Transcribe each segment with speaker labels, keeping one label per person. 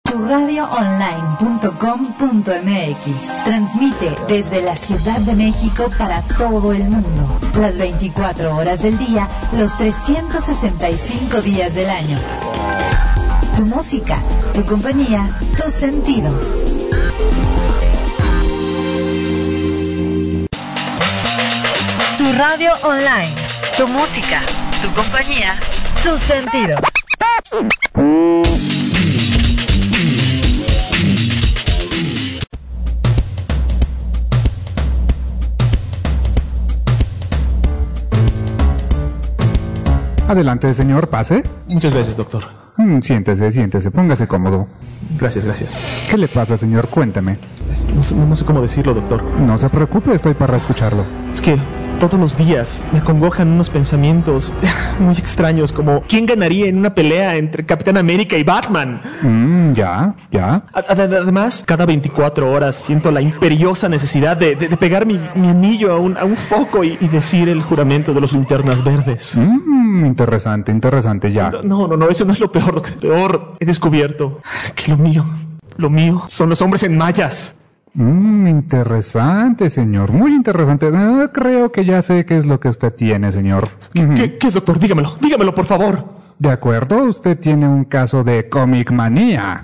Speaker 1: Turradioonline.com.mx transmite desde la Ciudad de México para todo el mundo, las 24 horas del día, los 365 días del año. Tu música, tu compañía, tus sentidos. Tu radio online, tu música, tu compañía, tus sentidos.
Speaker 2: Adelante, señor, pase.
Speaker 3: Muchas gracias, doctor.
Speaker 2: Siéntese, póngase cómodo.
Speaker 3: Gracias.
Speaker 2: ¿Qué le pasa, señor? Cuéntame.
Speaker 3: No sé cómo decirlo, doctor.
Speaker 2: No se preocupe, estoy para escucharlo.
Speaker 3: Es que todos los días me acongojan unos pensamientos muy extraños, como ¿quién ganaría en una pelea entre Capitán América y Batman?
Speaker 2: Ya.
Speaker 3: Además, cada 24 horas siento la imperiosa necesidad de pegar mi anillo a un foco y decir el juramento de los linternas verdes.
Speaker 2: Interesante, ya.
Speaker 3: No, eso no es lo peor. Lo peor, he descubierto que lo mío son los hombres en mallas.
Speaker 2: Interesante, señor, muy interesante. Creo que ya sé qué es lo que usted tiene, señor.
Speaker 3: ¿Qué es, doctor? Dígamelo, por favor.
Speaker 2: De acuerdo, usted tiene un caso de comic manía.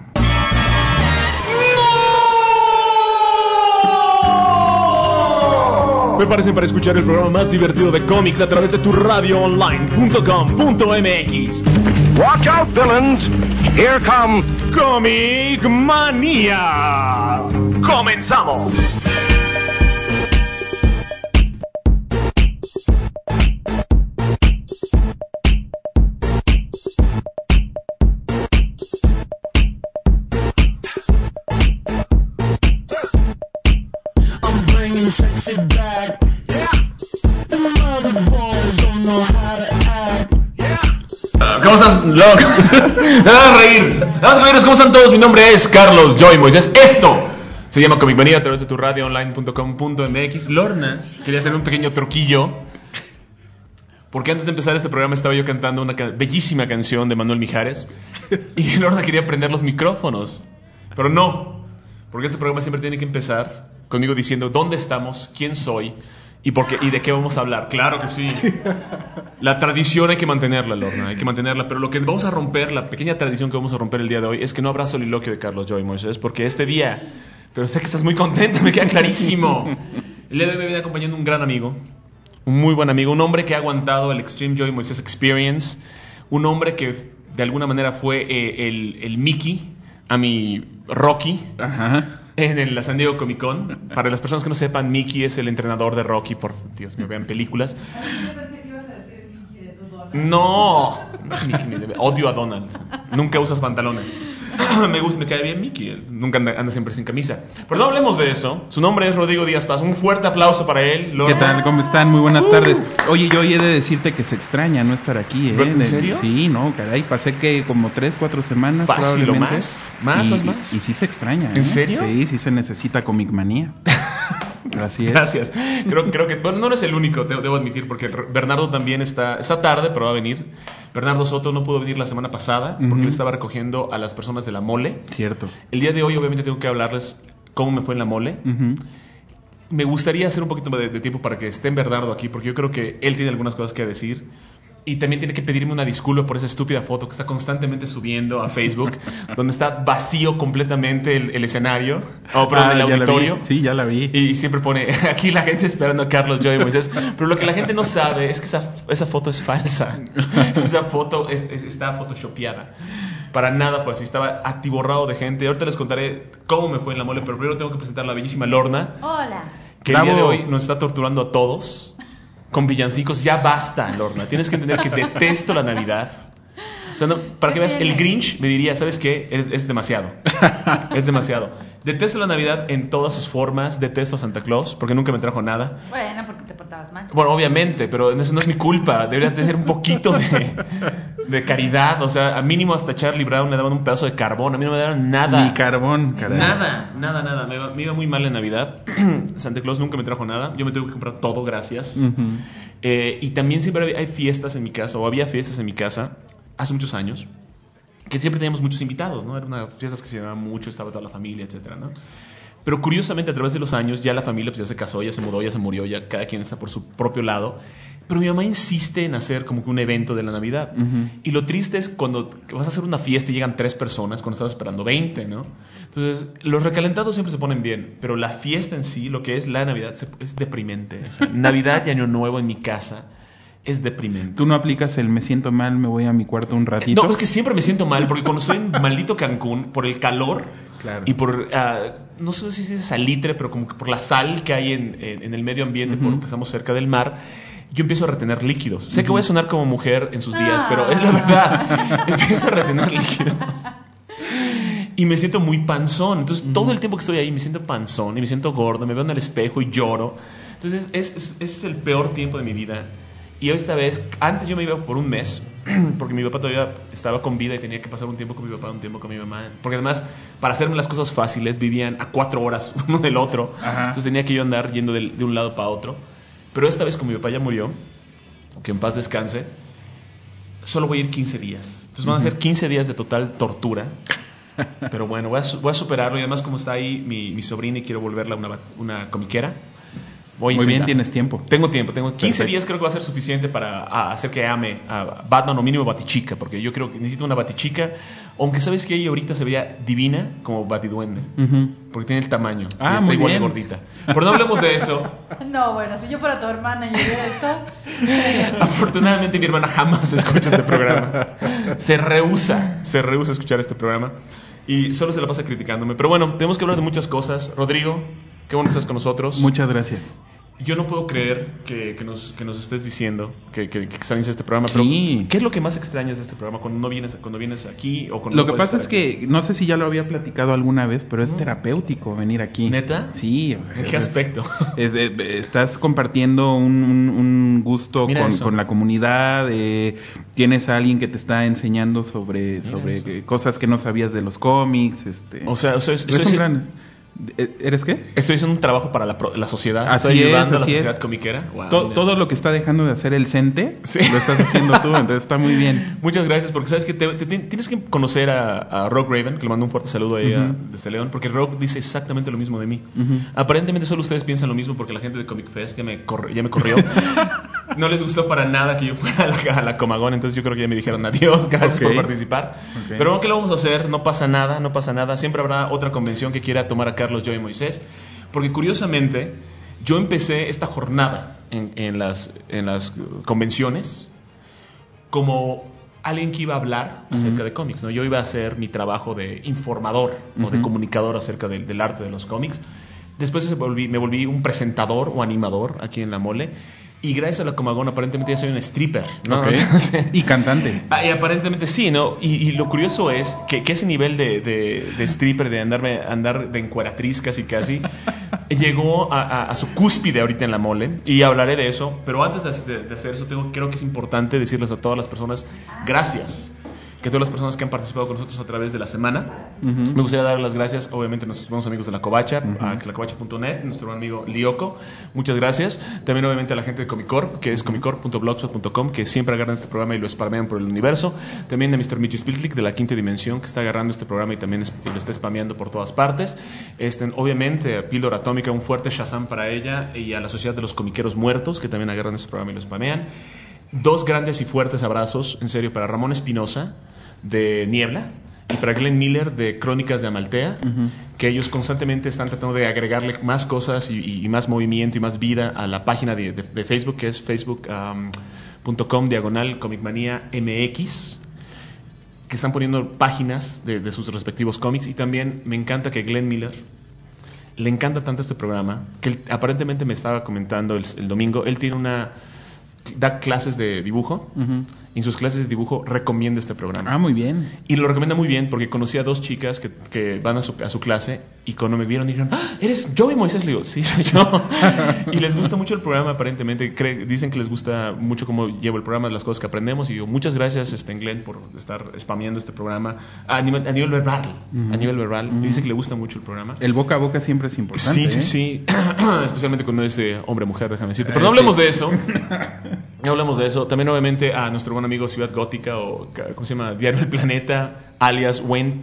Speaker 3: Prepárense para escuchar el programa más divertido de cómics a través de turradioonline.com.mx.
Speaker 4: Watch out, villains. Here come
Speaker 3: Comic Manía. ¡Comenzamos!
Speaker 5: Sexy back. Yeah. The mother boys don't know how to act. Yeah.
Speaker 6: ¿Cómo estás, loco? Me vas a reír. ¿Cómo están todos? Mi nombre es Carlos Joy Moisés. Esto se llama Comic Manía a través de turradioonline.com.mx. Lorna quería hacer un pequeño truquillo, porque antes de empezar este programa estaba yo cantando una bellísima canción de Manuel Mijares y Lorna quería prender los micrófonos, pero no, porque este programa siempre tiene que empezar conmigo diciendo dónde estamos, quién soy y por qué y de qué vamos a hablar. Claro que sí. La tradición hay que mantenerla, Lorna, hay que mantenerla. Pero lo que vamos a romper, la pequeña tradición que vamos a romper el día de hoy, es que no habrá soliloquio de Carlos Joy Moisés, porque este día, pero sé que estás muy contenta, me queda clarísimo. El día de hoy me viene acompañando un gran amigo, un muy buen amigo, un hombre que ha aguantado el Extreme Joy Moisés Experience, un hombre que de alguna manera fue el Mickey a mi Rocky. Ajá. En la San Diego Comic Con. Para las personas que no sepan, Mickey es el entrenador de Rocky. Por Dios, me vean películas.
Speaker 7: Yo pensé que ibas a decir Mickey de todo.
Speaker 6: No, odio a Donald. Nunca usas pantalones. Me cae bien Mickey. Nunca anda siempre sin camisa. Pero no hablemos de eso. Su nombre es Rodrigo Díaz Paz. Un fuerte aplauso para él.
Speaker 8: ¿Qué tal? ¿Cómo están? Muy buenas tardes. Oye, yo he de decirte que se extraña no estar aquí, ¿eh?
Speaker 6: ¿En serio?
Speaker 8: Sí, no, caray. Pasé que como 3-4 semanas.
Speaker 6: Fácil o
Speaker 8: probablemente.
Speaker 6: más.
Speaker 8: Y sí se extraña, ¿eh?
Speaker 6: ¿En serio?
Speaker 8: Sí se necesita Comic Manía. Así es.
Speaker 6: Gracias. Creo que, bueno, no eres el único, debo admitir, porque Bernardo también está tarde, pero va a venir. Bernardo Soto no pudo venir la semana pasada porque él estaba recogiendo a las personas de la mole.
Speaker 8: Cierto.
Speaker 6: El día de hoy, obviamente, tengo que hablarles cómo me fue en la mole. Me gustaría hacer un poquito de tiempo para que esté Bernardo aquí, porque yo creo que él tiene algunas cosas que decir. Y también tiene que pedirme una disculpa por esa estúpida foto que está constantemente subiendo a Facebook, donde está vacío completamente el escenario, el auditorio.
Speaker 8: Sí, ya la vi.
Speaker 6: Y siempre pone, aquí la gente esperando a Carlos Joy Moisés. Pero lo que la gente no sabe es que esa foto es falsa. Esa foto está photoshopeada. Para nada fue así, estaba atiborrado de gente. Ahorita les contaré cómo me fue en la mole, pero primero tengo que presentar a la bellísima Lorna.
Speaker 7: Hola.
Speaker 6: Que el día de hoy nos está torturando a todos con villancicos. Ya basta, Lorna. Tienes que entender que detesto la Navidad. O sea, no, para que veas, el Grinch me diría, ¿sabes qué? Es demasiado. Es demasiado. Detesto la Navidad en todas sus formas. Detesto a Santa Claus porque nunca me trajo nada.
Speaker 7: Bueno, porque te portabas mal.
Speaker 6: Bueno, obviamente, pero eso no es mi culpa. Debería tener un poquito de caridad. O sea, a mínimo hasta Charlie Brown le daban un pedazo de carbón. A mí no me daban nada.
Speaker 8: Ni carbón, caray.
Speaker 6: Nada. Me iba muy mal en Navidad. Santa Claus nunca me trajo nada. Yo me tuve que comprar todo, gracias. Y también siempre hay fiestas en mi casa, o había fiestas en mi casa hace muchos años. que siempre teníamos muchos invitados, ¿no? Era una fiesta que se llamaba mucho, estaba toda la familia, etcétera, ¿no? Pero curiosamente, a través de los años, ya la familia pues, ya se casó, ya se mudó, ya se murió, ya cada quien está por su propio lado. Pero mi mamá insiste en hacer como que un evento de la Navidad. Y lo triste es cuando vas a hacer una fiesta y llegan 3 personas, cuando estás esperando 20, ¿no? Entonces, los recalentados siempre se ponen bien, pero la fiesta en sí, lo que es la Navidad, es deprimente. O sea, Navidad y Año Nuevo en mi casa es deprimente.
Speaker 8: ¿Tú no aplicas el me siento mal, me voy a mi cuarto un ratito?
Speaker 6: No, es que siempre me siento mal, porque cuando estoy en maldito Cancún, por el calor...
Speaker 8: Claro.
Speaker 6: Y por, no sé si es salitre, pero como que por la sal que hay en el medio ambiente, porque estamos cerca del mar, yo empiezo a retener líquidos. Sé que voy a sonar como mujer en sus días, pero es la verdad. Empiezo a retener líquidos. Y me siento muy panzón. Entonces, todo el tiempo que estoy ahí me siento panzón y me siento gordo, me veo en el espejo y lloro. Entonces, es el peor tiempo de mi vida. Y esta vez, antes yo me iba por un mes, porque mi papá todavía estaba con vida y tenía que pasar un tiempo con mi papá, un tiempo con mi mamá. Porque además, para hacerme las cosas fáciles, vivían a 4 horas uno del otro. Ajá. Entonces tenía que yo andar yendo de un lado para otro. Pero esta vez, como mi papá ya murió, que en paz descanse, solo voy a ir 15 días. Entonces van a ser 15 días de total tortura. Pero bueno, voy a superarlo. Y además, como está ahí mi sobrina y quiero volverla una comiquera, muy bien, tienes tiempo. Tengo 15 Perfecto. Días, creo que va a ser suficiente para hacer que ame a Batman o mínimo Batichica, porque yo creo que necesito una Batichica, aunque sabes que ella ahorita se veía divina como Batiduende, porque tiene el tamaño, y está igual de gordita. Pero no hablemos de eso.
Speaker 7: No, bueno, si yo fuera tu hermana y yo viera esto...
Speaker 6: Afortunadamente mi hermana jamás escucha este programa. Se rehúsa a escuchar este programa y solo se la pasa criticándome. Pero bueno, tenemos que hablar de muchas cosas. Rodrigo, qué bueno que estás con nosotros.
Speaker 8: Muchas gracias.
Speaker 6: Yo no puedo creer que nos estés diciendo que extrañas este programa, pero
Speaker 8: sí.
Speaker 6: ¿Qué es lo que más extrañas de este programa cuando vienes aquí? O cuando
Speaker 8: lo que pasa es que, no sé si ya lo había platicado alguna vez, pero es terapéutico venir aquí.
Speaker 6: ¿Neta?
Speaker 8: Sí. O sea,
Speaker 6: ¿en qué aspecto?
Speaker 8: Estás compartiendo un gusto con la comunidad, tienes a alguien que te está enseñando sobre cosas que no sabías de los cómics.
Speaker 6: O sea,
Speaker 8: es un gran... ¿Eres qué?
Speaker 6: Estoy haciendo un trabajo para la sociedad.
Speaker 8: Así
Speaker 6: Estoy ayudando a la
Speaker 8: así
Speaker 6: sociedad comiquera. Wow,
Speaker 8: todo lo que está dejando de hacer el CENTE, lo estás haciendo tú, entonces está muy bien.
Speaker 6: Muchas gracias, porque sabes que tienes que conocer a Rogue Raven, que le mando un fuerte saludo a ella desde León, porque Rogue dice exactamente lo mismo de mí. Aparentemente solo ustedes piensan lo mismo, porque la gente de Comic Fest ya me corrió. No les gustó para nada que yo fuera a la Comagón, entonces yo creo que ya me dijeron adiós, gracias por participar. Pero bueno, ¿qué lo vamos a hacer? No pasa nada. Siempre habrá otra convención que quiera tomar a Carlos, yo y Moisés, porque curiosamente yo empecé esta jornada en las convenciones como alguien que iba a hablar acerca de cómics, ¿no? Yo iba a hacer mi trabajo de informador o de comunicador acerca del arte de los cómics. Después me volví un presentador o animador aquí en La Mole. Y gracias a la Comagón aparentemente ya soy un stripper, ¿no?
Speaker 8: Y cantante.
Speaker 6: Y aparentemente sí, ¿no? Y lo curioso es que ese nivel de stripper, de andar de encueratriz casi, llegó a su cúspide ahorita en La Mole. Y hablaré de eso. Pero antes de hacer eso, creo que es importante decirles a todas las personas gracias. Que todas las personas que han participado con nosotros a través de la semana. Me gustaría dar las gracias, obviamente, a nuestros buenos amigos de La Covacha, a lacovacha.net, nuestro amigo Lyoko. Muchas gracias. También, obviamente, a la gente de Comicorp, que es comicorp.blogspot.com, que siempre agarran este programa y lo spamean por el universo. También a Mr. Michi Spiltlik, de La Quinta Dimensión, que está agarrando este programa y también lo está spameando por todas partes. Obviamente, a Píldora Atómica, un fuerte Shazam para ella, y a la Sociedad de los Comiqueros Muertos, que también agarran este programa y lo spamean. 2 grandes y fuertes abrazos, en serio, para Ramón Espinosa, de Niebla, y para Glenn Miller, de Crónicas de Amaltea, que ellos constantemente están tratando de agregarle más cosas y más movimiento y más vida a la página de Facebook, que es facebook.com/comicmania.mx, que están poniendo páginas de sus respectivos cómics. Y también me encanta que Glenn Miller le encanta tanto este programa, que él, aparentemente me estaba comentando el domingo, él da clases de dibujo. Y en sus clases de dibujo recomienda este programa.
Speaker 8: Muy bien.
Speaker 6: Y lo recomienda muy bien porque conocí a 2 chicas que van a su clase, y cuando me vieron dijeron, ¿eres Joey Moisés? Le digo, sí, soy yo. Y les gusta mucho el programa, aparentemente. Dicen que les gusta mucho cómo llevo el programa, las cosas que aprendemos. Y digo, muchas gracias, Glenn, por estar spameando este programa a nivel verbal. A nivel verbal. Y dice que le gusta mucho el programa.
Speaker 8: El boca a boca siempre es importante.
Speaker 6: Sí. Especialmente cuando es hombre-mujer, déjame decirte. Pero no hablemos de eso. No hablemos de eso. También, obviamente, a nuestro buen amigo Ciudad Gótica, o ¿cómo se llama? Diario El Planeta, alias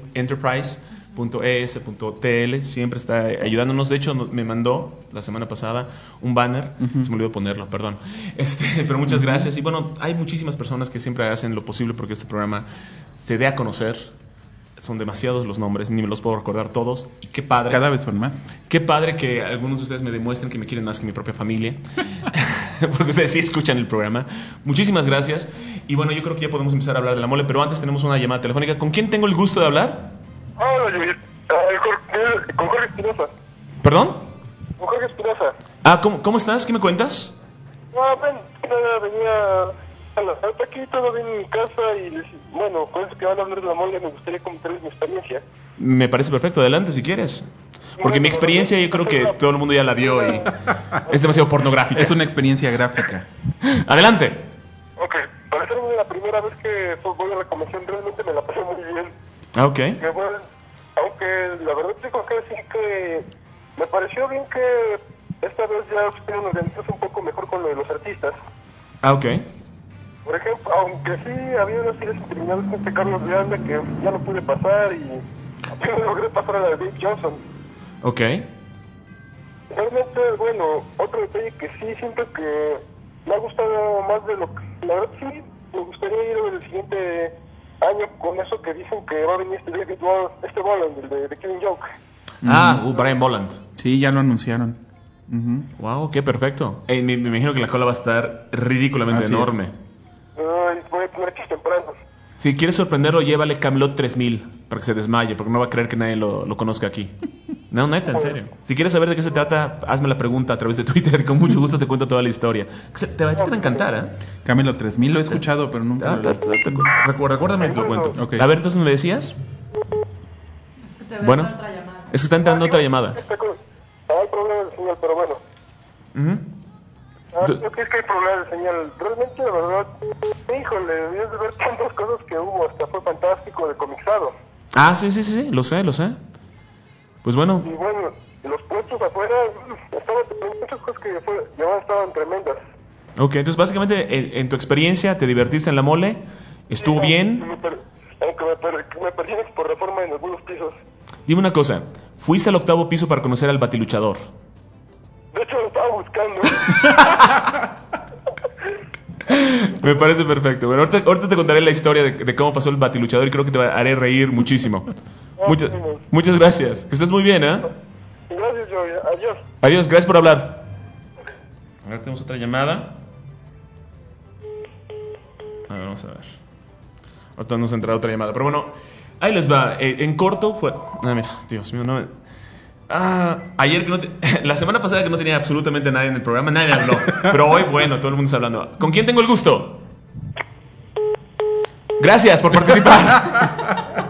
Speaker 6: WayneEnterprise.es.tl. Siempre está ayudándonos. De hecho, me mandó la semana pasada un banner. Se me olvidó ponerlo, perdón. Pero muchas gracias. Y bueno, hay muchísimas personas que siempre hacen lo posible porque este programa se dé a conocer. Son demasiados los nombres, ni me los puedo recordar todos. Y qué padre.
Speaker 8: Cada vez son más.
Speaker 6: Qué padre que algunos de ustedes me demuestren que me quieren más que mi propia familia. Porque ustedes sí escuchan el programa. Muchísimas gracias. Y bueno, yo creo que ya podemos empezar a hablar de la mole, pero antes tenemos una llamada telefónica. ¿Con quién tengo el gusto de hablar?
Speaker 9: Con Jorge Espinosa.
Speaker 6: ¿Perdón?
Speaker 9: Con Jorge Espinosa.
Speaker 6: ¿Cómo estás? ¿Qué me cuentas?
Speaker 9: Venía hasta aquí todo bien en mi casa y bueno, con eso que van a hablar de la mole me gustaría comentarles mi experiencia.
Speaker 6: Me parece perfecto, adelante si quieres. Porque mi experiencia yo creo que todo el mundo ya la vio y es demasiado pornográfica.
Speaker 8: Es una experiencia gráfica.
Speaker 6: Adelante.
Speaker 9: Ok, para ser la primera vez que voy a la convención realmente me la pasé muy bien.
Speaker 6: Ok.
Speaker 9: Bueno, aunque la verdad tengo que decir que me pareció bien que esta vez ya supieron organizarse un poco mejor con lo de los artistas.
Speaker 6: Ok.
Speaker 9: Por ejemplo, aunque sí había unas series determinadas con este Carlos de Anda que ya no pude pasar y apenas logré pasar a la de Dave Johnson.
Speaker 6: Ok.
Speaker 9: Realmente, bueno, otro detalle que sí siento que me ha gustado más de lo que... La verdad sí, me gustaría ir el siguiente año con eso que dicen que va a venir este Boland, el de Killing Joke.
Speaker 6: Brian Boland.
Speaker 8: Sí, ya lo anunciaron.
Speaker 6: Wow, qué perfecto. Me imagino que la cola va a estar ridículamente enorme.
Speaker 9: Voy a tener que ir temprano.
Speaker 6: Si quieres sorprenderlo, llévale Camelot 3000 para que se desmaye, porque no va a creer que nadie lo conozca aquí. No, neta, en serio. Si quieres saber de qué se trata, hazme la pregunta a través de Twitter. Con mucho gusto te cuento toda la historia. Te va a encantar, ¿eh?
Speaker 8: Camelot 3000 lo he escuchado, pero nunca
Speaker 6: recuérdame y te lo cuento.
Speaker 8: Okay.
Speaker 6: A ver, entonces me decías.
Speaker 7: Es que te veo
Speaker 6: Bueno,
Speaker 7: con otra llamada.
Speaker 6: es que está entrando otra llamada.
Speaker 9: Hay problema de señal, pero bueno. Creo que es que hay problema de señal. Realmente, la verdad, híjole, debías de ver tantas cosas que hubo. Hasta fue fantástico de comixado.
Speaker 6: Sí, lo sé. Pues bueno.
Speaker 9: Y bueno, los puestos afuera, muchas cosas que estaban tremendas.
Speaker 6: Ok, entonces básicamente en tu experiencia te divertiste en la mole, estuvo bien.
Speaker 9: Aunque me perdí por reforma en algunos pisos.
Speaker 6: Dime una cosa, ¿fuiste al 8º piso para conocer al batiluchador?
Speaker 9: De hecho lo estaba buscando.
Speaker 6: Me parece perfecto. Bueno, ahorita te contaré la historia de cómo pasó el batiluchador y creo que te haré reír muchísimo. Muchas gracias. Que estés muy bien, ¿eh?
Speaker 9: Gracias, Joey. Adiós.
Speaker 6: Adiós, gracias por hablar. A ver, tenemos otra llamada. A ver, vamos a ver. Ahorita nos entrará otra llamada. Pero bueno, ahí les va. En corto fue... mira, Dios mío, no... ayer la semana pasada que no tenía absolutamente nadie en el programa, nadie habló. Pero hoy, bueno, todo el mundo está hablando. ¿Con quién tengo el gusto? Gracias por participar.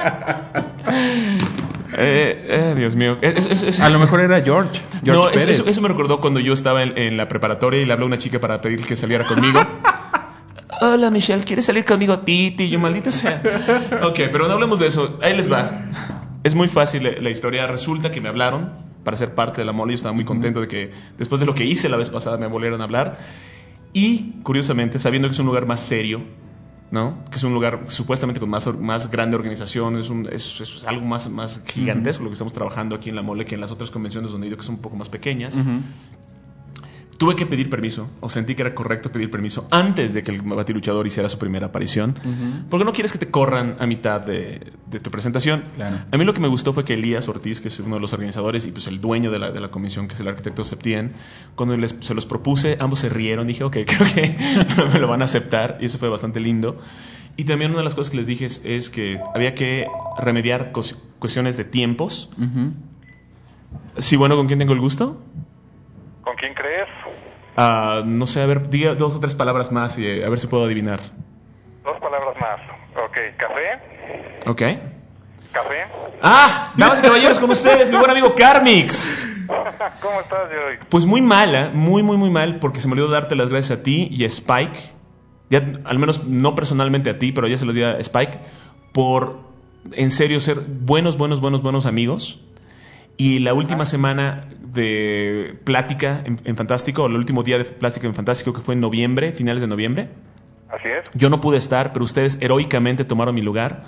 Speaker 6: Dios mío.
Speaker 8: A lo mejor era George
Speaker 6: no,
Speaker 8: Pérez.
Speaker 6: Eso me recordó cuando yo estaba en la preparatoria y le habló a una chica para pedir que saliera conmigo. Hola, Michelle, ¿quieres salir conmigo? Titi, yo maldita sea. Ok, pero no hablemos de eso. Ahí les va. Es muy fácil la historia. Resulta que me hablaron para ser parte de la mole. Yo estaba muy contento de que después de lo que hice la vez pasada me volvieron a hablar. Y, curiosamente, sabiendo que es un lugar más serio, ¿no? Que es un lugar supuestamente con más grande organización, es algo más gigantesco lo que estamos trabajando aquí en la mole que en las otras convenciones donde he ido que son un poco más pequeñas. Tuve que pedir permiso, o sentí que era correcto pedir permiso antes de que el batiluchador hiciera su primera aparición, porque no quieres que te corran a mitad de tu presentación.
Speaker 8: Claro.
Speaker 6: A mí lo que me gustó fue que Elías Ortiz, que es uno de los organizadores y pues el dueño de la comisión, que es el arquitecto Septien, cuando se los propuse, ambos se rieron. Dije, ok, creo que me lo van a aceptar, y eso fue bastante lindo. Y también una de las cosas que les dije es que había que remediar cuestiones de tiempos. Sí, bueno, ¿con quién tengo el gusto?
Speaker 9: ¿Con quién crees?
Speaker 6: No sé, a ver, diga 2 o 3 palabras más y a ver si puedo adivinar.
Speaker 9: 2 palabras más. Ok, ¿café?
Speaker 6: Ok.
Speaker 9: ¿Café?
Speaker 6: Damas y caballeros, con ustedes, mi buen amigo Carmix.
Speaker 9: ¿Cómo estás, Joey?
Speaker 6: Pues muy mal, muy mal, porque se me olvidó darte las gracias a ti y a Spike. Ya, al menos no personalmente a ti, pero ya se los di a Spike, por en serio ser buenos amigos. Y la última semana de plática en Fantástico, o el último día de plática en Fantástico, que fue en noviembre, finales de noviembre.
Speaker 9: Así es.
Speaker 6: Yo no pude estar, pero ustedes heroicamente tomaron mi lugar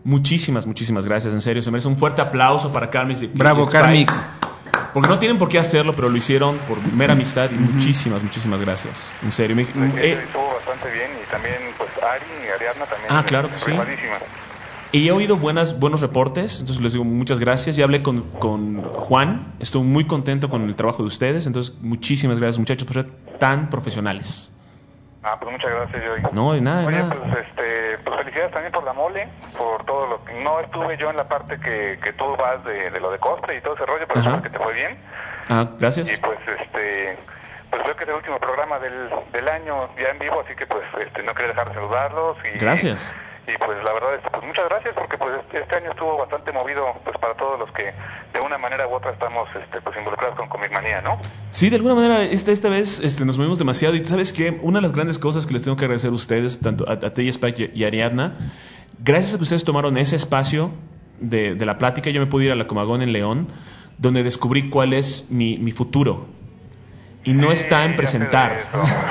Speaker 6: Muchísimas gracias, en serio. Se merece un fuerte aplauso para Carmix.
Speaker 8: Bravo, Carmix.
Speaker 6: Porque no tienen por qué hacerlo, pero lo hicieron por mera amistad y muchísimas gracias. En serio.
Speaker 10: Estuvo bastante bien y también, pues, Ari y Ariadna también.
Speaker 6: Claro que sí. Y he oído buenos reportes, entonces les digo muchas gracias. Ya hablé con Juan, estoy muy contento con el trabajo de ustedes, entonces muchísimas gracias, muchachos, por ser tan profesionales.
Speaker 10: Pues muchas gracias, Joey.
Speaker 6: No, de nada.
Speaker 10: Oye, pues felicidades también por la mole, por todo lo que... No estuve yo en la parte que tú vas de lo de cosplay y todo ese rollo, pero creo que te fue bien.
Speaker 6: Gracias.
Speaker 10: Y pues veo que es el último programa del año ya en vivo, así que pues no quería dejar de saludarlos.
Speaker 6: Gracias.
Speaker 10: Y pues la verdad, pues muchas gracias, porque pues este año estuvo bastante movido pues para todos los que de una manera u otra estamos pues involucrados con Comic Manía, ¿no?
Speaker 6: Sí, de alguna manera esta vez nos movimos demasiado. Y ¿sabes qué? Una de las grandes cosas que les tengo que agradecer a ustedes, tanto a Tella Spike y Ariadna, gracias a que ustedes tomaron ese espacio de la plática, yo me pude ir a la Comagón en León, donde descubrí cuál es mi futuro. Y no está en presentar.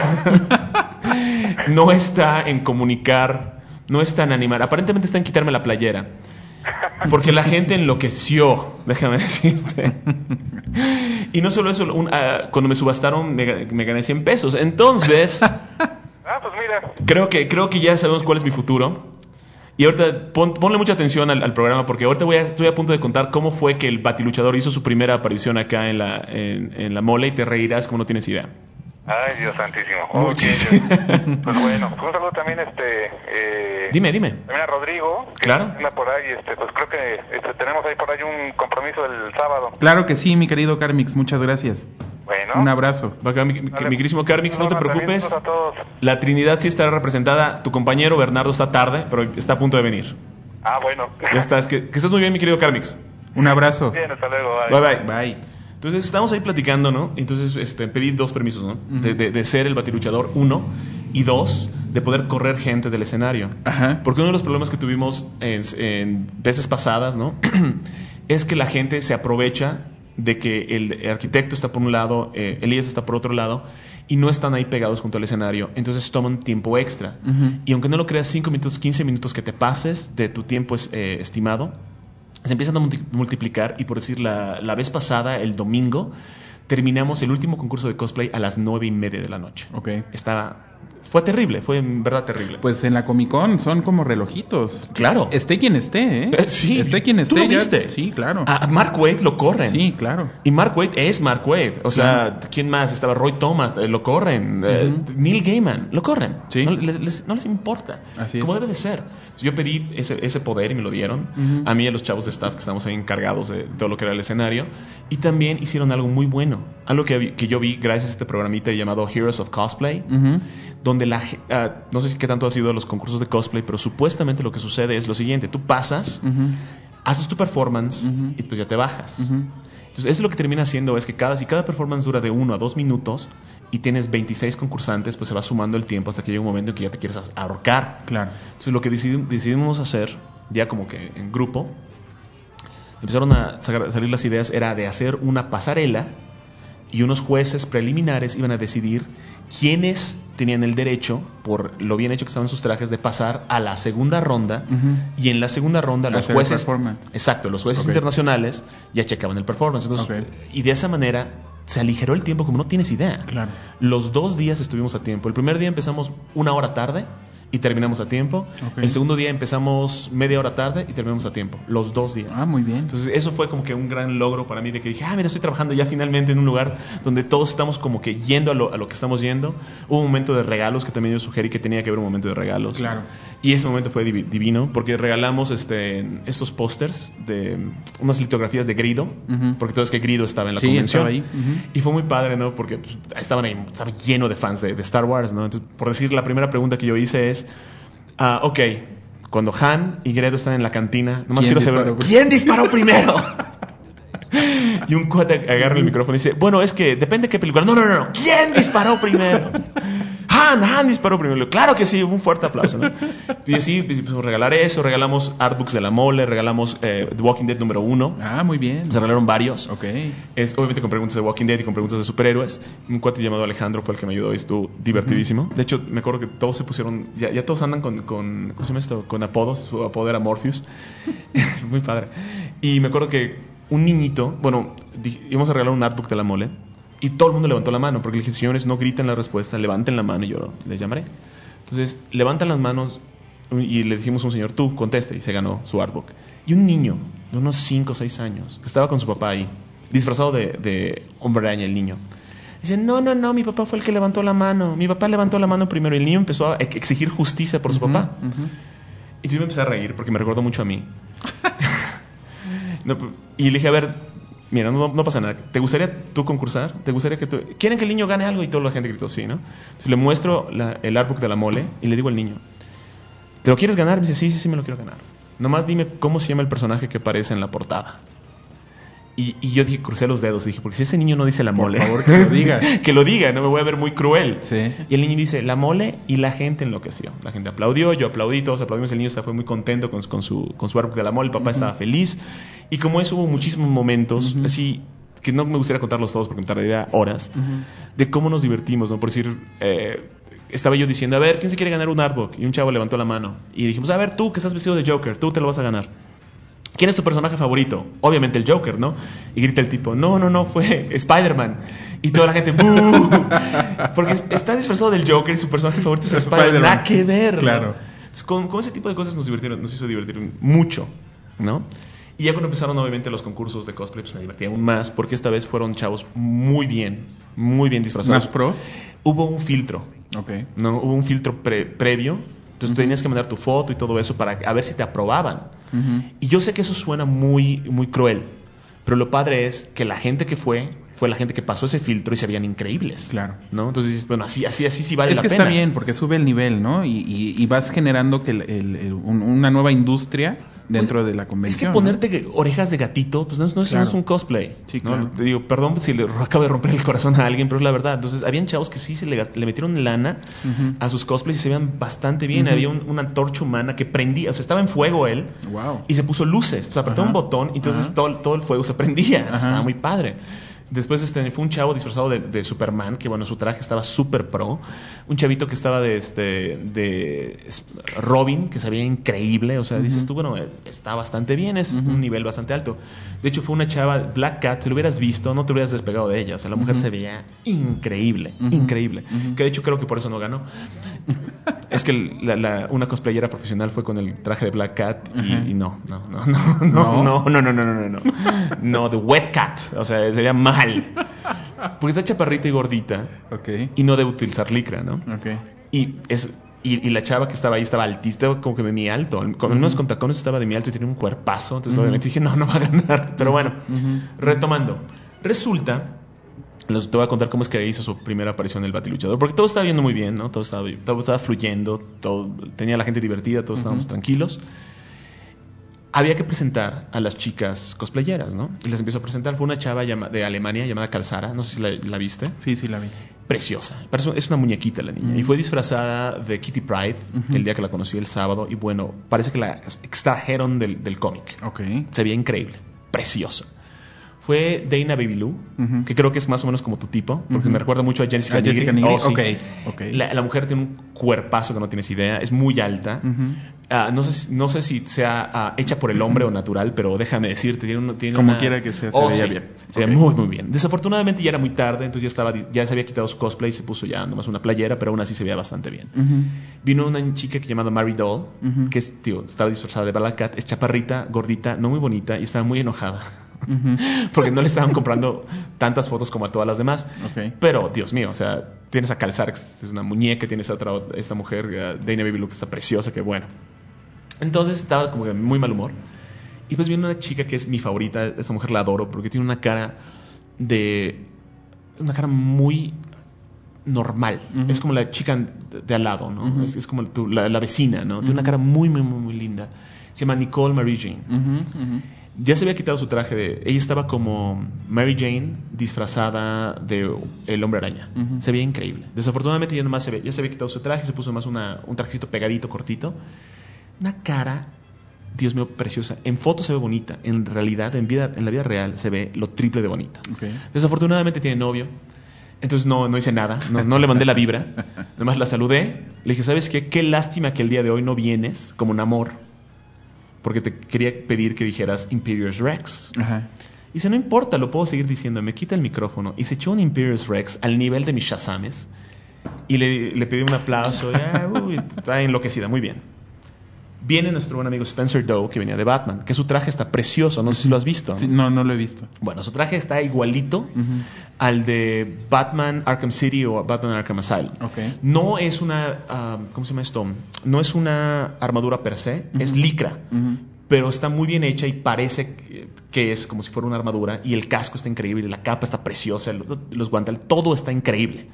Speaker 6: No está en comunicar. No está en animar. Aparentemente está en quitarme la playera. Porque la gente enloqueció, déjame decirte. Y no solo eso, cuando me subastaron me gané 100 pesos. Entonces,
Speaker 10: pues mira.
Speaker 6: Creo que ya sabemos cuál es mi futuro. Y ahorita ponle mucha atención al programa, porque ahorita estoy a punto de contar cómo fue que el Batiluchador hizo su primera aparición acá en la mole, y te reirás como no tienes idea.
Speaker 10: Ay, Dios santísimo.
Speaker 6: Muchísimo.
Speaker 10: Pues bueno, un saludo también
Speaker 6: Dime.
Speaker 10: También a Rodrigo, que
Speaker 6: claro.
Speaker 10: anda por ahí, pues creo que tenemos ahí por ahí un compromiso el sábado.
Speaker 8: Claro que sí, mi querido Carmix, muchas gracias.
Speaker 10: Bueno.
Speaker 8: Un abrazo.
Speaker 6: Mi querísimo Carmix, no te preocupes. La Trinidad sí estará representada. Tu compañero Bernardo está tarde, pero está a punto de venir.
Speaker 10: Bueno.
Speaker 6: Ya estás, que estés muy bien, mi querido Carmix.
Speaker 8: Un abrazo.
Speaker 10: Bien, hasta luego.
Speaker 6: Bye. Entonces estábamos ahí platicando, ¿no? Entonces pedí 2 permisos, ¿no? De ser el Batiluchador, 1, y 2, de poder correr gente del escenario.
Speaker 8: Ajá.
Speaker 6: Porque uno de los problemas que tuvimos en veces pasadas, ¿no? Es que la gente se aprovecha de que el arquitecto está por un lado, Elías está por otro lado, y no están ahí pegados junto al escenario. Entonces toman tiempo extra. Y aunque no lo creas, 5 minutos, 15 minutos que te pases de tu tiempo estimado, se empiezan a multiplicar. Y por decir, la vez pasada, el domingo, terminamos el último concurso de cosplay a las 9:30 de la noche.
Speaker 8: Okay.
Speaker 6: Fue terrible, fue en verdad terrible.
Speaker 8: Pues en la Comic Con son como relojitos.
Speaker 6: Claro.
Speaker 8: Esté quien esté, ¿eh?
Speaker 6: Sí.
Speaker 8: Esté quien esté.
Speaker 6: ¿Tú lo viste?
Speaker 8: Sí, claro.
Speaker 6: A Mark Waid lo corren.
Speaker 8: Sí, claro.
Speaker 6: Y Mark Waid es Mark Waid. O sea, ¿quién más? Estaba Roy Thomas, lo corren. Neil Gaiman, lo corren.
Speaker 8: Sí.
Speaker 6: No les importa.
Speaker 8: Así
Speaker 6: como
Speaker 8: es.
Speaker 6: debe de ser. Yo pedí ese poder y me lo dieron. A mí y a los chavos de staff que estamos ahí encargados de todo lo que era el escenario. Y también hicieron algo muy bueno. Algo que yo vi gracias a este programita llamado Heroes of Cosplay. Donde no sé si qué tanto ha sido los concursos de cosplay, pero supuestamente lo que sucede es lo siguiente: tú pasas, haces tu performance y pues ya te bajas. Entonces eso lo que termina haciendo es que si cada performance dura de 1 a 2 minutos y tienes 26 concursantes, pues se va sumando el tiempo hasta que llega un momento en que ya te quieres ahorcar.
Speaker 8: Claro.
Speaker 6: Entonces lo que decidimos hacer, ya como que en grupo, empezaron a salir las ideas, era de hacer una pasarela, y unos jueces preliminares iban a decidir quiénes tenían el derecho, por lo bien hecho que estaban sus trajes, de pasar a la segunda ronda. Y en la segunda ronda los jueces, los jueces internacionales ya checaban el performance. Entonces, y de esa manera se aligeró el tiempo como no tienes idea.
Speaker 8: Claro.
Speaker 6: Los 2 días estuvimos a tiempo. El primer día empezamos 1 hora tarde y terminamos a tiempo. El segundo día empezamos media hora tarde y terminamos a tiempo. Los 2 días.
Speaker 8: Muy bien.
Speaker 6: Entonces eso fue como que un gran logro para mí, de que dije, mira, estoy trabajando ya finalmente en un lugar donde todos estamos como que yendo a lo que estamos yendo. Hubo un momento de regalos que también yo sugerí que tenía que haber un momento de regalos.
Speaker 8: Claro.
Speaker 6: Y ese momento fue divino, porque regalamos estos pósters de unas litografías de Grido, porque todo es que Grido estaba en la convención.
Speaker 8: Estaba ahí.
Speaker 6: Y fue muy padre, ¿no? Porque pues, estaba lleno de fans de Star Wars, ¿no? Entonces, por decir, la primera pregunta que yo hice es, ok, cuando Han y Gredo están en la cantina, nomás quiero saber, ¿quién disparó primero? Y un cuate agarra el micrófono y dice, bueno, es que depende de qué película. No, ¿quién disparó primero? Han disparó primero. Le digo, claro que sí, un fuerte aplauso, ¿no? Y así, pues, regalar eso, regalamos artbooks de la mole, regalamos The Walking Dead número 1.
Speaker 8: Ah, muy bien.
Speaker 6: Se regalaron varios.
Speaker 8: Ok.
Speaker 6: Obviamente con preguntas de Walking Dead y con preguntas de superhéroes. Un cuate llamado Alejandro fue el que me ayudó y estuvo divertidísimo. De hecho, me acuerdo que todos se pusieron, ya todos andan con ¿cómo se llama esto? Con apodos. Su apodo era Morpheus. Muy padre. Y me acuerdo que un niñito, bueno, íbamos a regalar un artbook de la mole y todo el mundo levantó la mano porque le dije, señores, no griten la respuesta, levanten la mano y yo les llamaré. Entonces, levantan las manos y le dijimos a un señor, tú, conteste, y se ganó su artbook. Y un niño de unos 5 o 6 años que estaba con su papá ahí, disfrazado de hombre araña, el niño. Dice, no, mi papá fue el que levantó la mano. Mi papá levantó la mano primero y el niño empezó a exigir justicia por su papá. Y yo me empecé a reír porque me recordó mucho a mí. Y le dije, a ver, mira, no pasa nada. ¿Te gustaría tú concursar? ¿Te gustaría que tú... ¿Quieren que el niño gane algo? Y toda la gente gritó, sí, ¿no? Entonces le muestro el artbook de la mole y le digo al niño, ¿te lo quieres ganar? Me dice, sí, me lo quiero ganar. Nomás dime cómo se llama el personaje que aparece en la portada. Y yo dije, crucé los dedos, dije, porque si ese niño no dice la mole,
Speaker 8: por favor, que lo diga.
Speaker 6: Que lo diga, no me voy a ver muy cruel.
Speaker 8: Sí.
Speaker 6: Y el niño dice, la mole, y la gente enloqueció. La gente aplaudió, yo aplaudí, todos aplaudimos. El niño fue muy contento con su artbook de la mole, el papá estaba feliz. Y como eso hubo muchísimos momentos, así, que no me gustaría contarlos todos porque me tardaría horas, de cómo nos divertimos, ¿no? Por decir, estaba yo diciendo, a ver, ¿quién se quiere ganar un artbook? Y un chavo levantó la mano. Y dijimos, a ver, tú que estás vestido de Joker, tú te lo vas a ganar. ¿Quién es tu personaje favorito? Obviamente el Joker, ¿no? Y grita el tipo, no, fue Spider-Man. Y toda la gente, ¡bú! Porque está disfrazado del Joker y su personaje favorito es Spider-Man. Nada que ver, ¿no?
Speaker 8: Claro.
Speaker 6: Con ese tipo de cosas nos hizo divertir mucho, ¿no? Y ya cuando empezaron obviamente los concursos de cosplay, pues me divertí aún más, porque esta vez fueron chavos muy bien disfrazados.
Speaker 8: ¿Más pros?
Speaker 6: Hubo un filtro.
Speaker 8: Ok.
Speaker 6: ¿No? Hubo un filtro previo. Entonces tenías que mandar tu foto y todo eso para a ver si te aprobaban. Y yo sé que eso suena muy, muy cruel, pero lo padre es que la gente que fue la gente que pasó ese filtro y se veían increíbles.
Speaker 8: Claro.
Speaker 6: ¿No? Entonces, bueno, así sí vale la pena.
Speaker 8: Es que está bien, porque sube el nivel, ¿no? Y vas generando que una nueva industria dentro de la convención.
Speaker 6: Es que ponerte orejas de gatito, pues no es un cosplay. Sí, ¿no? Claro. Te digo, perdón si le acabo de romper el corazón a alguien, pero es la verdad. Entonces, habían chavos que sí le metieron lana a sus cosplays y se veían bastante bien. Había una antorcha humana que prendía, o sea, estaba en fuego él. Wow. Y se puso luces. O sea, apretó un botón y entonces todo el fuego se prendía. Estaba muy padre. Después fue un chavo disfrazado de Superman, que bueno, su traje estaba súper pro. Un chavito que estaba de Robin, que se veía increíble. O sea, dices tú, bueno, está bastante bien, es un nivel bastante alto. De hecho, fue una chava, Black Cat, si lo hubieras visto, no te hubieras despegado de ella. O sea, la mujer se veía increíble, increíble. Que de hecho creo que por eso no ganó. Es que una cosplayera profesional fue con el traje de Black Cat y no, The Wet Cat. O sea, sería mal. Porque está chaparrita y gordita.
Speaker 8: Okay.
Speaker 6: Y no debe utilizar licra, ¿no?
Speaker 8: Okay.
Speaker 6: Y la chava que estaba ahí estaba altista, como que de mi alto. Con unos con tacones estaba de mi alto y tenía un cuerpazo. Entonces obviamente dije, no va a ganar. Pero bueno, retomando. Resulta, te voy a contar cómo es que hizo su primera aparición en el Batiluchador. Porque todo estaba viendo muy bien, ¿no? Todo estaba fluyendo. Tenía a la gente divertida, todos estábamos tranquilos. Había que presentar a las chicas cosplayeras, ¿no? Y les empiezo a presentar. Fue una chava de Alemania llamada Calzara. No sé si la viste.
Speaker 8: Sí, la vi.
Speaker 6: Preciosa. Es una muñequita la niña. Y fue disfrazada de Kitty Pryde el día que la conocí, el sábado. Y bueno, parece que la extrajeron del cómic.
Speaker 8: Okay.
Speaker 6: Se veía increíble. Preciosa. Fue Dana Baby-Loo, que creo que es más o menos como tu tipo, porque me recuerda mucho a Jessica Nigri.
Speaker 8: Oh, sí.
Speaker 6: Okay. La mujer tiene un cuerpazo que no tienes idea, es muy alta. No sé si sea hecha por el hombre o natural, pero déjame decirte, tiene
Speaker 8: como quiera que sea, se veía bien.
Speaker 6: Se veía muy, muy bien. Desafortunadamente ya era muy tarde, entonces ya se había quitado su cosplay y se puso ya nomás una playera, pero aún así se veía bastante bien. Vino una chica que llamada Mary Doll, que estaba disfrazada de Black Cat, es chaparrita, gordita, no muy bonita, y estaba muy enojada. Porque no le estaban comprando tantas fotos como a todas las demás. Pero, Dios mío, o sea, tienes a Calzar, que es una muñeca, tienes a esta mujer, Dana Baby-Loo, que está preciosa, que bueno. Entonces estaba como de muy mal humor. Y pues viene una chica que es mi favorita, esta mujer la adoro, porque tiene una cara muy normal. Es como la chica de al lado, ¿no? Es como la vecina, ¿no? Tiene una cara muy, muy, muy, muy linda. Se llama Nicole Marie Jean. Ya se había quitado su traje de... Ella estaba como Mary Jane disfrazada de el Hombre Araña. Se veía increíble. Desafortunadamente ya nomás ya se había quitado su traje, se puso más un trajecito pegadito, cortito. Una cara, Dios mío, preciosa. En fotos se ve bonita. En realidad, en la vida real, se ve lo triple de bonita. Okay. Desafortunadamente tiene novio. Entonces no hice nada. No le mandé la vibra. Nomás la saludé. Le dije, ¿sabes qué? Qué lástima que el día de hoy no vienes como un amor. Porque te quería pedir que dijeras Imperious Rex. Ajá. Y dice, no importa, lo puedo seguir diciendo. Me quita el micrófono. Y se echó un Imperious Rex al nivel de mis Shazames. Y le pedí un aplauso. Está enloquecida, muy bien. Viene nuestro buen amigo Spencer Doe, que venía de Batman. Que su traje está precioso. No sé si lo has visto.
Speaker 8: Sí, no lo he visto.
Speaker 6: Bueno, su traje está igualito al de Batman Arkham City o Batman Arkham Asylum. Okay. No es una... ¿cómo se llama esto? No es una armadura per se. Es licra. Pero está muy bien hecha y parece que es como si fuera una armadura. Y el casco está increíble. La capa está preciosa. Los guantales. Todo está increíble.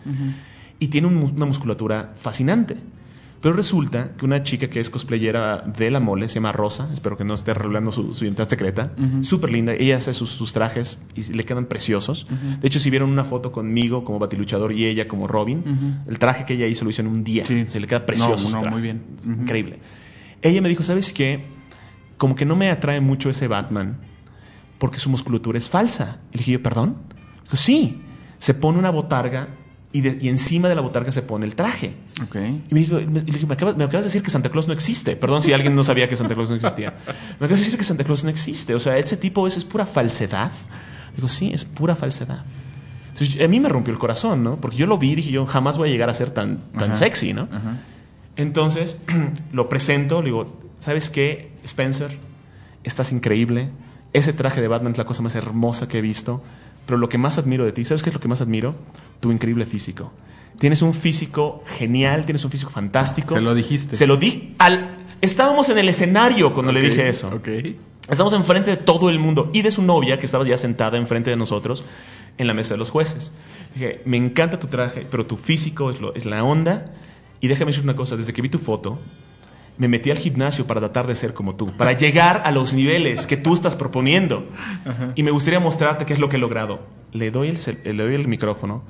Speaker 6: Y tiene una musculatura fascinante. Pero resulta que una chica que es cosplayera de La Mole, se llama Rosa, espero que no esté revelando su identidad secreta, súper linda, ella hace sus trajes y le quedan preciosos. De hecho, si vieron una foto conmigo como Batiluchador y ella como Robin, el traje que ella hizo lo hizo en un día. Sí. Se le queda precioso.
Speaker 8: Muy bien.
Speaker 6: Increíble. Ella me dijo, ¿sabes qué? Como que no me atrae mucho ese Batman porque su musculatura es falsa. Y le dije yo, ¿perdón? Dijo, sí. Se pone una botarga y encima de la botarga se pone el traje. Okay. Y me dijo, me acabas de decir que Santa Claus no existe. Perdón si alguien no sabía que Santa Claus no existía. Me acabas de decir que Santa Claus no existe. O sea, ese tipo es pura falsedad. Digo, sí, es pura falsedad. Entonces, a mí me rompió el corazón, ¿no? Porque yo lo vi y dije, yo jamás voy a llegar a ser tan sexy, ¿no? Entonces, lo presento, le digo, ¿sabes qué, Spencer? Estás increíble. Ese traje de Batman es la cosa más hermosa que he visto. Pero lo que más admiro de ti, ¿sabes qué es lo que más admiro? Tu increíble físico. Tienes un físico genial, tienes un físico fantástico.
Speaker 8: Se lo dijiste.
Speaker 6: Se lo di Estábamos en el escenario cuando le dije eso. Estamos enfrente de todo el mundo y de su novia, que estaba ya sentada enfrente de nosotros en la mesa de los jueces. Dije, me encanta tu traje, pero tu físico es la onda. Y déjame decir una cosa, desde que vi tu foto, me metí al gimnasio para tratar de ser como tú, para llegar a los niveles que tú estás proponiendo. Y me gustaría mostrarte qué es lo que he logrado. Le doy el micrófono,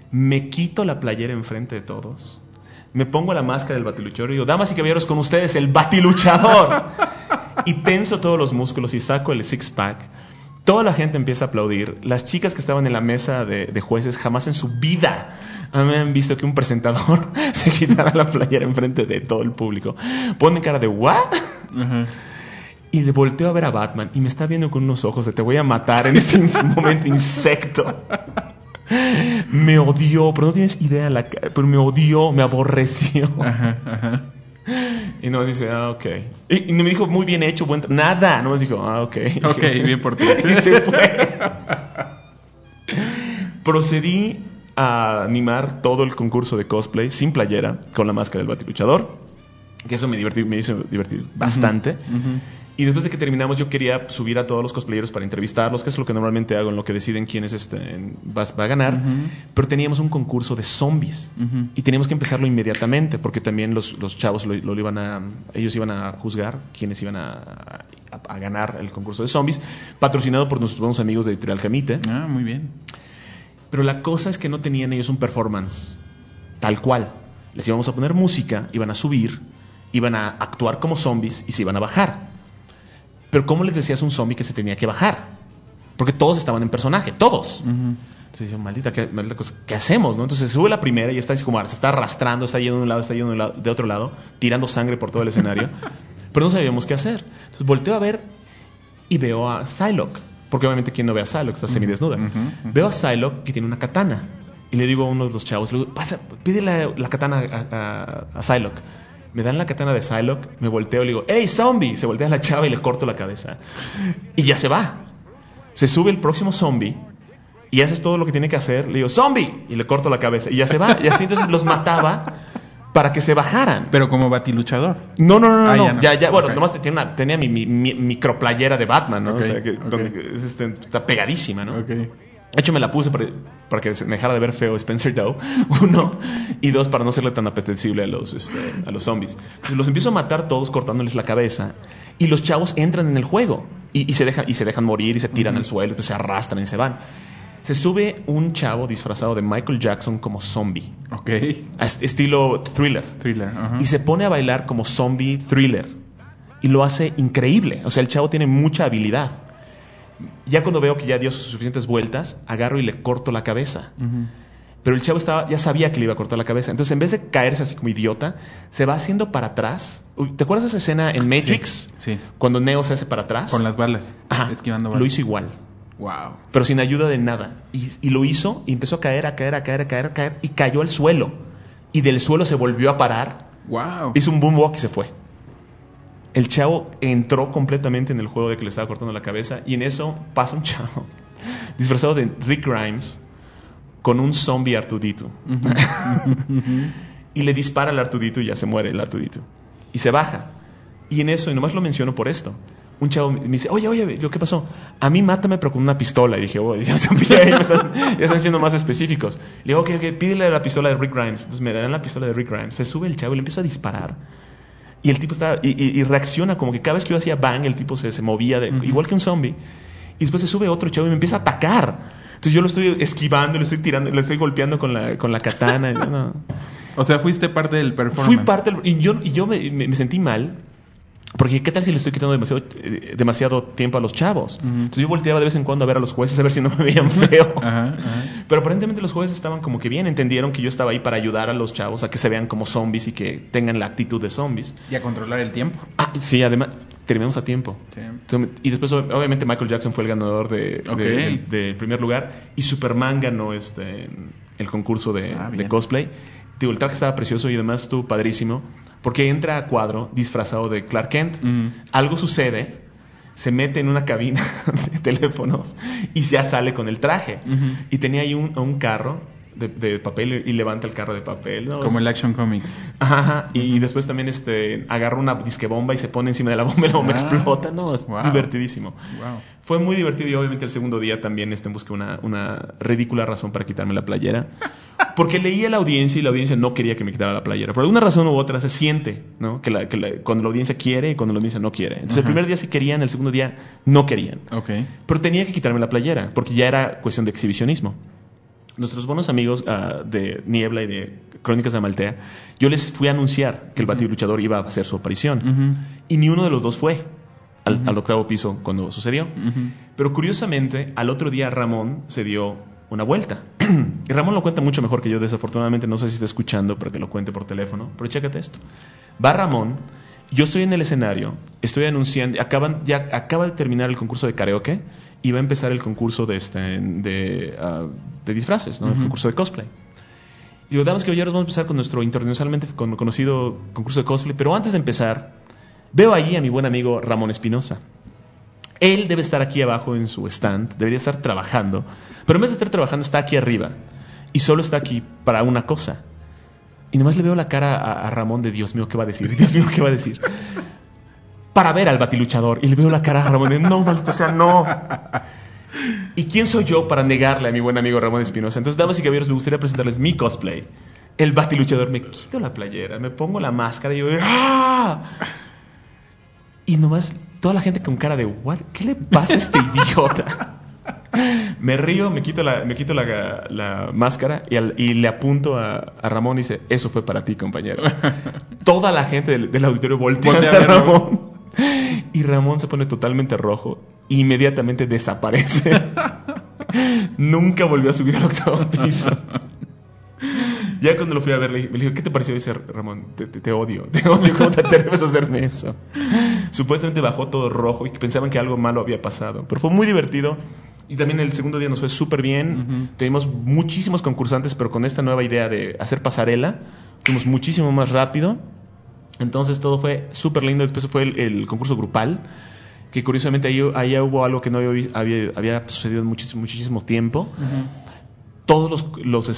Speaker 6: me quito la playera enfrente de todos, me pongo la máscara del Batiluchador y digo, damas y caballeros, con ustedes el Batiluchador. Y tenso todos los músculos y saco el six-pack. Toda la gente empieza a aplaudir. Las chicas que estaban en la mesa de jueces jamás en su vida me han visto que un presentador se quitara la playera enfrente de todo el público. Ponen cara de ¿what? Y le volteo a ver a Batman y me está viendo con unos ojos de te voy a matar en este momento, insecto. Me odió, pero no tienes idea, pero me odió, me aborreció. Y nos dice, ok. Y me dijo, muy bien hecho, nada. No me dijo, ok.
Speaker 8: Ok, bien por ti.
Speaker 6: Y se fue. Procedí a animar todo el concurso de cosplay sin playera, con la máscara del Batiluchador. Que eso me hizo divertir bastante. Y después de que terminamos, yo quería subir a todos los cosplayeros para entrevistarlos, que es lo que normalmente hago en lo que deciden quién es va a ganar. Pero teníamos un concurso de zombies y teníamos que empezarlo inmediatamente porque también los chavos ellos iban a juzgar quiénes iban a ganar el concurso de zombies, patrocinado por nuestros buenos amigos de Editorial Camite.
Speaker 8: Ah, muy bien.
Speaker 6: Pero la cosa es que no tenían ellos un performance tal cual. Les íbamos a poner música, iban a subir, iban a actuar como zombies y se iban a bajar. Pero ¿cómo les decías a un zombie que se tenía que bajar? Porque todos estaban en personaje, todos. Entonces yo, maldita cosa, ¿qué hacemos? ¿No? Entonces se sube la primera y está así como se está arrastrando, está yendo de un lado, está yendo de otro lado, tirando sangre por todo el escenario. Pero no sabíamos qué hacer. Entonces volteo a ver y veo a Psylocke. Porque obviamente ¿quién no ve a Psylocke? Está semidesnuda. Veo a Psylocke que tiene una katana. Y le digo a uno de los chavos, le digo, pide la katana a Psylocke. Me dan la katana de Psylocke, me volteo y le digo, ¡hey, zombie! Se voltea a la chava y le corto la cabeza. Y ya se va. Se sube el próximo zombie y haces todo lo que tiene que hacer. Le digo, ¡zombie! Y le corto la cabeza y ya se va. Y así entonces los mataba para que se bajaran.
Speaker 8: Pero como Batiluchador.
Speaker 6: No. Ya. Bueno, nomás tenía mi microplayera de Batman, ¿no? Okay, o sea, donde está pegadísima, ¿no? De hecho, me la puse para que me dejara de ver feo Spencer Doe, 1, y 2, para no serle tan apetecible a los zombies. Entonces los empiezo a matar todos cortándoles la cabeza, y los chavos entran en el juego y se dejan morir y se tiran al suelo, pues se arrastran y se van. Se sube un chavo disfrazado de Michael Jackson como zombie.
Speaker 8: Ok.
Speaker 6: Estilo Thriller. Y se pone a bailar como zombie Thriller. Y lo hace increíble. O sea, el chavo tiene mucha habilidad. Ya cuando veo que ya dio sus suficientes vueltas, agarro y le corto la cabeza. Pero el chavo ya sabía que le iba a cortar la cabeza. Entonces, en vez de caerse así como idiota, se va haciendo para atrás. ¿Te acuerdas de esa escena en Matrix?
Speaker 8: Sí.
Speaker 6: Cuando Neo se hace para atrás.
Speaker 8: Con las balas.
Speaker 6: Ajá.
Speaker 8: Esquivando balas.
Speaker 6: Lo hizo igual.
Speaker 8: Wow.
Speaker 6: Pero sin ayuda de nada. Y lo hizo y empezó a caer y cayó al suelo. Y del suelo se volvió a parar.
Speaker 8: Wow.
Speaker 6: Hizo un boomwalk y se fue. El chavo entró completamente en el juego de que le estaba cortando la cabeza. Y en eso pasa un chavo disfrazado de Rick Grimes con un zombie R2-D2. Y le dispara al R2-D2 y ya se muere el R2-D2. Y se baja. Y en eso, y nomás lo menciono por esto, un chavo me dice, oye, ¿qué pasó? A mí mátame pero con una pistola. Y dije, ya están siendo más específicos. Le digo, ok, pídele la pistola de Rick Grimes. Entonces me dan la pistola de Rick Grimes. Se sube el chavo y le empieza a disparar. Y el tipo está y reacciona como que cada vez que yo hacía bang, el tipo se movía igual que un zombie. Y después se sube otro chavo y me empieza a atacar. Entonces yo lo estoy esquivando, lo estoy tirando, lo estoy golpeando con la katana. No.
Speaker 8: O sea, fuiste parte del performance.
Speaker 6: Fui parte y yo me sentí mal. Porque ¿qué tal si le estoy quitando demasiado tiempo a los chavos? Entonces yo volteaba de vez en cuando a ver a los jueces a ver si no me veían feo. Pero aparentemente los jueces estaban como que bien, entendieron que yo estaba ahí para ayudar a los chavos a que se vean como zombies y que tengan la actitud de zombies.
Speaker 8: Y a controlar el tiempo.
Speaker 6: Sí, además terminamos a tiempo. Sí. Entonces, y después obviamente Michael Jackson fue el ganador del primer lugar y Superman ganó el concurso de cosplay. Digo, el traje estaba precioso y además estuvo padrísimo. Porque entra a cuadro disfrazado de Clark Kent. Algo sucede, se mete en una cabina de teléfonos y ya sale con el traje. Y tenía ahí un carro de papel y levanta el carro de papel, ¿no?
Speaker 8: Como el Action Comics.
Speaker 6: Ajá. Y después también agarra una disquebomba y se pone encima de la bomba y la bomba explota, ¿no? Es divertidísimo. Wow. Fue muy divertido y obviamente el segundo día también busqué una ridícula razón para quitarme la playera. Porque leía la audiencia y la audiencia no quería que me quitara la playera. Por alguna razón u otra se siente, ¿no? Cuando la audiencia quiere y cuando la audiencia no quiere. Entonces el primer día sí querían, el segundo día no querían. Okay. Pero tenía que quitarme la playera porque ya era cuestión de exhibicionismo. Nuestros buenos amigos de Niebla y de Crónicas de Amaltea, yo les fui a anunciar que el Batiluchador iba a hacer su aparición. Y ni uno de los dos fue al octavo piso cuando sucedió. Pero curiosamente, al otro día Ramón se dio una vuelta. Y Ramón lo cuenta mucho mejor que yo, desafortunadamente. No sé si está escuchando para que lo cuente por teléfono. Pero chécate esto. Va Ramón, yo estoy en el escenario, estoy anunciando, acaba de terminar el concurso de karaoke y va a empezar el concurso de disfraces, ¿no? El concurso de cosplay. Y digo, damas y caballeros, vamos a empezar con nuestro internacionalmente conocido concurso de cosplay. Pero antes de empezar, veo ahí a mi buen amigo Ramón Espinosa. Él debe estar aquí abajo en su stand, debería estar trabajando, pero en vez de estar trabajando está aquí arriba y solo está aquí para una cosa. Y nomás le veo la cara a Ramón de Dios mío, ¿qué va a decir? Dios mío, ¿qué va a decir? Para ver al Batiluchador. Y le veo la cara a Ramón de no, maldita sea, no. ¿Y quién soy yo para negarle a mi buen amigo Ramón Espinosa? Entonces, damas y caballeros, me gustaría presentarles mi cosplay. El Batiluchador. Me quito la playera, me pongo la máscara y yo... ¡ah! Y nomás toda la gente con cara de ¿what? ¿Qué le pasa a este idiota? Me río, me quito la máscara y le apunto a Ramón y dice, eso fue para ti, compañero. Toda la gente del auditorio voltea a ver a Ramón. Y Ramón se pone totalmente rojo e inmediatamente desaparece. Nunca volvió a subir al octavo piso. Ya cuando lo fui a ver, le dije, ¿qué te pareció? Dice Ramón, te odio, ¿cómo te atreves a hacerme eso? Supuestamente bajó todo rojo y pensaban que algo malo había pasado. Pero fue muy divertido. Y también el segundo día nos fue súper bien. Tuvimos muchísimos concursantes, pero con esta nueva idea de hacer pasarela, fuimos muchísimo más rápido. Entonces todo fue súper lindo. Después fue el concurso grupal, que curiosamente ahí hubo algo que no había sucedido en muchísimo tiempo. Todos los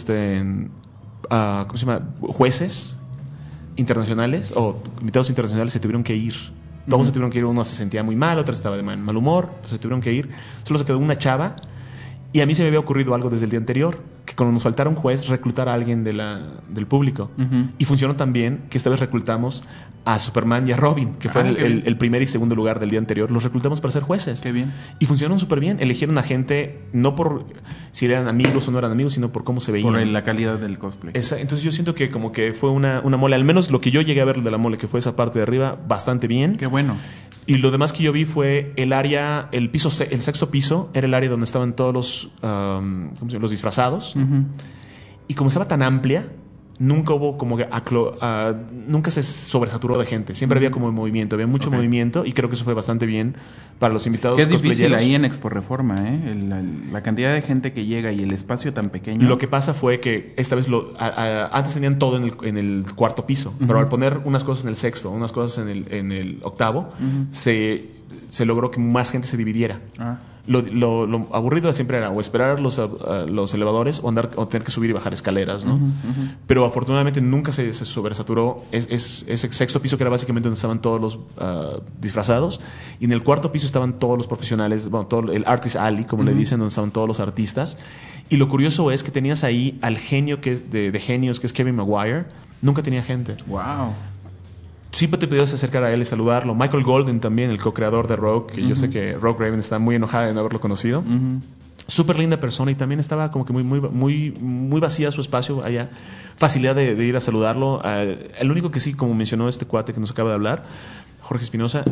Speaker 6: ¿cómo se llama? Jueces internacionales o invitados internacionales se tuvieron que ir. Todos se tuvieron que ir. Uno se sentía muy mal, otro estaba de mal humor, entonces se tuvieron que ir. Solo se quedó una chava Y a mí se me había ocurrido algo desde el día anterior, que cuando nos faltara un juez, reclutar a alguien del público. Y funcionó tan bien que esta vez reclutamos a Superman y a Robin, que fue el primer y segundo lugar del día anterior. Los reclutamos para ser jueces.
Speaker 8: Qué bien.
Speaker 6: Y funcionaron súper bien. Eligieron a gente no por si eran amigos o no eran amigos, sino por cómo se veían.
Speaker 8: Por la calidad del cosplay.
Speaker 6: Entonces yo siento que como que fue una mole, al menos lo que yo llegué a ver de la mole, que fue esa parte de arriba, bastante bien.
Speaker 8: Qué bueno.
Speaker 6: Y lo demás que yo vi fue el área, el sexto piso, era el área donde estaban todos los disfrazados. Y como estaba tan amplia, nunca hubo como que nunca se sobresaturó de gente. Siempre había como movimiento, había mucho movimiento, y creo que eso fue bastante bien para los invitados.
Speaker 8: Que es difícil ahí en Expo Reforma, ¿eh? La cantidad de gente que llega y el espacio tan pequeño.
Speaker 6: Lo que pasa fue que esta vez antes tenían todo en el cuarto piso, pero al poner unas cosas en el sexto, unas cosas en el octavo, se logró que más gente se dividiera. Lo aburrido siempre era o esperar los elevadores o tener que subir y bajar escaleras, ¿no? Pero afortunadamente nunca se sobresaturó ese sexto piso, que era básicamente donde estaban todos los disfrazados, y en el cuarto piso estaban todos los profesionales, bueno, todo el Artist Alley, como le dicen, donde estaban todos los artistas. Y lo curioso es que tenías ahí al genio que es de genios, que es Kevin Maguire. Nunca tenía gente.
Speaker 8: Wow.
Speaker 6: Siempre te podías acercar a él y saludarlo. Michael Golden también, el co-creador de Rogue, que yo sé que Rogue Raven está muy enojada de no haberlo conocido. Súper linda persona, y también estaba como que muy vacía su espacio allá. Facilidad de ir a saludarlo. El único que sí, como mencionó este cuate que nos acaba de hablar, Jorge Espinosa,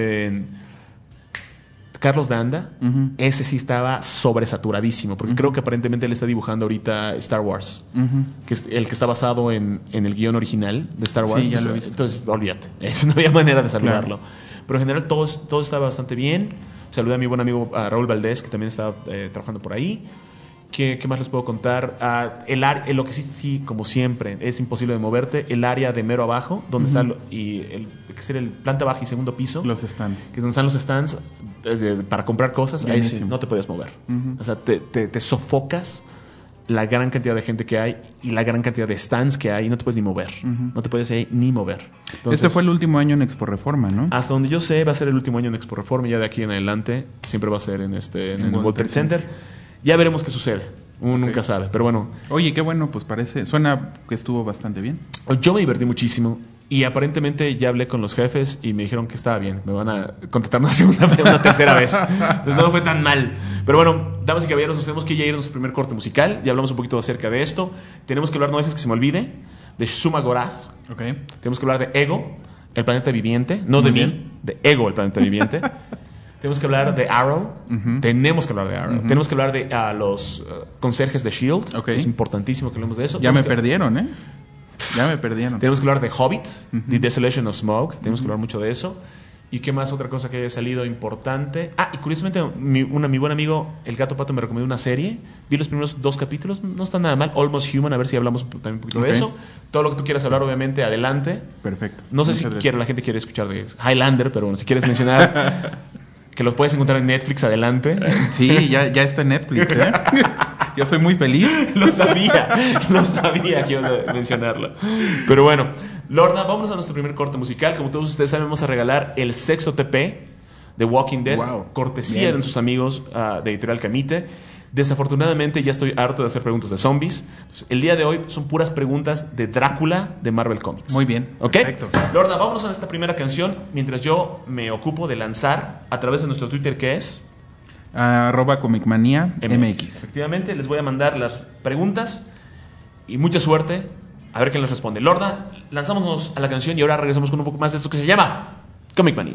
Speaker 6: Carlos Danda, ese sí estaba sobresaturadísimo, porque creo que aparentemente él está dibujando ahorita Star Wars, que es el que está basado en el guión original de Star Wars.
Speaker 8: Sí, ya lo he visto.
Speaker 6: Entonces, olvídate, no había manera de saludarlo. Claro. Pero en general todo estaba bastante bien. Saludé a mi buen amigo Raúl Valdés, que también estaba trabajando por ahí. ¿Qué más les puedo contar? Lo que sí, como siempre, es imposible de moverte. El área de mero abajo, donde está que sería el planta baja y segundo piso.
Speaker 8: Los stands.
Speaker 6: Que es donde están los stands para comprar cosas. Ahí sí, no te puedes mover. O sea, te sofocas la gran cantidad de gente que hay y la gran cantidad de stands que hay, y no te puedes ni mover. No te puedes ni mover. Entonces,
Speaker 8: este fue el último año en Expo Reforma, ¿no?
Speaker 6: Hasta donde yo sé, va a ser el último año en Expo Reforma, y ya de aquí en adelante siempre va a ser en el World Trade Center. Ya veremos qué sucede. Uno nunca sabe, pero bueno.
Speaker 8: Oye, qué bueno, pues suena que estuvo bastante bien.
Speaker 6: Yo me divertí muchísimo, y aparentemente ya hablé con los jefes y me dijeron que estaba bien. Me van a contratar una tercera vez. Entonces no fue tan mal. Pero bueno, damas y caballeros, nos tenemos que ya ir a nuestro primer corte musical. Ya hablamos un poquito acerca de esto. Tenemos que hablar, no dejes que se me olvide, de Shuma Gorath. Tenemos que hablar de Ego, el planeta viviente. No de mí, de Ego, el planeta viviente. Tenemos que hablar de Arrow. Tenemos que hablar de Arrow. Tenemos que hablar de los conserjes de S.H.I.E.L.D. Es importantísimo que hablemos de eso.
Speaker 8: Ya me perdieron, ¿eh? Ya me perdieron.
Speaker 6: Tenemos que hablar de Hobbit, The Desolation of Smaug. Tenemos que hablar mucho de eso. ¿Y qué más? Otra cosa que haya salido importante. Y curiosamente, mi buen amigo, el Gato Pato, me recomendó una serie. Vi los primeros 2 capítulos. No está nada mal. Almost Human. A ver si hablamos también un poquito de eso. Todo lo que tú quieras hablar, obviamente, adelante.
Speaker 8: Perfecto.
Speaker 6: No sé si la gente quiere escuchar de Highlander, pero bueno, si quieres mencionar... que lo puedes encontrar en Netflix, adelante.
Speaker 8: Sí, ya está en Netflix, ¿eh? Yo soy muy feliz.
Speaker 6: Lo sabía que iba a mencionarlo. Pero bueno, Lorna, vámonos a nuestro primer corte musical. Como todos ustedes saben, vamos a regalar el Sexo TP de Walking Dead, cortesía de nuestros amigos de Editorial Camite. Desafortunadamente ya estoy harto de hacer preguntas de zombies. Entonces, el día de hoy son puras preguntas de Drácula de Marvel Comics.
Speaker 8: Muy bien.
Speaker 6: ¿Ok? Perfecto. Lorna, vámonos a esta primera canción mientras yo me ocupo de lanzar a través de nuestro Twitter, que es
Speaker 8: @comicmania.mx.
Speaker 6: Efectivamente, les voy a mandar las preguntas y mucha suerte a ver quién les responde. Lorna, lanzámonos a la canción y ahora regresamos con un poco más de esto que se llama Comic Manía.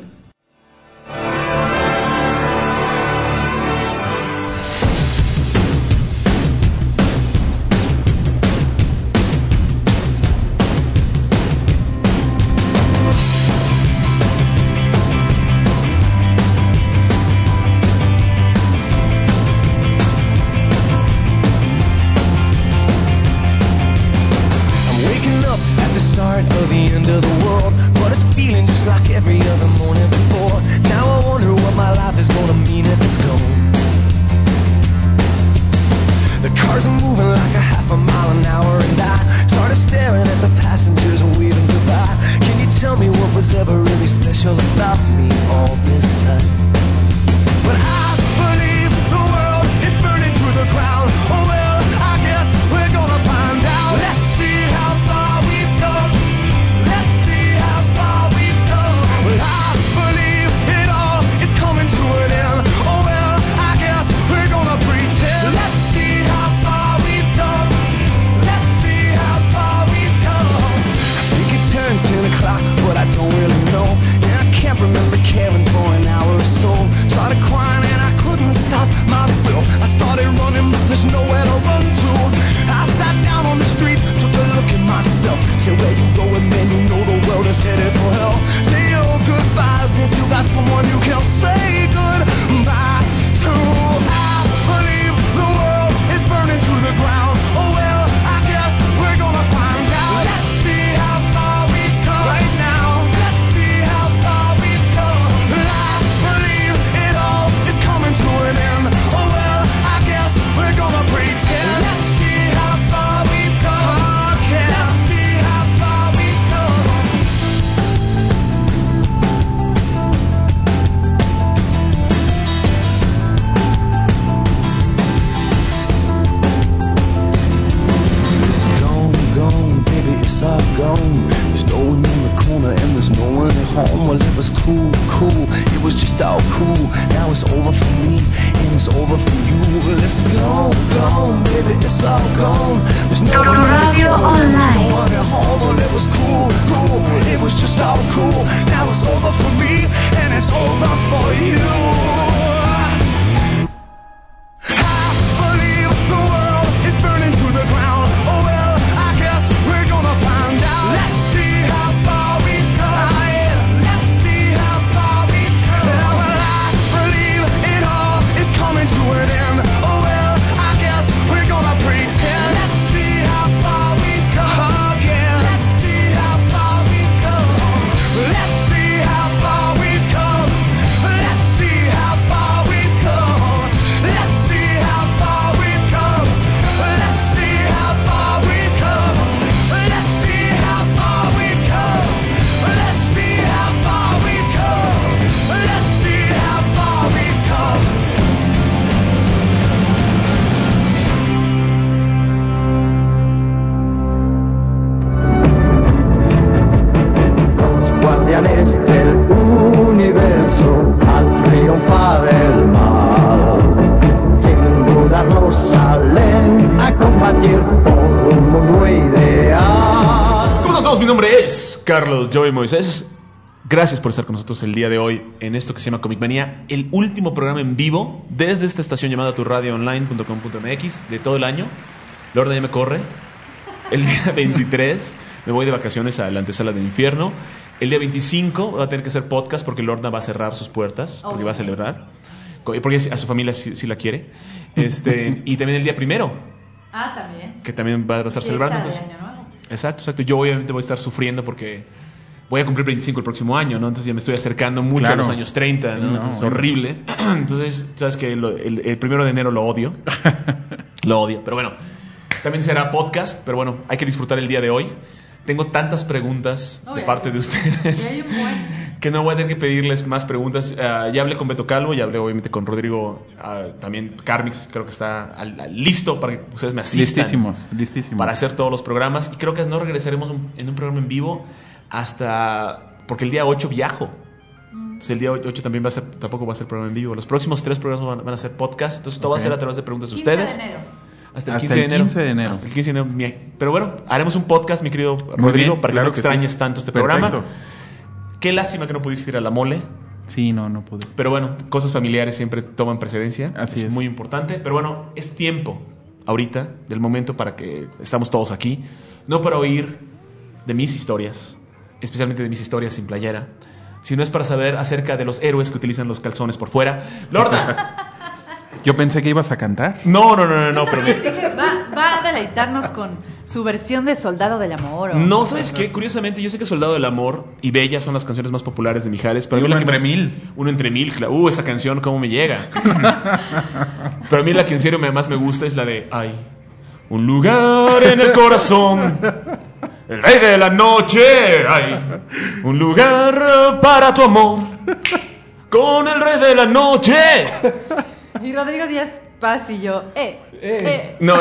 Speaker 11: Of the end of the world, but it's feeling just like every other morning.
Speaker 5: it's all gone. There's no one
Speaker 1: Radio Online.
Speaker 5: at home, and it was cool. It was just all cool. Now it's over for me, and it's over for you. I believe the world is burning to the ground. Oh well, I guess we're gonna find out. Let's see how far we go. Let's see how far we go. Well, I believe it all is coming to an end. Oh well, I guess we're gonna pretend. Let's see how far we go. Yeah, let's see how far we go. Let's see how far we come. Let's see how far we come. Let's see how far we come. Let's see how far we come. Let's see how far we come. Let's see how far we come. Let's see how far we come.
Speaker 11: Los guardianes del universo al triunfar el mal, sin dudarlo salen a combatir por un mundo ideal.
Speaker 6: ¿Cómo están todos? Mi nombre es Carlos Joey Moisés. Gracias por estar con nosotros el día de hoy en esto que se llama Comic Manía, el último programa en vivo desde esta estación llamada turradioonline.com.mx de todo el año. Lorna ya me corre. El día 23 me voy de vacaciones a la antesala del infierno. El día 25 va a tener que hacer podcast porque Lorna va a cerrar sus puertas, porque va a celebrar, porque a su familia sí la quiere. Y también el día 1,
Speaker 7: También.
Speaker 6: que también va a estar celebrando. Entonces, exacto. Yo obviamente voy a estar sufriendo porque voy a cumplir 25 el próximo año, ¿no? Entonces ya me estoy acercando mucho a los años 30, ¿no? Entonces es horrible. Entonces, sabes que el 1 de enero lo odio. Lo odio, pero bueno. También será podcast, pero bueno, hay que disfrutar el día de hoy. Tengo tantas preguntas de parte de ustedes que no voy a tener que pedirles más preguntas. Ya hablé con Beto Calvo, ya hablé obviamente con Rodrigo, también Carmix, creo que está listo para que ustedes me asistan.
Speaker 8: Listísimos.
Speaker 6: Para hacer todos los programas. Y creo que no regresaremos en un programa en vivo porque el día 8 viajo. Entonces el día 8 también tampoco va a ser programa en vivo. Los próximos 3 programas van a ser podcast. Entonces todo va a ser a través de preguntas de ustedes.
Speaker 7: 15 de enero.
Speaker 6: Hasta el 15 de enero. Hasta el 15 de enero. Pero bueno, haremos un podcast, mi querido Rodrigo, para que no extrañes tanto este programa. Qué lástima que no pudiste ir a la mole.
Speaker 8: Sí, no pude.
Speaker 6: Pero bueno, cosas familiares siempre toman precedencia.
Speaker 8: Así es.
Speaker 6: Muy importante. Pero bueno, es tiempo ahorita, del momento para que estamos todos aquí. No para oír de mis historias, especialmente de mis historias sin playera, sino es para saber acerca de los héroes que utilizan los calzones por fuera. ¡Lorna!
Speaker 8: Yo pensé que ibas a cantar.
Speaker 6: No, pero
Speaker 7: Dije, va a deleitarnos con su versión de Soldado del Amor.
Speaker 6: No, ¿sabes qué? Curiosamente, yo sé que Soldado del Amor y Bella son las canciones más populares de Mijares. Pero
Speaker 8: Uno entre mil.
Speaker 6: Uno entre mil, claro. Esa canción, ¿cómo me llega? Pero a mí la que en serio más me gusta es la de Hay un lugar en el corazón, el rey de la noche. Hay un lugar para tu amor con el rey de la noche.
Speaker 7: Y Rodrigo Díaz Paz y yo,
Speaker 6: No.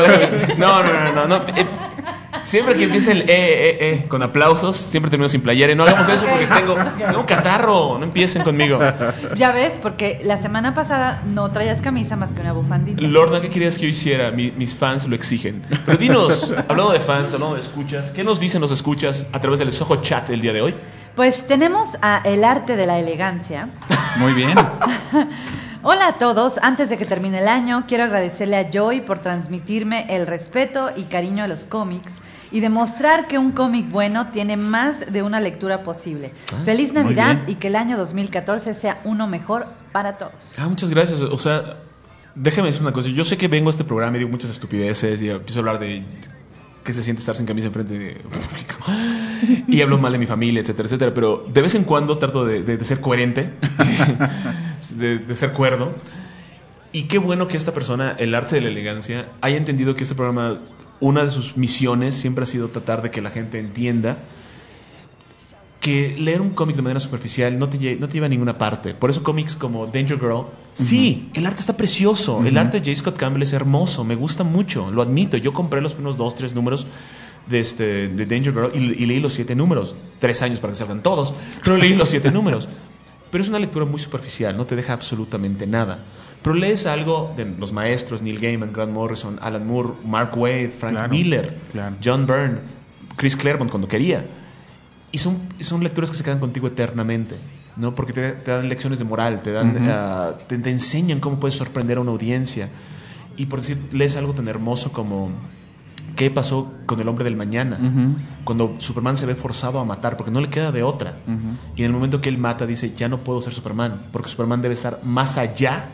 Speaker 6: Siempre que empieza el con aplausos, siempre termino sin playera. Y no hagamos eso porque tengo un catarro. No empiecen conmigo.
Speaker 7: Ya ves, porque la semana pasada no traías camisa más que una bufandita.
Speaker 6: Lorna, ¿qué querías que yo hiciera? Mis fans lo exigen. Pero dinos, hablando de fans, hablando de escuchas, ¿qué nos dicen los escuchas a través del Soho Chat el día de hoy?
Speaker 7: Pues tenemos a El Arte de la Elegancia.
Speaker 8: Muy bien.
Speaker 7: Hola a todos, antes de que termine el año, quiero agradecerle a Joy por transmitirme el respeto y cariño a los cómics y demostrar que un cómic bueno tiene más de una lectura posible. Feliz Navidad y que el año 2014 sea uno mejor para todos.
Speaker 6: Muchas gracias. O sea, déjame decir una cosa. Yo sé que vengo a este programa y digo muchas estupideces y empiezo a hablar de qué se siente estar sin camisa enfrente de público y hablo mal de mi familia, etcétera, etcétera. Pero de vez en cuando trato de ser coherente, de ser cuerdo. Y qué bueno que esta persona, El Arte de la Elegancia, haya entendido que este programa, una de sus misiones siempre ha sido tratar de que la gente entienda que leer un cómic de manera superficial no te lleva a ninguna parte. Por eso cómics como Danger Girl, sí, el arte está precioso. El arte de J. Scott Campbell es hermoso, me gusta mucho, lo admito. Yo compré los primeros 2-3 números de Danger Girl y leí los 7 números. 3 años para que salgan todos, pero leí los 7 números. Pero es una lectura muy superficial, no te deja absolutamente nada. Pero lees algo de los maestros, Neil Gaiman, Grant Morrison, Alan Moore, Mark Waid, Frank Miller, John Byrne, Chris Claremont cuando quería. Y son lecturas que se quedan contigo eternamente, ¿no? Porque te dan lecciones de moral, te enseñan cómo puedes sorprender a una audiencia. Y por decir, lees algo tan hermoso como ¿qué pasó con el hombre del mañana? Cuando Superman se ve forzado a matar porque no le queda de otra. Y en el momento que él mata dice, ya no puedo ser Superman, porque Superman debe estar más allá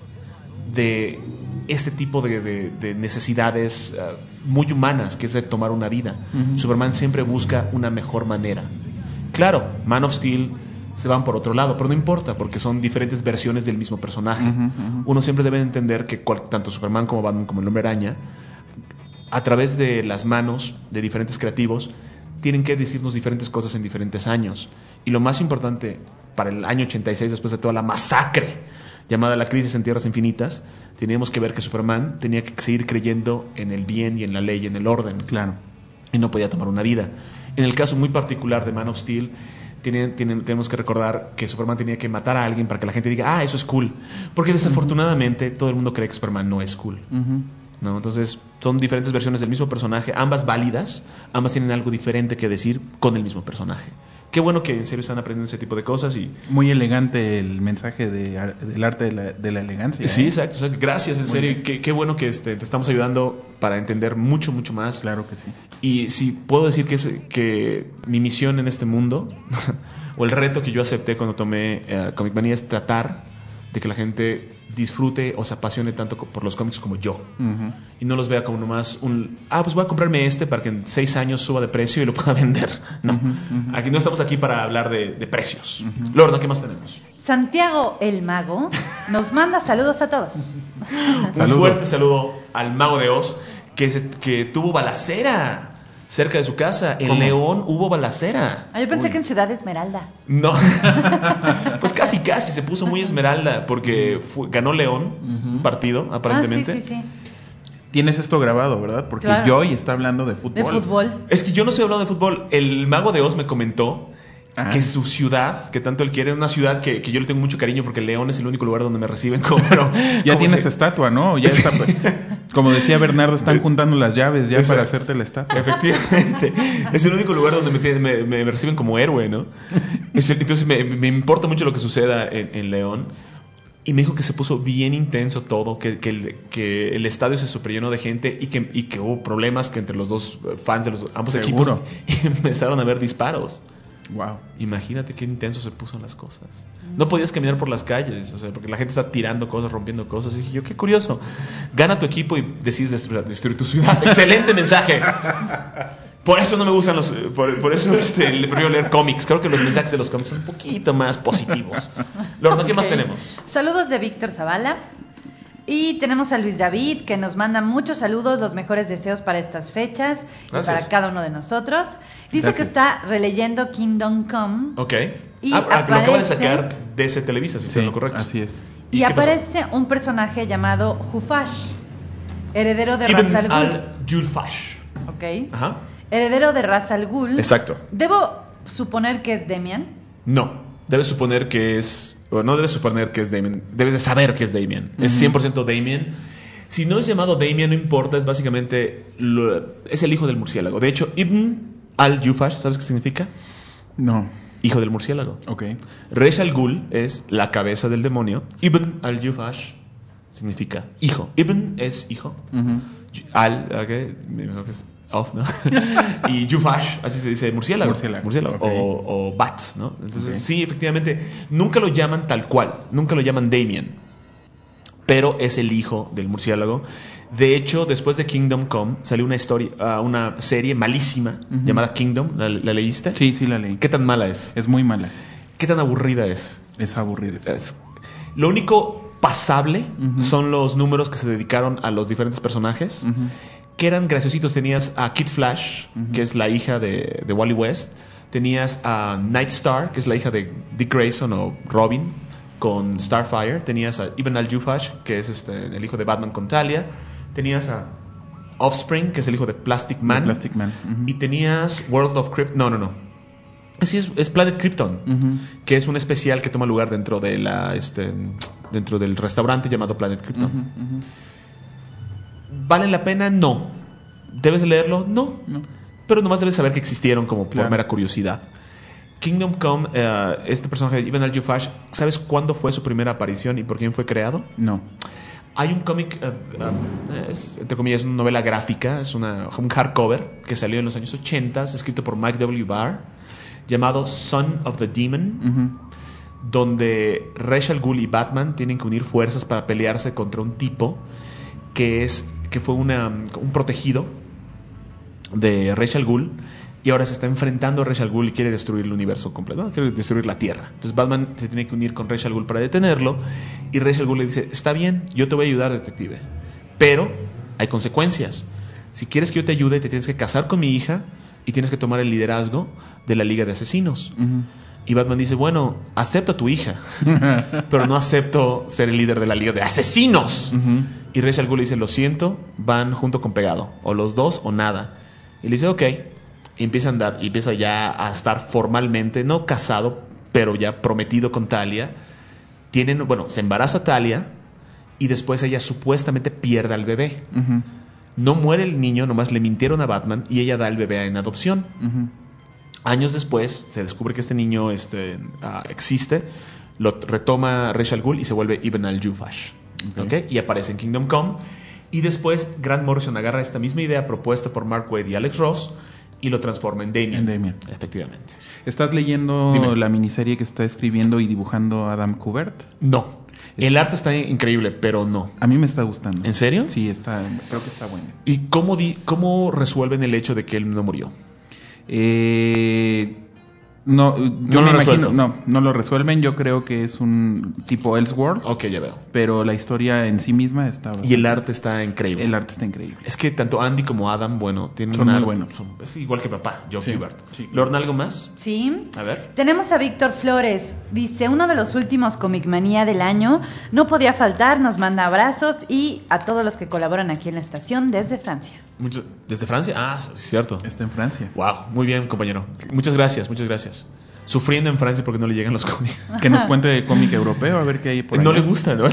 Speaker 6: de este tipo de necesidades muy humanas, que es de tomar una vida. Superman siempre busca una mejor manera. Claro, Man of Steel se van por otro lado, pero no importa, porque son diferentes versiones del mismo personaje. Uno siempre debe entender que tanto Superman como Batman como el Hombre Araña, a través de las manos de diferentes creativos, tienen que decirnos diferentes cosas en diferentes años. Y lo más importante, para el año 86, después de toda la masacre llamada la Crisis en Tierras Infinitas, teníamos que ver que Superman tenía que seguir creyendo en el bien y en la ley y en el orden. Claro. Y no podía tomar una vida. En el caso muy particular de Man of Steel, tenemos que recordar que Superman tenía que matar a alguien para que la gente diga, eso es cool. Porque desafortunadamente todo el mundo cree que Superman no es cool. ¿No? Entonces son diferentes versiones del mismo personaje, ambas válidas, ambas tienen algo diferente que decir con el mismo personaje. Qué bueno que en serio están aprendiendo ese tipo de cosas. Y
Speaker 8: muy elegante el mensaje del arte de la elegancia.
Speaker 6: Sí, exacto. O sea, gracias, en serio. Qué bueno que te estamos ayudando para entender mucho más.
Speaker 8: Claro que sí.
Speaker 6: Y si puedo decir que mi misión en este mundo o el reto que yo acepté cuando tomé Comic Manía es tratar de que la gente disfrute o se apasione tanto por los cómics como yo. Y no los vea como nomás pues voy a comprarme para que en 6 años suba de precio y lo pueda vender. No. Aquí no estamos aquí para hablar de precios. Lorna, ¿qué más tenemos?
Speaker 7: Santiago el Mago nos manda saludos a todos.
Speaker 6: Un fuerte saludo al Mago de Oz que tuvo balacera cerca de su casa. En León hubo balacera.
Speaker 7: Yo pensé que en Ciudad Esmeralda.
Speaker 6: No. Pues casi se puso muy Esmeralda porque ganó León un partido, aparentemente.
Speaker 7: Sí.
Speaker 8: Tienes esto grabado, ¿verdad? Porque Joy está hablando de fútbol.
Speaker 7: De fútbol.
Speaker 6: Es que yo no estoy hablando de fútbol. El Mago de Oz me comentó que su ciudad, que tanto él quiere, es una ciudad que yo le tengo mucho cariño porque León es el único lugar donde me reciben
Speaker 8: ya tienes estatua, ¿no? Ya está, como decía Bernardo, están juntando las llaves ya para hacerte la estatua.
Speaker 6: Efectivamente. Es el único lugar donde me reciben como héroe, ¿no? Entonces me importa mucho lo que suceda en León. Y me dijo que se puso bien intenso todo, que el estadio se superllenó de gente y que hubo problemas que entre los dos fans de ambos equipos y empezaron a haber disparos.
Speaker 8: Wow.
Speaker 6: Imagínate qué intenso se puso las cosas. No podías caminar por las calles, o sea, porque la gente está tirando cosas, rompiendo cosas. Y dije yo, qué curioso. Gana tu equipo y decides destruir tu ciudad. Excelente mensaje. Por eso no me gustan por eso le prefiero leer cómics. Creo que los mensajes de los cómics son un poquito más positivos. Lorna, ¿qué más tenemos?
Speaker 7: Saludos de Víctor Zavala. Y tenemos a Luis David, que nos manda muchos saludos, los mejores deseos para estas fechas. Gracias. Y para cada uno de nosotros. Dice que está releyendo Kingdom Come.
Speaker 6: Ok. Y lo acaba de sacar de ese Televisa, si es lo correcto.
Speaker 8: Así es.
Speaker 7: Y aparece un personaje llamado Hufash, heredero de Ra's al Ghul.
Speaker 6: al-Ghul-Fash.
Speaker 7: Ok.
Speaker 6: Ajá.
Speaker 7: Heredero de Ra's al Ghul.
Speaker 6: Exacto.
Speaker 7: ¿Debo suponer que es Damian?
Speaker 6: No. Debes suponer que es... O no debes suponer que es Damian. Debes de saber que es Damian. Es 100% Damian. Si no es llamado Damian, no importa. Es básicamente... es el hijo del murciélago. De hecho, Ibn al-Ghul-Fash, ¿sabes qué significa?
Speaker 8: No.
Speaker 6: Hijo del murciélago.
Speaker 8: Ok.
Speaker 6: Ra's al Ghul es la cabeza del demonio. Ibn al-Ghul-Fash significa hijo. Ibn es hijo. Me imagino que es off, ¿no? Y Ghul-Fash, así se dice murciélago. Murciélago. Okay. O bat, ¿no? Entonces, sí, efectivamente, nunca lo llaman tal cual. Nunca lo llaman Damian. Pero es el hijo del murciélago. De hecho, después de Kingdom Come salió una serie malísima llamada Kingdom. ¿La leíste?
Speaker 8: Sí, la leí.
Speaker 6: ¿Qué tan mala es?
Speaker 8: Es muy mala.
Speaker 6: ¿Qué tan aburrida es?
Speaker 8: Es aburrida.
Speaker 6: Lo único pasable son los números que se dedicaron a los diferentes personajes, que eran graciositos. Tenías a Kid Flash, que es la hija de Wally West. Tenías a Nightstar, que es la hija de Dick Grayson o Robin, con Starfire. Tenías a Ibn al-Ghul-Fash, que es el hijo de Batman con Talia. Tenías a Offspring, que es el hijo de Plastic Man. Y tenías World of Krypton. No. Así es Planet Krypton, que es un especial que toma lugar dentro de la dentro del restaurante llamado Planet Krypton. ¿Vale la pena? No. ¿Debes leerlo? No. Pero nomás debes saber que existieron como por mera curiosidad. Kingdom Come, este personaje de Ibn al-Jawfash, ¿sabes cuándo fue su primera aparición y por quién fue creado?
Speaker 8: No.
Speaker 6: Hay un cómic, es, entre comillas, una novela gráfica, es un hardcover que salió en los años 80, escrito por Mike W. Barr, llamado Son of the Demon, donde Ra's al Ghul y Batman tienen que unir fuerzas para pelearse contra un tipo que fue un protegido de Ra's al Ghul, y ahora se está enfrentando a Ra's al Ghul y quiere destruir el universo completo, ¿no? Quiere destruir la Tierra. Entonces Batman se tiene que unir con Ra's al Ghul para detenerlo, y Ra's al Ghul le dice: está bien, yo te voy a ayudar, detective, pero hay consecuencias. Si quieres que yo te ayude, te tienes que casar con mi hija y tienes que tomar el liderazgo de la Liga de Asesinos. Y Batman dice: bueno, acepto a tu hija, pero no acepto ser el líder de la Liga de Asesinos. Y Ra's al Ghul le dice: lo siento, van junto con pegado, o los dos o nada. Y le dice: ok. Y empieza a andar, y empieza ya a estar formalmente, no casado, pero ya prometido con Talia. Se embaraza Talia, y después ella supuestamente pierde al bebé. No muere el niño, nomás le mintieron a Batman, y ella da el bebé en adopción. Años después se descubre que este niño existe, lo retoma Ra's al Ghul y se vuelve Ibn al-Jawfash. ¿Okay? Y aparece en Kingdom Come. Y después Grant Morrison agarra esta misma idea propuesta por Mark Waid y Alex Ross y lo transforma en Damian. Efectivamente.
Speaker 8: ¿Estás leyendo la miniserie que está escribiendo y dibujando Adam Kubert?
Speaker 6: No. El arte está increíble, pero no.
Speaker 8: A mí me está gustando.
Speaker 6: ¿En serio?
Speaker 8: Sí, creo que está bueno.
Speaker 6: ¿Y cómo resuelven el hecho de que él no murió?
Speaker 8: No lo imagino, no lo resuelven. Yo creo que es un tipo Elseworld.
Speaker 6: Ok, ya veo.
Speaker 8: Pero la historia en sí misma está...
Speaker 6: Y el arte está increíble.
Speaker 8: El arte está increíble.
Speaker 6: Es que tanto Andy como Adam, tienen
Speaker 8: son muy buenos.
Speaker 6: Es igual que papá, Joe Kubert.
Speaker 8: Sí.
Speaker 6: ¿Lorna, algo más?
Speaker 7: Sí.
Speaker 6: A ver.
Speaker 7: Tenemos a Víctor Flores. Dice: uno de los últimos Comic Manía del año. No podía faltar, nos manda abrazos y a todos los que colaboran aquí en la estación desde Francia.
Speaker 6: ¿Desde Francia? Ah, es cierto.
Speaker 8: Está en Francia.
Speaker 6: Wow, muy bien, compañero. Muchas gracias. Sufriendo en Francia porque no le llegan los cómics.
Speaker 8: Que nos cuente de cómic europeo, a ver qué hay por ahí.
Speaker 6: No le gusta, ¿no?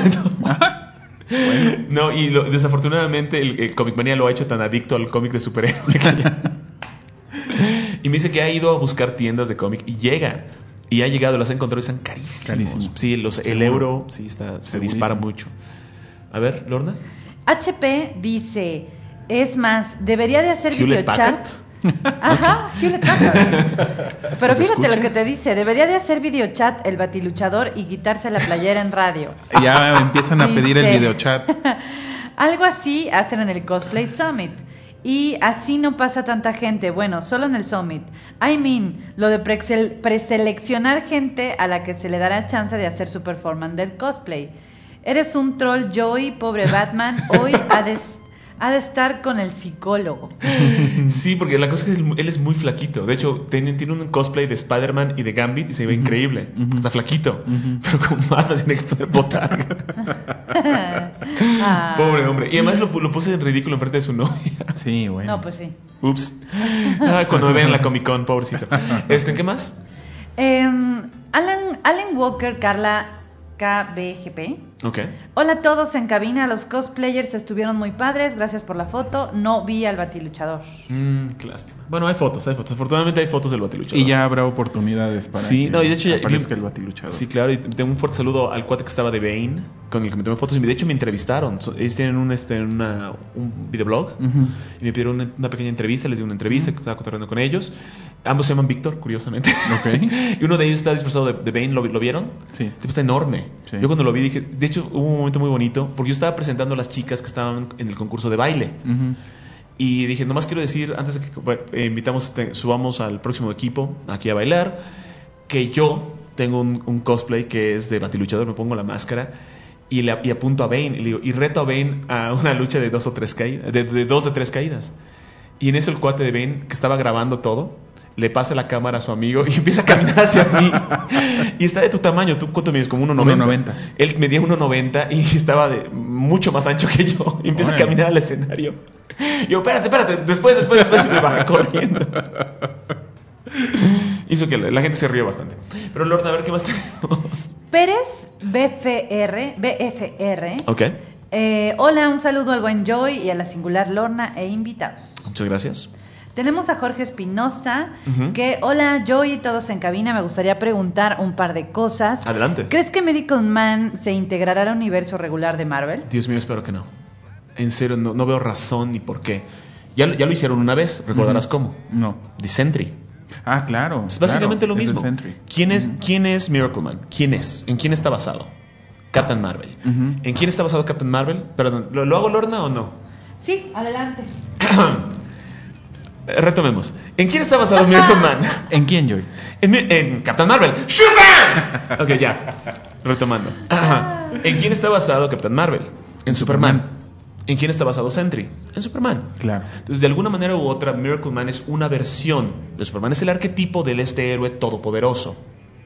Speaker 6: No, y desafortunadamente el Comic Manía lo ha hecho tan adicto al cómic de superhéroe y me dice que ha ido a buscar tiendas de cómic y llega. Y ha llegado, los ha encontrado y están carísimos. Sí, el euro se dispara mucho. A ver, Lorna.
Speaker 7: HP dice: es más, debería de hacer
Speaker 6: Hewlett
Speaker 7: videochat.
Speaker 6: Packard.
Speaker 7: Ajá, Hewlett Packard. Pero fíjate lo que te dice: debería de hacer videochat el Batiluchador y quitarse la playera en radio.
Speaker 8: Ya empiezan a pedir el videochat.
Speaker 7: Algo así hacen en el Cosplay Summit. Y así no pasa tanta gente. Bueno, solo en el Summit. Lo de preseleccionar gente a la que se le dará chance de hacer su performance del cosplay. Eres un troll, Joey, pobre Batman. Hoy ha de estar con el psicólogo.
Speaker 6: Sí, porque la cosa es que él es muy flaquito. De hecho, tiene un cosplay de Spider-Man y de Gambit y se ve increíble. Está flaquito. Pero con Batman tiene que poner botarga. Pobre hombre. Y además lo puse en ridículo enfrente de su novia.
Speaker 8: Sí, bueno.
Speaker 7: No, pues sí.
Speaker 6: Ups. Cuando me ven en la Comic Con, pobrecito. ¿Qué más?
Speaker 7: Alan Walker, Carla KBGP.
Speaker 6: Okay.
Speaker 7: Hola a todos en cabina. Los cosplayers estuvieron muy padres. Gracias por la foto. No vi al Batiluchador.
Speaker 6: Qué lástima. Bueno, hay fotos. Afortunadamente hay fotos del Batiluchador.
Speaker 8: Y ya habrá oportunidades para
Speaker 6: que
Speaker 8: de
Speaker 6: hecho ya
Speaker 8: aparezca el Batiluchador.
Speaker 6: Sí, claro. Y tengo un fuerte saludo al cuate que estaba de Bane, con el que me tomé fotos. Y de hecho me entrevistaron. Ellos tienen un videoblog. Y me pidieron una pequeña entrevista. Les di una entrevista que estaba cotorreando con ellos. Ambos se llaman Víctor, curiosamente.
Speaker 8: Okay.
Speaker 6: Y uno de ellos está disfrazado de Bane. ¿Lo vieron?
Speaker 8: Sí.
Speaker 6: Está enorme. Sí. Yo cuando lo vi dije... De hecho, hubo un momento muy bonito porque yo estaba presentando a las chicas que estaban en el concurso de baile. Y dije, nomás quiero decir, antes de que subamos al próximo equipo aquí a bailar, que yo tengo un cosplay que es de Batiluchador. Me pongo la máscara y apunto a Bane. Y le digo, y reto a Bane a una lucha de 2 o 3 caídas, de 2 de 3 caídas. Y en eso el cuate de Bane, que estaba grabando todo, le pasa la cámara a su amigo y empieza a caminar hacia mí. Y está de tu tamaño. ¿Tú cuánto mides? Como 1.90.
Speaker 8: 1.90.
Speaker 6: Él medía 1.90 y estaba mucho más ancho que yo. Y empieza a caminar al escenario. Y yo, espérate. Después. Y me baja corriendo. hizo que la gente se rió bastante. Pero Lorna, a ver qué más tenemos.
Speaker 7: Pérez BFR.
Speaker 6: Ok.
Speaker 7: Hola, un saludo al buen Joy y a la singular Lorna e invitados.
Speaker 6: Muchas gracias.
Speaker 7: Tenemos a Jorge Espinosa, que hola Joy y todos en cabina, me gustaría preguntar un par de cosas.
Speaker 6: Adelante.
Speaker 7: ¿Crees que Miracle Man se integrará al universo regular de Marvel?
Speaker 6: Dios mío, espero que no. En serio, no veo razón ni por qué. Ya lo hicieron una vez, recordarás cómo.
Speaker 8: No.
Speaker 6: The Sentry.
Speaker 8: Ah, claro.
Speaker 6: Es básicamente lo mismo.
Speaker 8: The Sentry.
Speaker 6: ¿Quién es Miracle Man? ¿Quién es? ¿En quién está basado? Captain Marvel. ¿En quién está basado Captain Marvel? Perdón, ¿lo hago Lorna o no?
Speaker 7: Sí, adelante.
Speaker 6: Retomemos. ¿En quién está basado Miracle Man?
Speaker 8: ¿En quién, Joy?
Speaker 6: En Captain Marvel. ¡Shazam! Ok, ya. Retomando. ¿En quién está basado Captain Marvel? En Superman. ¿En quién está basado Sentry? En Superman.
Speaker 8: Claro.
Speaker 6: Entonces, de alguna manera u otra, Miracle Man es una versión de Superman. Es el arquetipo del héroe todopoderoso.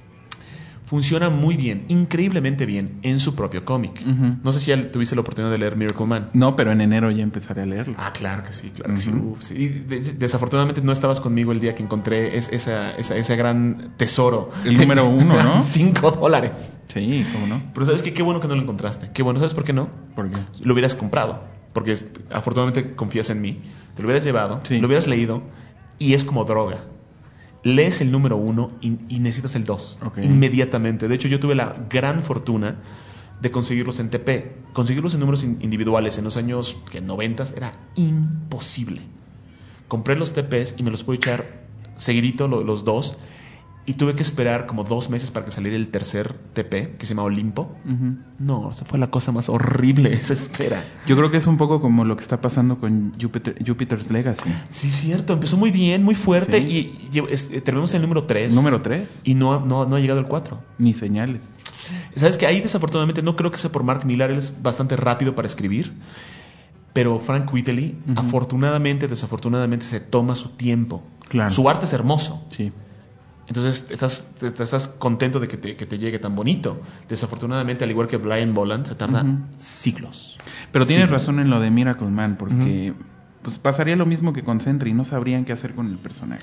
Speaker 6: Funciona muy bien, increíblemente bien, en su propio cómic. No sé si ya tuviste la oportunidad de leer Miracle Man.
Speaker 8: No, pero en enero ya empezaré a leerlo.
Speaker 6: Ah, claro que sí, claro que sí. Uf, sí. Desafortunadamente no estabas conmigo el día que encontré ese gran tesoro.
Speaker 8: El número 1, ¿no?
Speaker 6: $5.
Speaker 8: Sí, ¿cómo no?
Speaker 6: Pero ¿sabes qué? Qué bueno que no lo encontraste. Qué bueno, ¿sabes por qué no?
Speaker 8: ¿Por qué?
Speaker 6: Lo hubieras comprado. Porque afortunadamente confías en mí. Te lo hubieras llevado, lo hubieras leído y es como droga. Lees el número 1 y necesitas el 2 inmediatamente. De hecho, yo tuve la gran fortuna de conseguirlos en TP. Conseguirlos en números individuales en los años 90 era imposible. Compré los TPs y me los pude echar seguidito los dos. Y tuve que esperar como 2 meses para que saliera el tercer TP, que se llama Olimpo. No, esa fue la cosa más horrible, esa espera.
Speaker 8: Yo creo que es un poco como lo que está pasando con Jupiter's Legacy.
Speaker 6: Sí, cierto. Empezó muy bien, muy fuerte. Sí. Y terminamos en el número 3.
Speaker 8: ¿Número 3?
Speaker 6: Y no ha llegado el 4.
Speaker 8: Ni señales.
Speaker 6: ¿Sabes qué? Ahí desafortunadamente no creo que sea por Mark Millar. Él es bastante rápido para escribir. Pero Frank Whiteley, desafortunadamente, se toma su tiempo.
Speaker 8: Claro.
Speaker 6: Su arte es hermoso.
Speaker 8: Sí.
Speaker 6: Entonces estás contento de que te llegue tan bonito. Desafortunadamente, al igual que Brian Boland, se tarda siglos.
Speaker 8: Pero tienes razón en lo de Miracle Man, porque pues pasaría lo mismo que con Sentry, no sabrían qué hacer con el personaje.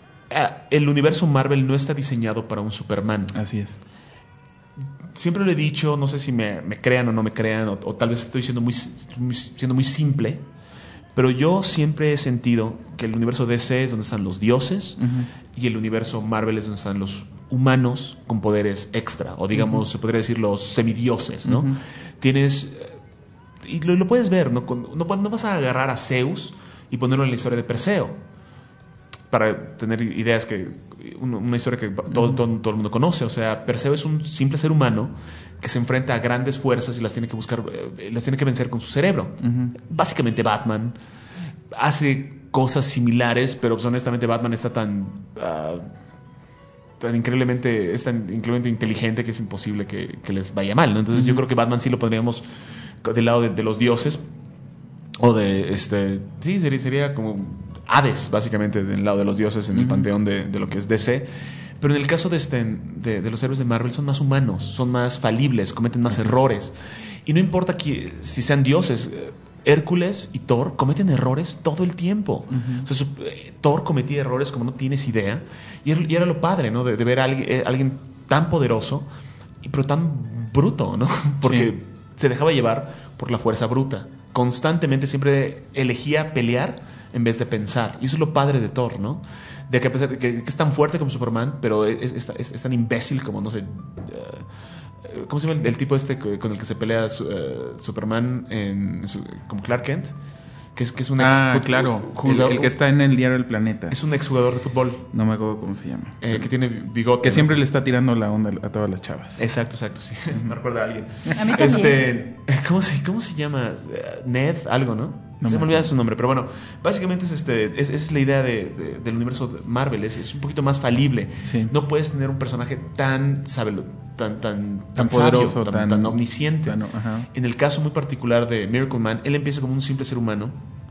Speaker 6: El universo Marvel no está diseñado para un Superman.
Speaker 8: Así es.
Speaker 6: Siempre lo he dicho, no sé si me crean o no me crean, o tal vez estoy siendo muy simple, pero yo siempre he sentido que el universo DC es donde están los dioses y el universo Marvel es donde están los humanos con poderes extra, o digamos, se podría decir los semidioses, ¿no? Tienes... Y lo puedes ver, ¿no? No vas a agarrar a Zeus y ponerlo en la historia de Perseo para tener ideas que... Una historia que todo el mundo conoce. O sea, Perseo es un simple ser humano que se enfrenta a grandes fuerzas y las tiene que buscar, las tiene que vencer con su cerebro. Básicamente Batman hace cosas similares, pero pues, honestamente Batman está tan increíblemente inteligente que es imposible que les vaya mal, ¿no? Entonces yo creo que Batman sí lo pondríamos del lado de los dioses, o de sí, sería como Hades, básicamente, del lado de los dioses en el panteón de lo que es DC. Pero en el caso de los héroes de Marvel son más humanos, son más falibles, cometen más errores. Y no importa si sean dioses, Hércules y Thor cometen errores todo el tiempo. O sea, Thor cometía errores como no tienes idea. Y era lo padre, ¿no? De ver a alguien tan poderoso, pero tan bruto, ¿no? Porque se dejaba llevar por la fuerza bruta. Constantemente siempre elegía pelear en vez de pensar. Y eso es lo padre de Thor, ¿no? De que a pesar de que es tan fuerte como Superman, pero es tan imbécil como, no sé... ¿cómo se llama el tipo con el que se pelea Superman como Clark Kent? Que es un ex...
Speaker 8: claro. El que está en el diario El Planeta.
Speaker 6: Es un exjugador de fútbol.
Speaker 8: No me acuerdo cómo se llama.
Speaker 6: Que tiene bigote.
Speaker 8: Que siempre le está tirando la onda a todas las chavas.
Speaker 6: Exacto, sí. Me recuerda a alguien.
Speaker 7: A mí también.
Speaker 6: ¿Cómo se llama? Ned, algo, ¿no? Se me olvida su nombre, pero bueno, básicamente es la idea del universo de Marvel, es un poquito más falible. Sí. No puedes tener un personaje tan poderoso, tan omnisciente. En el caso muy particular de Miracle Man, él empieza como un simple ser humano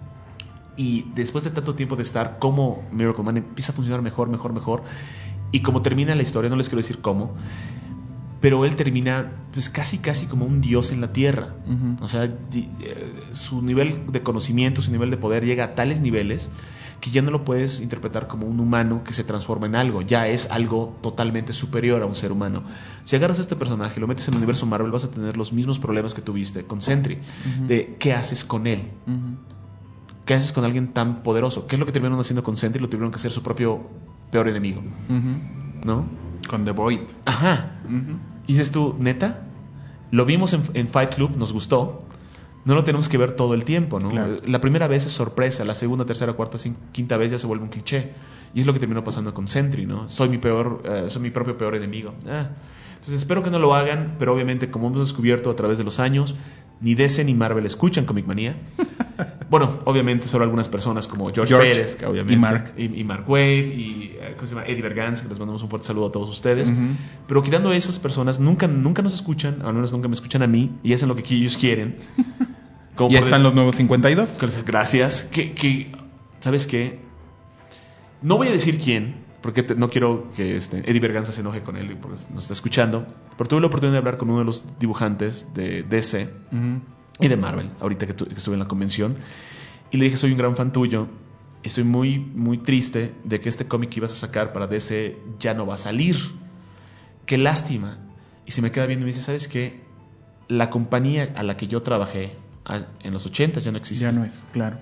Speaker 6: y después de tanto tiempo de estar como Miracle Man empieza a funcionar mejor. Y como termina la historia, no les quiero decir cómo, pero él termina pues casi como un dios en la tierra. O sea, su nivel de conocimiento, su nivel de poder llega a tales niveles que ya no lo puedes interpretar como un humano que se transforma en algo, ya es algo totalmente superior a un ser humano. Si agarras a este personaje y lo metes en el universo Marvel, vas a tener los mismos problemas que tuviste con Sentry, de qué haces con él. ¿Qué haces con alguien tan poderoso? ¿Qué es lo que terminaron haciendo con Sentry? Lo tuvieron que hacer su propio peor enemigo. ¿No?
Speaker 8: Con The Void.
Speaker 6: Ajá. Y dices tú, ¿neta? Lo vimos en Fight Club, nos gustó. No lo tenemos que ver todo el tiempo, ¿no? Claro. La primera vez es sorpresa, la segunda, tercera, cuarta, quinta vez ya se vuelve un cliché. Y es lo que terminó pasando con Sentry, ¿no? Soy mi propio peor enemigo. Entonces espero que no lo hagan, pero obviamente, como hemos descubierto a través de los años, ni DC ni Marvel escuchan Comic Manía. Bueno, obviamente solo algunas personas como George Pérez, que obviamente, y Mark Waid, y ¿cómo se llama? Eddie Berganza, que les mandamos un fuerte saludo a todos ustedes. Pero quitando esas personas, nunca nos escuchan, al menos nunca me escuchan a mí, y hacen lo que ellos quieren.
Speaker 8: Como ya están los nuevos 52.
Speaker 6: Gracias. ¿Sabes qué? No voy a decir quién, porque no quiero que Eddie Berganza se enoje con él porque nos está escuchando. Pero tuve la oportunidad de hablar con uno de los dibujantes de DC y de Marvel, ahorita que estuve en la convención. Y le dije, soy un gran fan tuyo. Estoy muy, muy triste de que este cómic que ibas a sacar para DC ya no va a salir. Qué lástima. Y se me queda viendo y me dice, ¿sabes qué? La compañía a la que yo trabajé en los 80 ya no existe.
Speaker 8: Ya no es, claro.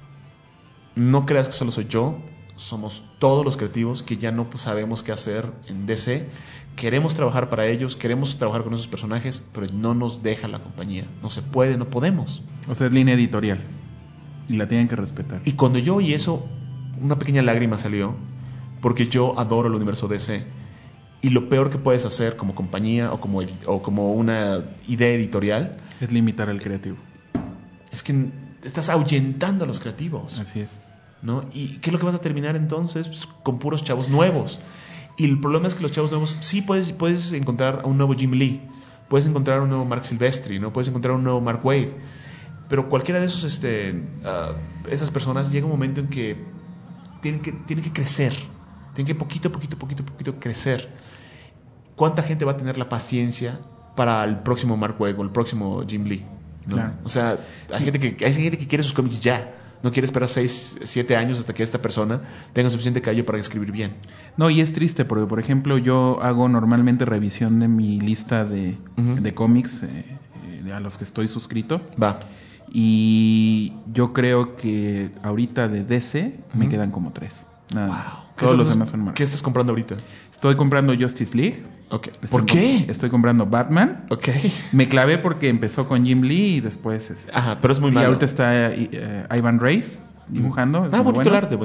Speaker 6: No creas que solo soy yo. Somos todos los creativos que ya no sabemos qué hacer en DC. Queremos trabajar para ellos, queremos trabajar con esos personajes, pero no nos deja la compañía. No se puede, no podemos.
Speaker 8: O sea, es línea editorial y la tienen que respetar.
Speaker 6: Y cuando yo oí eso, una pequeña lágrima salió, porque yo adoro el universo DC. Y lo peor que puedes hacer como compañía o como una idea editorial
Speaker 8: es limitar al creativo.
Speaker 6: Es que estás ahuyentando a los creativos.
Speaker 8: Así es.
Speaker 6: ¿No? ¿Y qué es lo que vas a terminar entonces? Pues con puros chavos nuevos. Y el problema es que los chavos nuevos, sí puedes encontrar a un nuevo Jim Lee, puedes encontrar a un nuevo Mark Silvestri, ¿no? Puedes encontrar a un nuevo Mark Waid, pero cualquiera de esos esas personas llega un momento en que tienen que crecer, tienen que poquito crecer. ¿Cuánta gente va a tener la paciencia para el próximo Mark Waid o el próximo Jim Lee? ¿No? Claro. O sea, hay gente que quiere sus cómics ya. No quiere esperar 6, 7 años hasta que esta persona tenga suficiente callo para escribir bien.
Speaker 8: No, y es triste porque, por ejemplo, yo hago normalmente revisión de mi lista de cómics a los que estoy suscrito.
Speaker 6: Va.
Speaker 8: Y yo creo que ahorita de DC me quedan como 3. Nada más. Todos los demás son Marvel.
Speaker 6: ¿Qué estás comprando ahorita?
Speaker 8: Estoy comprando Justice League.
Speaker 6: Okay. ¿Por qué?
Speaker 8: Estoy comprando Batman.
Speaker 6: Okay.
Speaker 8: Me clavé porque empezó con Jim Lee y después...
Speaker 6: Ajá, pero es muy malo.
Speaker 8: Y ahorita está Ivan Reis dibujando.
Speaker 6: Bonito el arte.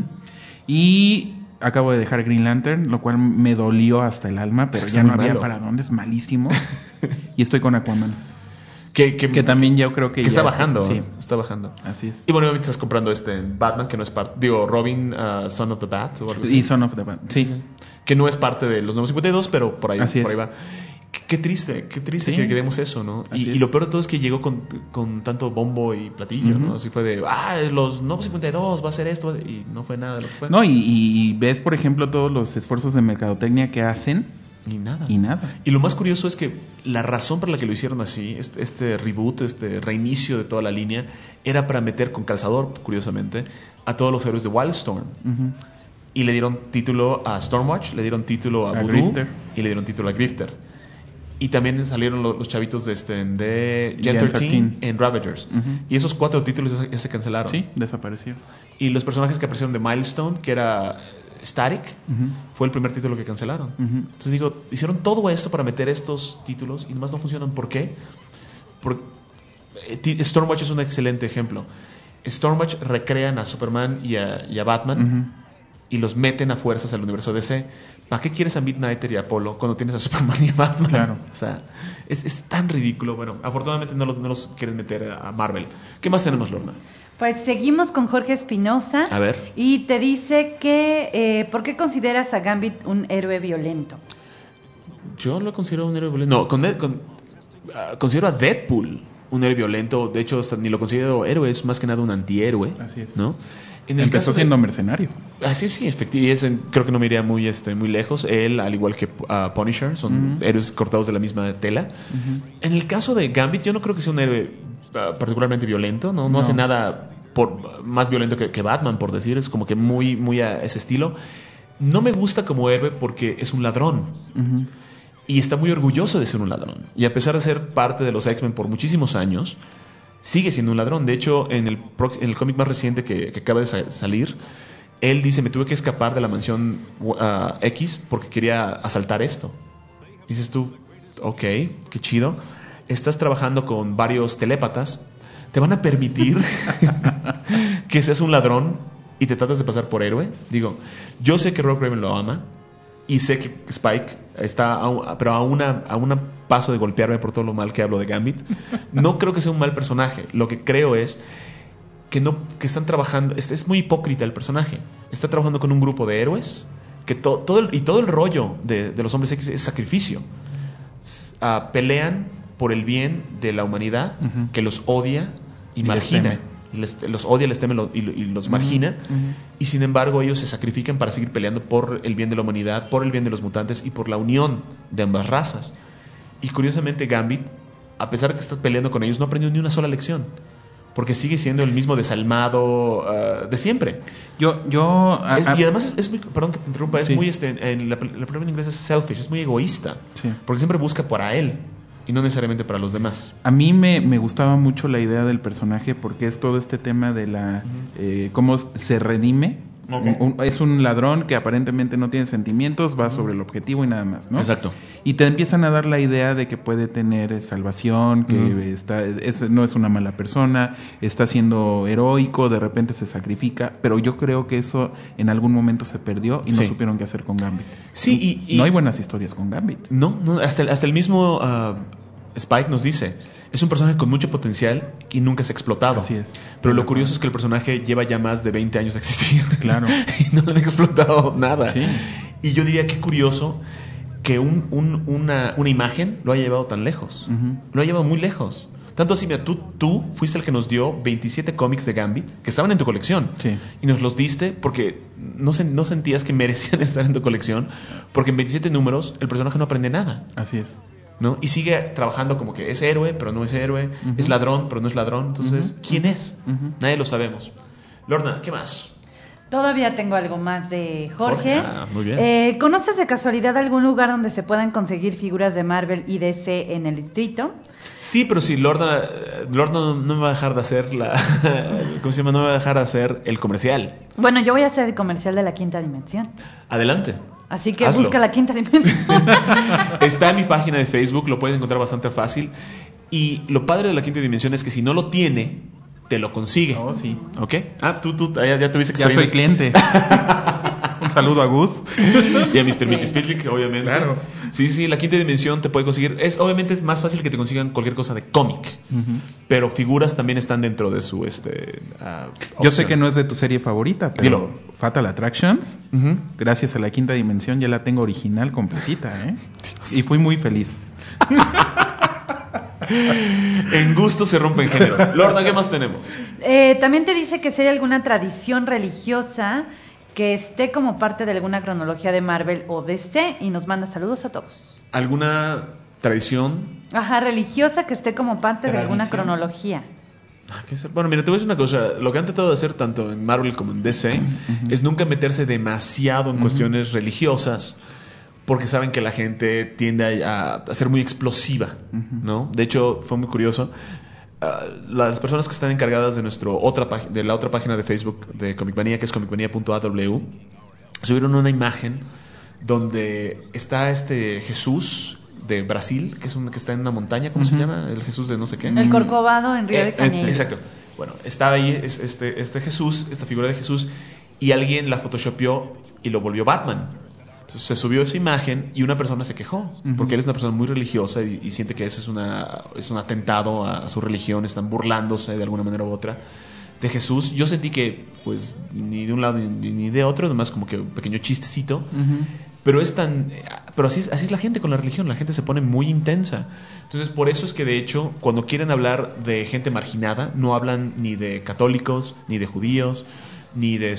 Speaker 8: Y acabo de dejar Green Lantern, lo cual me dolió hasta el alma, pero ya no había para dónde, es malísimo. Y estoy con Aquaman. Que también yo creo que
Speaker 6: está bajando. Sí, está bajando.
Speaker 8: Así es.
Speaker 6: Y bueno, obviamente estás comprando Batman, que no es parte... Digo, Robin, Son of the Bat. O algo así.
Speaker 8: Y Son of the Bat, sí.
Speaker 6: Que no es parte de los nuevos 52, pero por ahí va. Qué triste
Speaker 8: sí.
Speaker 6: Que queremos eso, ¿no? Y lo peor de todo es que llegó con tanto bombo y platillo, ¿no? Así fue de, los nuevos 52 va a ser esto, y no fue nada de lo que fue.
Speaker 8: No, y ves, por ejemplo, todos los esfuerzos de mercadotecnia que hacen.
Speaker 6: Y nada. Y lo más curioso es que la razón por la que lo hicieron así, este reboot, este reinicio de toda la línea, era para meter con calzador, curiosamente, a todos los héroes de Wildstorm. Y le dieron título a Stormwatch, le dieron título a Voodoo,
Speaker 8: Grifter.
Speaker 6: Y le dieron título a Grifter. Y también salieron los chavitos de Gen 13 en Ravagers. Y esos 4 títulos ya se cancelaron.
Speaker 8: Sí, desaparecieron.
Speaker 6: Y los personajes que aparecieron de Milestone, que era Static, fue el primer título que cancelaron. Entonces digo, hicieron todo esto para meter estos títulos y nomás no funcionan. ¿Por qué? Porque Stormwatch es un excelente ejemplo. Stormwatch recrean a Superman y a Batman y los meten a fuerzas al universo DC. ¿Para qué quieres a Midnighter y a Apollo cuando tienes a Superman y a Batman?
Speaker 8: Claro.
Speaker 6: O sea, es tan ridículo. Bueno, afortunadamente no los quieren meter a Marvel. ¿Qué más tenemos, Lorna?
Speaker 7: Pues seguimos con Jorge Espinosa.
Speaker 6: A ver.
Speaker 7: Y te dice que ¿por qué consideras a Gambit un héroe violento?
Speaker 6: Yo lo considero un héroe violento. No, considero a Deadpool un héroe violento. De hecho, hasta ni lo considero héroe, es más que nada un antihéroe.
Speaker 8: Así es.
Speaker 6: ¿No?
Speaker 8: Empezó siendo mercenario.
Speaker 6: Así sí, efectivamente. Creo que no me iría muy lejos. Él, al igual que Punisher, son héroes cortados de la misma tela. En el caso de Gambit, yo no creo que sea un héroe particularmente violento. No hace nada más violento que Batman, por decir. Es como que muy a ese estilo. No me gusta como héroe porque es un ladrón. Y está muy orgulloso de ser un ladrón. Y a pesar de ser parte de los X-Men por muchísimos años, sigue siendo un ladrón. De hecho, en el cómic más reciente que acaba de salir, él dice, me tuve que escapar de la mansión X porque quería asaltar esto. Y dices tú, ok, qué chido. Estás trabajando con varios telépatas. ¿Te van a permitir que seas un ladrón y te tratas de pasar por héroe? Digo, yo sé que Rogue Raven lo ama y sé que Spike está pero a un paso de golpearme por todo lo mal que hablo de Gambit. No creo que sea un mal personaje. Lo que creo es que están trabajando. Es muy hipócrita el personaje. Está trabajando con un grupo de héroes que todo el rollo de los hombres X es sacrificio. Pelean por el bien de la humanidad que los odia y margina. Los odia, les teme y los margina. Y sin embargo ellos se sacrifican para seguir peleando por el bien de la humanidad, por el bien de los mutantes y por la unión de ambas razas. Y curiosamente Gambit, a pesar de que está peleando con ellos, no aprendió ni una sola lección, porque sigue siendo el mismo desalmado de siempre. Y además es muy, perdón que te interrumpa, es muy la palabra en inglés es selfish, es muy egoísta, porque siempre busca para él y no necesariamente para los demás.
Speaker 8: A mí me gustaba mucho la idea del personaje porque es todo este tema de la cómo se redime. Es un ladrón que aparentemente no tiene sentimientos, va sobre el objetivo y nada más, ¿no?
Speaker 6: Exacto.
Speaker 8: Y te empiezan a dar la idea de que puede tener salvación, que no es una mala persona, está siendo heroico, de repente se sacrifica, pero yo creo que eso en algún momento se perdió y no supieron qué hacer con Gambit.
Speaker 6: Sí,
Speaker 8: y no hay buenas historias con Gambit.
Speaker 6: No, hasta el mismo Spike nos dice, es un personaje con mucho potencial y nunca se ha explotado.
Speaker 8: Así es.
Speaker 6: Pero lo curioso es que el personaje lleva ya más de 20 años de existir.
Speaker 8: Claro.
Speaker 6: Y no le han explotado nada.
Speaker 8: Sí.
Speaker 6: Y yo diría que curioso que una imagen lo haya llevado tan lejos. Lo ha llevado muy lejos. Tanto así, mira, tú fuiste el que nos dio 27 cómics de Gambit que estaban en tu colección.
Speaker 8: Sí.
Speaker 6: Y nos los diste porque no sentías que merecían estar en tu colección, porque en 27 números el personaje no aprende nada.
Speaker 8: Así es.
Speaker 6: ¿No? Y sigue trabajando como que es héroe, pero no es héroe, es ladrón, pero no es ladrón. Entonces, ¿quién es? Nadie lo sabemos. Lorna, ¿qué más?
Speaker 7: Todavía tengo algo más de Jorge.
Speaker 6: Muy bien.
Speaker 7: ¿Conoces de casualidad algún lugar donde se puedan conseguir figuras de Marvel y DC en el distrito?
Speaker 6: Sí, pero si Lorna no me va a dejar de hacer ¿cómo se llama? No me va a dejar de hacer el comercial.
Speaker 7: Bueno, yo voy a hacer el comercial de La Quinta Dimensión.
Speaker 6: Adelante.
Speaker 7: Así que
Speaker 6: Hazlo.
Speaker 7: busca La Quinta Dimensión.
Speaker 6: Está en mi página de Facebook, lo puedes encontrar bastante fácil. Y lo padre de La Quinta Dimensión es que si no lo tiene, te lo consigue.
Speaker 8: Oh, sí.
Speaker 6: ¿Ok? Tú ya tuviste experiencia.
Speaker 8: Ya soy cliente. Un saludo a Gus.
Speaker 6: Y a Mr. Mitty Spitlick, obviamente.
Speaker 8: Claro.
Speaker 6: Sí, La Quinta Dimensión te puede conseguir. Obviamente es más fácil que te consigan cualquier cosa de cómic. Pero figuras también están dentro de su
Speaker 8: yo sé que no es de tu serie favorita, pero
Speaker 6: dilo.
Speaker 8: Fatal Attractions, gracias a La Quinta Dimensión ya la tengo original completita, y fui muy feliz.
Speaker 6: En gusto se rompen géneros. Lorna, ¿qué más tenemos?
Speaker 7: También te dice que si hay alguna tradición religiosa que esté como parte de alguna cronología de Marvel o DC, y nos manda saludos a todos.
Speaker 6: ¿Alguna tradición?
Speaker 7: Religiosa que esté como parte de alguna cronología.
Speaker 6: Bueno, mira, te voy a decir una cosa. Lo que han tratado de hacer tanto en Marvel como en DC es nunca meterse demasiado en cuestiones religiosas, porque saben que la gente tiende a ser muy explosiva, ¿no? De hecho, fue muy curioso. Las personas que están encargadas de la otra página de Facebook de Comicmanía, que es comicmanía.aw, subieron una imagen donde está Jesús de Brasil, que está en una montaña, ¿cómo se llama? El Jesús de no sé qué.
Speaker 7: El Corcovado en Río de Janeiro.
Speaker 6: Exacto. Bueno, estaba ahí este Jesús, esta figura de Jesús, y alguien la photoshopeó y lo volvió Batman. Entonces se subió esa imagen y una persona se quejó, porque él es una persona muy religiosa y siente que ese es un atentado a su religión, están burlándose de alguna manera u otra de Jesús. Yo sentí que, pues, ni de un lado ni de otro, además como que un pequeño chistecito. Pero así es la gente con la religión. La gente se pone muy intensa. Entonces, por eso es que, de hecho, cuando quieren hablar de gente marginada, no hablan ni de católicos, ni de judíos, ni de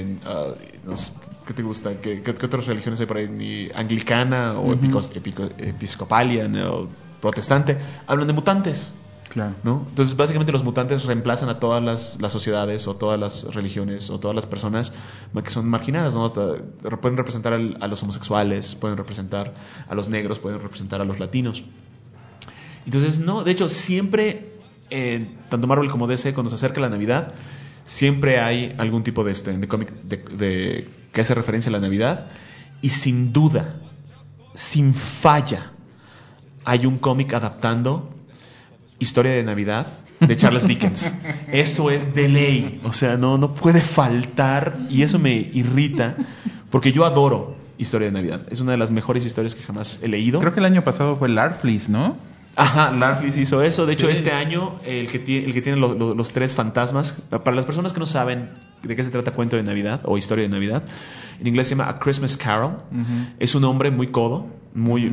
Speaker 6: ¿qué te gusta? ¿Qué otras religiones hay por ahí? Ni anglicana o episcopalian o protestante. Hablan de mutantes.
Speaker 8: Claro.
Speaker 6: ¿No? Entonces, básicamente, los mutantes reemplazan a todas las sociedades o todas las religiones o todas las personas que son marginadas, ¿no? Pueden representar a los homosexuales, pueden representar a los negros, pueden representar a los latinos. Entonces, no, de hecho, siempre, tanto Marvel como DC, cuando se acerca la Navidad, siempre hay algún tipo de cómic que hace referencia a la Navidad. Y sin duda, sin falla, hay un cómic adaptando Historia de Navidad de Charles Dickens. Eso es de ley. O sea, no puede faltar. Y eso me irrita, porque yo adoro Historia de Navidad. Es una de las mejores historias que jamás he leído.
Speaker 8: Creo que el año pasado fue Larfleeze, ¿no?
Speaker 6: Ajá, Larfleeze hizo eso. De hecho, este año el que tiene los tres fantasmas, para las personas que no saben de qué se trata Cuento de Navidad o Historia de Navidad, en inglés se llama A Christmas Carol. Es un hombre muy codo, muy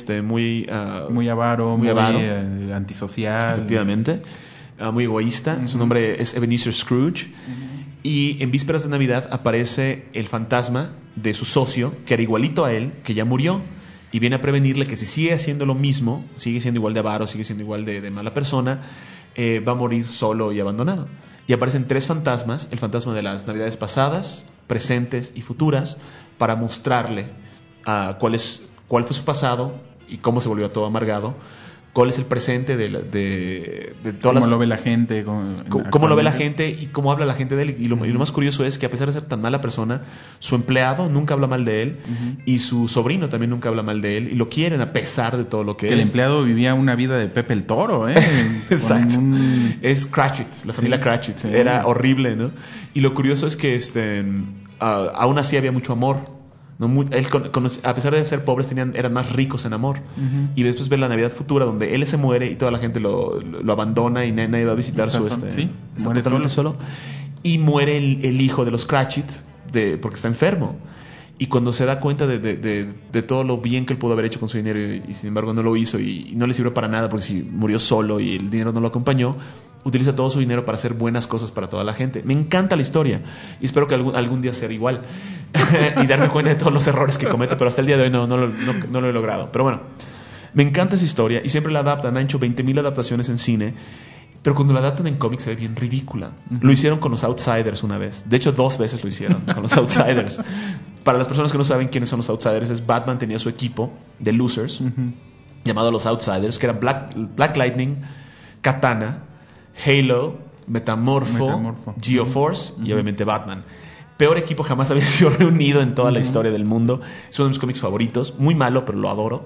Speaker 6: avaro, muy
Speaker 8: antisocial,
Speaker 6: efectivamente, muy egoísta. Su nombre es Ebenezer Scrooge. Y en vísperas de Navidad aparece el fantasma de su socio, que era igualito a él, que ya murió. Y viene a prevenirle que si sigue haciendo lo mismo, sigue siendo igual de avaro, sigue siendo igual de mala persona, va a morir solo y abandonado. Y aparecen tres fantasmas: el fantasma de las Navidades pasadas, presentes y futuras, para mostrarle cuál fue su pasado y cómo se volvió todo amargado, cuál es el presente de todas
Speaker 8: cómo lo ve la gente,
Speaker 6: cómo lo ve la gente y cómo habla la gente de él. Y lo más curioso es que, a pesar de ser tan mala persona, su empleado nunca habla mal de él, y su sobrino también nunca habla mal de él, y lo quieren a pesar de todo lo que es.
Speaker 8: El empleado vivía una vida de Pepe el Toro, ¿eh?
Speaker 6: Exacto. Es Cratchit, la familia Cratchit. Sí. Era horrible, ¿no? Y lo curioso es que aún así había mucho amor. Él, a pesar de ser pobres, eran más ricos en amor. Y después ver la Navidad futura, donde él se muere y toda la gente lo abandona y nadie va a visitar está muere totalmente solo. Y muere el hijo de los Cratchit porque está enfermo. Y cuando se da cuenta de todo lo bien que él pudo haber hecho con su dinero, y sin embargo no lo hizo y no le sirvió para nada, porque si murió solo y el dinero no lo acompañó, utiliza todo su dinero para hacer buenas cosas para toda la gente. Me encanta la historia y espero que algún día sea igual y darme cuenta de todos los errores que comete, pero hasta el día de hoy no lo he logrado. Pero bueno, me encanta esa historia y siempre la adaptan. Han hecho 20,000 adaptaciones en cine, pero cuando la adaptan en cómics se ve bien ridícula. Lo hicieron con los Outsiders una vez. De hecho, 2 veces lo hicieron con los Outsiders. Para las personas que no saben quiénes son los Outsiders, Batman tenía su equipo de losers llamado los Outsiders, que eran Black Lightning, Katana, Halo, Metamorfo. Geoforce y obviamente Batman. Peor equipo jamás había sido reunido en toda la historia del mundo. Es uno de mis cómics favoritos. Muy malo, pero lo adoro.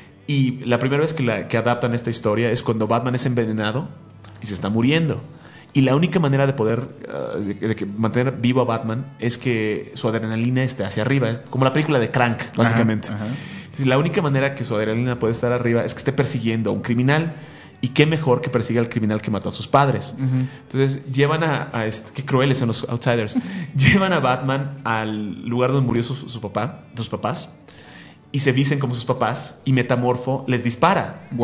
Speaker 6: Y la primera vez que adaptan esta historia es cuando Batman es envenenado y se está muriendo. Y la única manera de poder mantener vivo a Batman es que su adrenalina esté hacia arriba, como la película de Crank, básicamente. Entonces, la única manera que su adrenalina puede estar arriba es que esté persiguiendo a un criminal. Y qué mejor que persiga al criminal que mató a sus padres. Entonces llevan qué crueles son los Outsiders. Llevan a Batman al lugar donde murió sus papás, y se visten como sus papás, y Metamorfo les dispara.
Speaker 8: ¡Wow!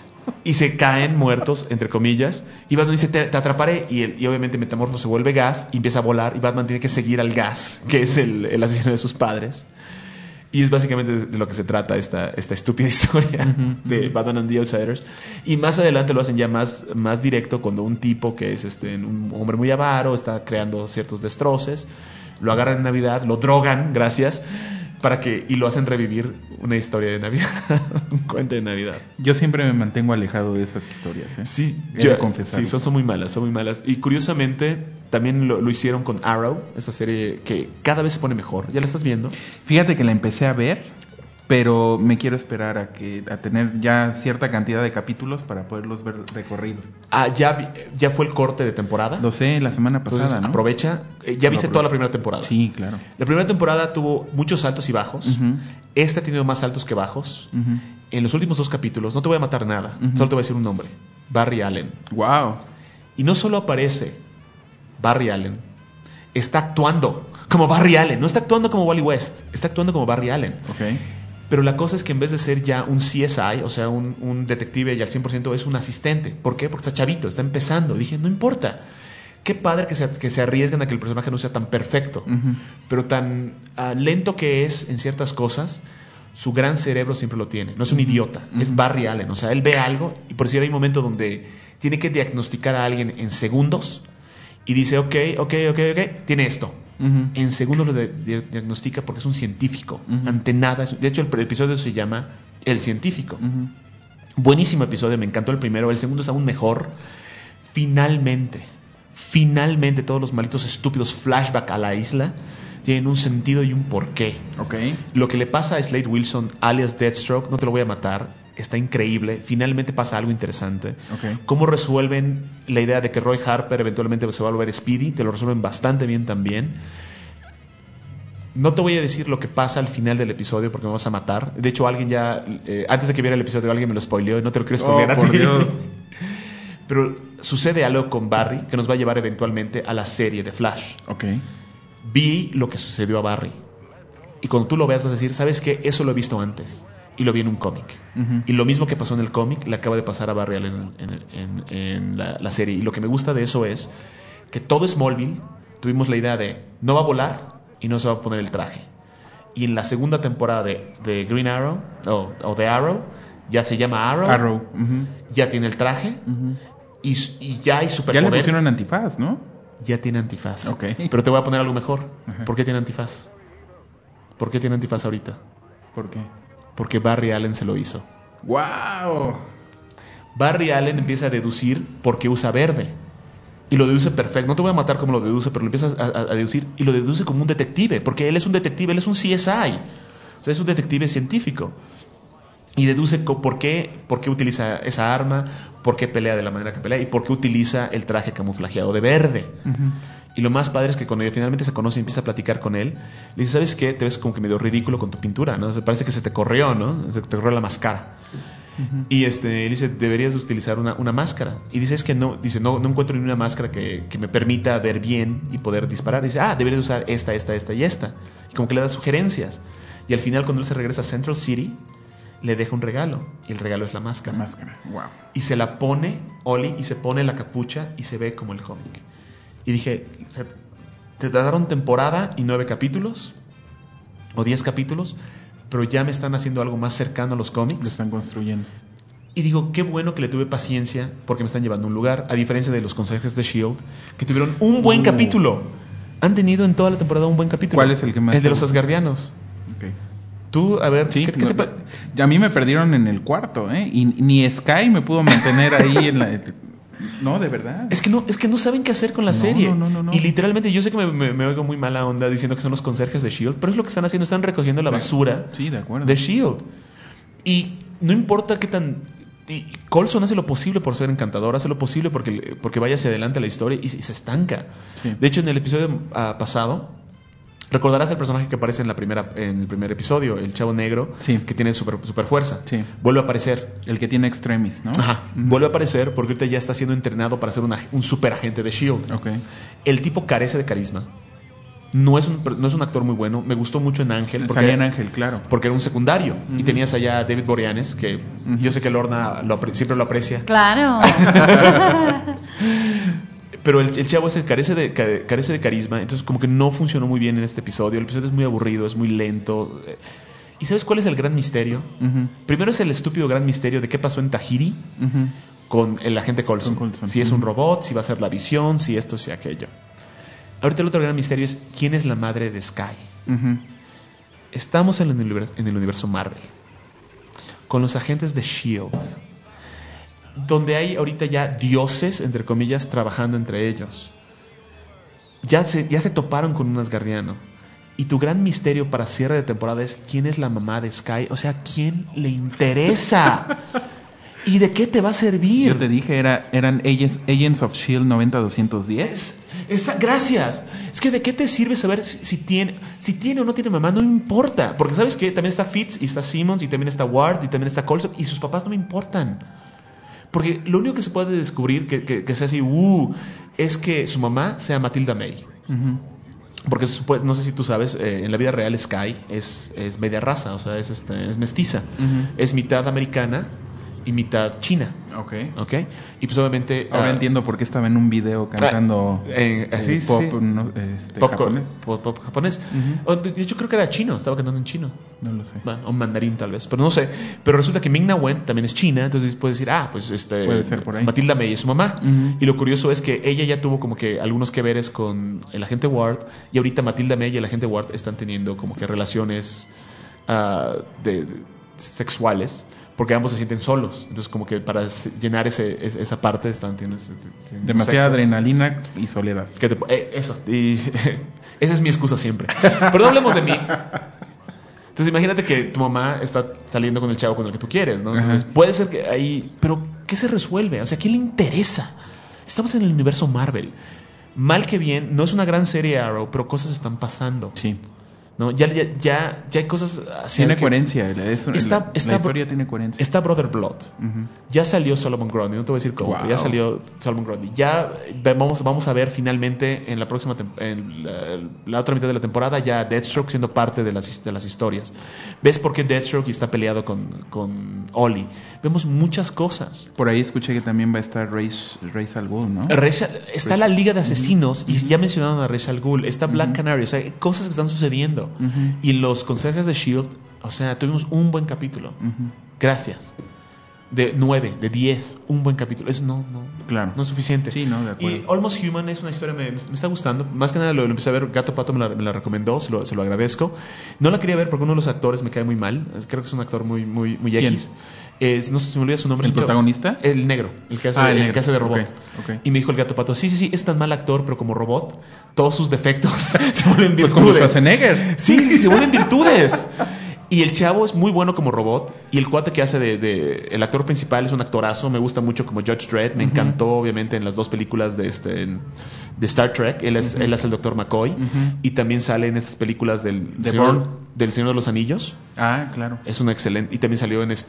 Speaker 6: Y se caen muertos, entre comillas. Y Batman dice, te atraparé. Y obviamente Metamorfo se vuelve gas y empieza a volar. Y Batman tiene que seguir al gas, que es el asesino de sus padres. Y es básicamente de lo que se trata esta estúpida historia de Batman and the Outsiders. Y más adelante lo hacen ya más directo, cuando un tipo que es un hombre muy avaro está creando ciertos destroces. Lo agarran en Navidad, lo drogan, gracias, y lo hacen revivir una historia de Navidad, un cuento de Navidad.
Speaker 8: Yo siempre me mantengo alejado de esas historias, ¿eh?
Speaker 6: Sí,
Speaker 8: yo confesar.
Speaker 6: Sí, son muy malas. Y curiosamente también lo hicieron con Arrow, esta serie que cada vez se pone mejor. ¿Ya la estás viendo?
Speaker 8: Fíjate que la empecé a ver, pero me quiero esperar a tener ya cierta cantidad de capítulos para poderlos ver recorridos.
Speaker 6: ¿Ya fue el corte de temporada?
Speaker 8: Lo sé, la semana pasada.
Speaker 6: Entonces, ¿no? Aprovecha. ¿Ya viste toda la primera temporada?
Speaker 8: Sí, claro.
Speaker 6: La primera temporada tuvo muchos altos y bajos. Esta ha tenido más altos que bajos. En los últimos 2 capítulos, no te voy a matar nada, solo te voy a decir un nombre: Barry Allen.
Speaker 8: ¡Wow!
Speaker 6: Y no solo aparece Barry Allen, está actuando Como Barry Allen. No está actuando como Wally West. Está actuando como Barry Allen.
Speaker 8: Ok.
Speaker 6: Pero la cosa es que en vez de ser ya un CSI, o sea, un detective y al 100% es un asistente. ¿Por qué? Porque está chavito, está empezando. Dije, no importa. Qué padre que se arriesgan a que el personaje no sea tan perfecto. Pero tan lento que es en ciertas cosas, su gran cerebro siempre lo tiene. No es un idiota. Es Barry Allen. O sea, él ve algo y por decir hay un momento donde tiene que diagnosticar a alguien en segundos y dice, ok, tiene esto. En segundos lo diagnostica porque es un científico. Ante nada. De hecho, el episodio se llama El Científico. Buenísimo episodio, me encantó el primero. El segundo es aún mejor. Finalmente, todos los malditos estúpidos flashback a la isla tienen un sentido y un porqué. Lo que le pasa a Slade Wilson, alias Deathstroke, no te lo voy a matar, está increíble. Finalmente pasa algo interesante. Cómo resuelven la idea de que Roy Harper eventualmente se va a volver Speedy, te lo resuelven bastante bien también. No te voy a decir lo que pasa al final del episodio porque me vas a matar. De hecho, alguien ya antes de que viera el episodio alguien me lo spoileó y no te lo quiero spoilear a ti. Dios. Pero sucede algo con Barry que nos va a llevar eventualmente a la serie de Flash. Vi lo que sucedió a Barry y cuando tú lo veas vas a decir, ¿sabes qué? Eso lo he visto antes. Y lo vi en un cómic. Y lo mismo que pasó en el cómic le acaba de pasar a Barry Allen en la serie. Y lo que me gusta de eso es que todo Smallville tuvimos la idea de no va a volar y no se va a poner el traje. Y en la segunda temporada de Green Arrow o de Arrow, ya se llama Arrow. Ya tiene el traje y ya hay superpoder.
Speaker 8: Ya le pusieron antifaz, ¿no?
Speaker 6: Ya tiene antifaz. Pero te voy a poner algo mejor. ¿Por qué tiene antifaz? ¿Por qué tiene antifaz ahorita?
Speaker 8: ¿Por qué?
Speaker 6: Porque Barry Allen se lo hizo.
Speaker 8: ¡Wow!
Speaker 6: Barry Allen empieza a deducir por qué usa verde. Y lo deduce perfecto. No te voy a matar como lo deduce, pero lo empieza a deducir. Y lo deduce como un detective. Porque él es un detective, él es un CSI. O sea, es un detective científico. Y deduce por qué utiliza esa arma, por qué pelea de la manera que pelea y por qué utiliza el traje camuflajeado de verde. Y lo más padre es que cuando ella finalmente se conoce y empieza a platicar con él, le dice, ¿sabes qué? Te ves como que medio ridículo con tu pintura, ¿no? Parece que se te corrió, ¿no? Se te corrió la máscara. Y él dice, deberías utilizar una máscara. Y dice, es que no encuentro ni una máscara que me permita ver bien y poder disparar. Y dice, deberías usar esta y esta. Y como que le da sugerencias. Y al final, cuando él se regresa a Central City, le deja un regalo. Y el regalo es la máscara.
Speaker 8: Wow.
Speaker 6: Y se la pone Oli y se pone la capucha y se ve como el cómic. Y dije, te daron temporada y 9 capítulos o 10 capítulos, pero ya me están haciendo algo más cercano a los cómics.
Speaker 8: Lo están construyendo.
Speaker 6: Y digo, qué bueno que le tuve paciencia porque me están llevando a un lugar, a diferencia de los consejeros de S.H.I.E.L.D., que tuvieron un buen capítulo. Han tenido en toda la temporada un buen capítulo.
Speaker 8: ¿Cuál es el que más?
Speaker 6: El de los Asgardianos. Tú, a ver,
Speaker 8: sí, a mí me perdieron en el cuarto, ¿eh? Y ni Sky me pudo mantener ahí en la... No, de verdad.
Speaker 6: Es que no saben qué hacer con la serie. No. Y literalmente yo sé que me oigo muy mala onda diciendo que son los conserjes de S.H.I.E.L.D., pero es lo que están haciendo, están recogiendo la basura
Speaker 8: de acuerdo.
Speaker 6: de S.H.I.E.L.D. Y no importa qué tan... Coulson hace lo posible por ser encantador, hace lo posible porque vaya hacia adelante la historia y se estanca. De hecho, en el episodio pasado... Recordarás el personaje que aparece en el primer episodio, el chavo negro, que tiene super fuerza. Vuelve a aparecer.
Speaker 8: El que tiene extremis, ¿no?
Speaker 6: Vuelve a aparecer porque ahorita ya está siendo entrenado para ser un super agente de S.H.I.E.L.D. El tipo carece de carisma. No es un actor muy bueno. Me gustó mucho en Ángel.
Speaker 8: Salía en Ángel, claro.
Speaker 6: Porque era un secundario. Y tenías allá a David Boreanaz, que yo sé que Lorna siempre lo aprecia.
Speaker 7: ¡Claro!
Speaker 6: Pero el chavo ese carece de carisma. Entonces como que no funcionó muy bien en este episodio. El episodio es muy aburrido, es muy lento. ¿Y sabes cuál es el gran misterio? Primero es el estúpido gran misterio de qué pasó en Tahiri con el agente Coulson. Si es un robot, si va a ser la visión, si esto, si aquello. Ahorita el otro gran misterio es quién es la madre de Sky. Estamos en el universo Marvel con los agentes de S.H.I.E.L.D., donde hay ahorita ya dioses, entre comillas, trabajando entre ellos. Ya se toparon con un asgardiano. Y tu gran misterio para cierre de temporada es quién es la mamá de Sky. O sea, ¿quién le interesa? ¿Y de qué te va a servir?
Speaker 8: Yo te dije, eran Agents of S.H.I.E.L.D. 90-210.
Speaker 6: Gracias. Es que ¿de qué te sirve saber si tiene o no tiene mamá? No importa. Porque ¿sabes qué? También está Fitz y está Simmons y también está Ward y también está Coulson. Y sus papás no me importan. Porque lo único que se puede descubrir que sea así, es que su mamá sea Matilda May. porque pues, no sé si tú sabes, en la vida real Sky es media raza, o sea, es mestiza. Es mitad americana y mitad china.
Speaker 8: Ok.
Speaker 6: Y pues obviamente...
Speaker 8: Ahora entiendo por qué estaba en un video cantando pop, no,
Speaker 6: pop
Speaker 8: japonés.
Speaker 6: Pop japonés. De hecho, creo que era chino, estaba cantando en chino.
Speaker 8: No lo sé.
Speaker 6: Bueno, o mandarín tal vez, pero no sé. Pero resulta que Ming-Na Wen también es china, entonces puedes decir, pues
Speaker 8: puede ser por ahí.
Speaker 6: Matilda May es su mamá. Y lo curioso es que ella ya tuvo como que algunos que veres con el agente Ward, y ahorita Matilda May y el agente Ward están teniendo como que relaciones sexuales, porque ambos se sienten solos. Entonces como que para llenar esa parte están teniendo
Speaker 8: demasiada
Speaker 6: sexo.
Speaker 8: Adrenalina y soledad.
Speaker 6: Eso. Y esa es mi excusa siempre. Pero no hablemos de mí. Entonces imagínate que tu mamá está saliendo con el chavo con el que tú quieres, ¿no? Entonces puede ser que ahí... Pero ¿qué se resuelve? O sea, ¿a quién le interesa? Estamos en el universo Marvel. Mal que bien, no es una gran serie Arrow, pero cosas están pasando.
Speaker 8: Sí.
Speaker 6: ¿No? Ya hay cosas así.
Speaker 8: Tiene coherencia. La historia tiene coherencia.
Speaker 6: Está Brother Blood. Ya salió Solomon Grundy. No te voy a decir cómo, pero ya salió Solomon Grundy. Ya vamos a ver finalmente en la próxima la otra mitad de la temporada ya Deathstroke siendo parte de las historias. ¿Ves por qué Deathstroke está peleado con Ollie? Vemos muchas cosas.
Speaker 8: Por ahí escuché que también va a estar Ra's al Ghul, ¿no?
Speaker 6: Está la Liga de Asesinos y ya mencionaron a Ra's al Ghul. Está Black Canary. O sea, hay cosas que están sucediendo. Y los conserjes de S.H.I.E.L.D., o sea, tuvimos un buen capítulo. Gracias. De 9, de 10, un buen capítulo. Eso no es suficiente.
Speaker 8: Sí, no, de acuerdo.
Speaker 6: Y Almost Human es una historia, me está gustando. Más que nada lo empecé a ver, Gato Pato me la recomendó, se lo agradezco. No la quería ver porque uno de los actores me cae muy mal. Creo que es un actor muy X. No sé si me olvida su nombre.
Speaker 8: ¿El protagonista?
Speaker 6: El negro, el que hace de robot.
Speaker 8: Okay.
Speaker 6: Y me dijo el Gato Pato, sí, es tan mal actor, pero como robot, todos sus defectos se vuelven virtudes.
Speaker 8: Pues como Schwarzenegger.
Speaker 6: Sí, se vuelven virtudes. Y el chavo es muy bueno como robot. Y el cuate que hace el actor principal es un actorazo. Me gusta mucho como Judge Dredd. Me encantó, obviamente, en las dos películas de Star Trek. Él hace el Dr. McCoy. Y también sale en estas películas del Señor de los Anillos.
Speaker 8: Ah, claro.
Speaker 6: Es un excelente. Y también salió en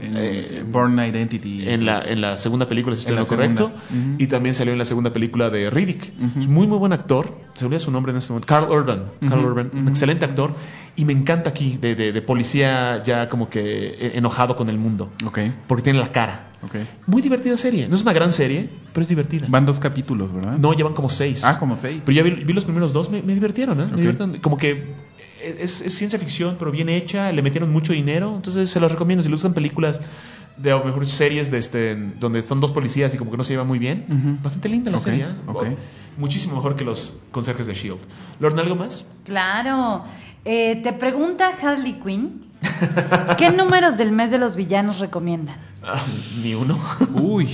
Speaker 8: Bourne Identity.
Speaker 6: En la segunda película, si estoy en lo correcto. Y también salió en la segunda película de Riddick. Es muy muy buen actor. Se olvida su nombre en este momento. Carl Urban. Un excelente actor. Y me encanta aquí de policía ya como que enojado con el mundo. Porque tiene la cara. Muy divertida serie. No es una gran serie, pero es divertida.
Speaker 8: Van 2 capítulos, ¿verdad?
Speaker 6: No, llevan como 6.
Speaker 8: Como 6.
Speaker 6: Pero ya vi los primeros 2, me divirtieron, Me divirtieron. Como que es ciencia ficción, pero bien hecha. Le metieron mucho dinero. Entonces se los recomiendo. Si le gustan películas de a lo mejor series donde son 2 policías y como que no se llevan muy bien. Bastante linda la serie. Muchísimo mejor que los conserjes de S.H.I.E.L.D. Lorna, ¿algo más?
Speaker 7: Claro. Te pregunta Harley Quinn, ¿qué números del mes de los villanos recomiendan?
Speaker 6: Ni uno.
Speaker 8: Uy.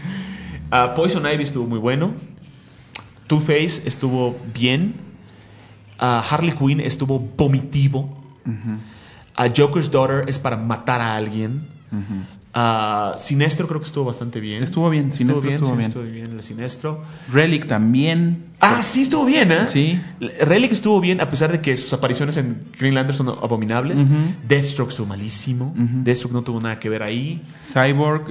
Speaker 6: Poison Ivy estuvo muy bueno. Two-Face estuvo bien. Harley Quinn estuvo vomitivo. Joker's Daughter es para matar a alguien. Sinestro creo que estuvo bastante bien.
Speaker 8: Estuvo bien.
Speaker 6: Estuvo bien el Sinestro.
Speaker 8: Relic también.
Speaker 6: Sí estuvo bien,
Speaker 8: Sí.
Speaker 6: Relic estuvo bien a pesar de que sus apariciones en Green Lantern son abominables. Deathstroke estuvo malísimo. Deathstroke no tuvo nada que ver ahí.
Speaker 8: Cyborg,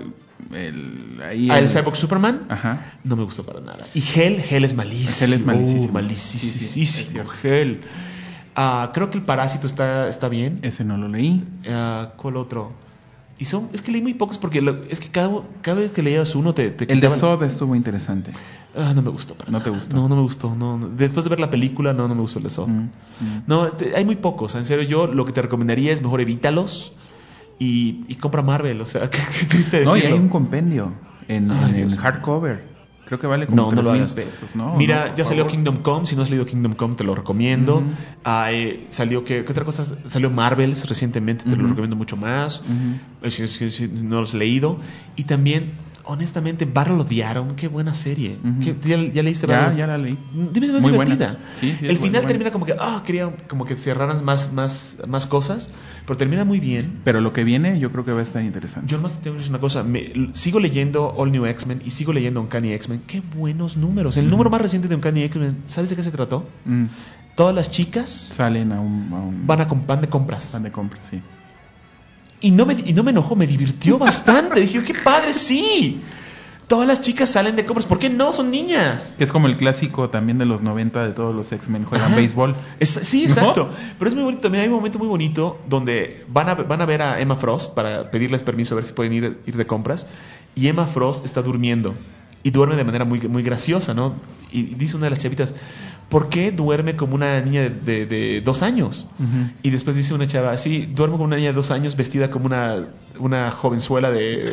Speaker 6: el Cyborg Superman. No me gustó para nada. Y Hell es malísimo. Malísimo. Hell. Creo que el Parásito está bien.
Speaker 8: Ese no lo leí.
Speaker 6: ¿Cuál otro? Es que leí muy pocos porque es que cada vez que leías uno te
Speaker 8: el de Zod estuvo interesante.
Speaker 6: No me gustó.
Speaker 8: ¿No te gustó?
Speaker 6: No me gustó. No. Después de ver la película, no me gustó el de Zod. No, hay muy pocos. En serio, yo lo que te recomendaría es mejor evítalos y compra Marvel. O sea, qué triste decirlo.
Speaker 8: No, y hay un compendio en hardcover. Creo que vale como $3,000 pesos, ¿no?
Speaker 6: Mira, ya salió Kingdom Come. Si no has leído Kingdom Come, te lo recomiendo. Salió, ¿qué otra cosa? Salió Marvels recientemente, te lo recomiendo mucho más. Si no lo has leído. Y también, honestamente, Battle of the Atom, qué buena serie. ¿Ya leíste Battle?
Speaker 8: Ya la leí.
Speaker 6: Dime si no es divertida.
Speaker 8: Sí,
Speaker 6: el final termina como que, quería como que cerraran más cosas, pero termina muy bien.
Speaker 8: Pero lo que viene yo creo que va a estar interesante.
Speaker 6: Yo nomás te tengo que decir una cosa, sigo leyendo All New X-Men y sigo leyendo Uncanny X-Men. Qué buenos números. El número más reciente de Uncanny X-Men, ¿sabes de qué se trató? Todas las chicas
Speaker 8: salen a un
Speaker 6: van de compras.
Speaker 8: Van de compras, sí.
Speaker 6: Y no me enojó, me divirtió bastante. Dije, qué padre, sí. Todas las chicas salen de compras. ¿Por qué no? Son niñas.
Speaker 8: Que es como el clásico también de los 90 de todos los X-Men juegan béisbol.
Speaker 6: Sí, exacto. Pero es muy bonito. También hay un momento muy bonito donde van a ver a Emma Frost para pedirles permiso a ver si pueden ir de compras. Y Emma Frost está durmiendo. Y duerme de manera muy, muy graciosa, ¿no? Y dice una de las chavitas, ¿por qué duerme como una niña de 2 años? Y después dice una chava, sí, duermo como una niña de 2 años vestida como una jovenzuela